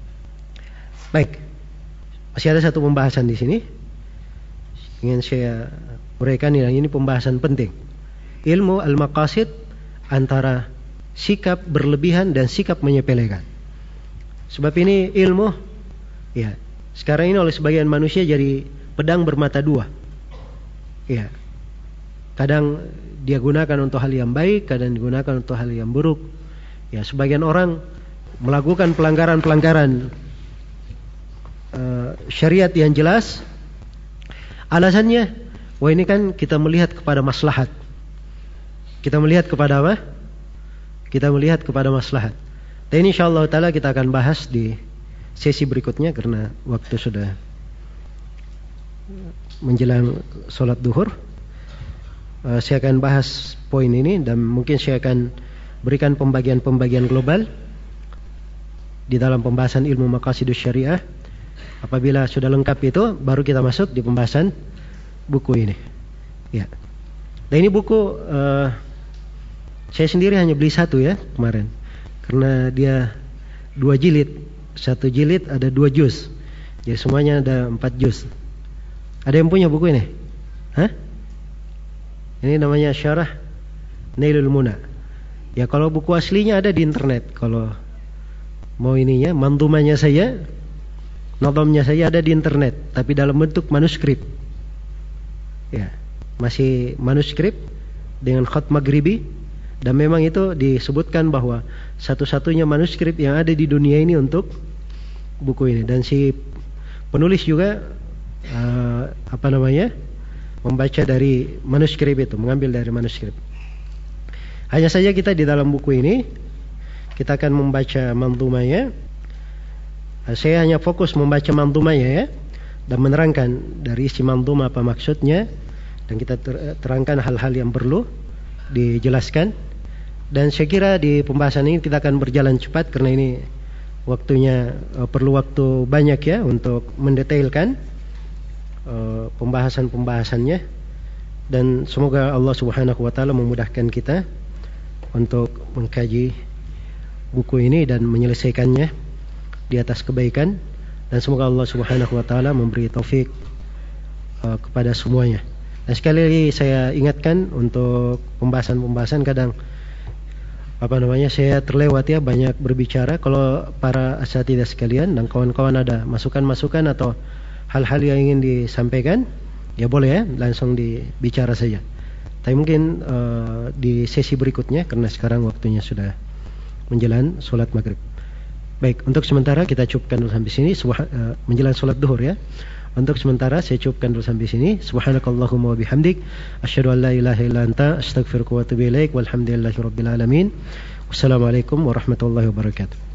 Baik. Masih ada satu pembahasan di sini. Ingin saya uraikan, yang ini pembahasan penting. Ilmu al-maqasid antara sikap berlebihan dan sikap menyepelekan. Sebab ini ilmu, ya, sekarang ini oleh sebagian manusia jadi pedang bermata dua. Ya. Kadang dia gunakan untuk hal yang baik, kadang digunakan untuk hal yang buruk. Ya, sebagian orang melakukan pelanggaran-pelanggaran uh, syariat yang jelas. Alasannya, wah ini kan kita melihat kepada maslahat. Kita melihat kepada apa? Kita melihat kepada maslahat. Dan ini insyaallah taala kita akan bahas di sesi berikutnya karena waktu sudah menjelang sholat duhur. uh, saya akan bahas poin ini dan mungkin saya akan berikan pembagian-pembagian global di dalam pembahasan ilmu maqasidus syariah. Apabila sudah lengkap itu, baru kita masuk di pembahasan buku ini. Ya. Dan ini buku uh, saya sendiri hanya beli satu ya kemarin, karena dia dua jilid. Satu jilid ada dua juz. Jadi semuanya ada empat juz. Ada yang punya buku ini? Hah? Ini namanya Syarah Nailul Muna. Ya kalau buku aslinya ada di internet. Kalau mau ininya, mandumanya saya, nazamnya saya ada di internet, tapi dalam bentuk manuskrip. Ya, masih manuskrip dengan khat maghribi, dan memang itu disebutkan bahwa satu-satunya manuskrip yang ada di dunia ini untuk buku ini. Dan si penulis juga uh, apa namanya membaca dari manuskrip itu, mengambil dari manuskrip. Hanya saja kita di dalam buku ini kita akan membaca manzumanya. Saya hanya fokus membaca manzumanya ya, dan menerangkan dari isi manzumah apa maksudnya, dan kita ter- terangkan hal-hal yang perlu dijelaskan. Dan saya kira di pembahasan ini kita akan berjalan cepat karena ini waktunya uh, perlu waktu banyak ya untuk mendetailkan uh, pembahasan-pembahasannya, dan semoga Allah Subhanahu wa taala memudahkan kita untuk mengkaji buku ini dan menyelesaikannya di atas kebaikan, dan semoga Allah Subhanahu wa taala memberi taufik uh, kepada semuanya. Dan sekali lagi saya ingatkan untuk pembahasan-pembahasan kadang apa namanya saya terlewat ya banyak berbicara. Kalau para asatidzah sekalian dan kawan-kawan ada masukan-masukan atau hal-hal yang ingin disampaikan, ya boleh ya langsung dibicara saja. Tapi mungkin uh, di sesi berikutnya, karena sekarang waktunya sudah menjelang sholat maghrib. Baik, untuk sementara kita cukupkan dulu sampai sini. Subhan- uh, menjelang sholat duhur ya. Untuk sementara saya cukupkan dulu sampai sini. Subhanakallahumma wa bihamdik, asyhadu an la ilaha illa anta, astaghfiruka wa atubu ilaik. Walhamdulillahirabbil alamin. Wassalamualaikum warahmatullahi wabarakatuh.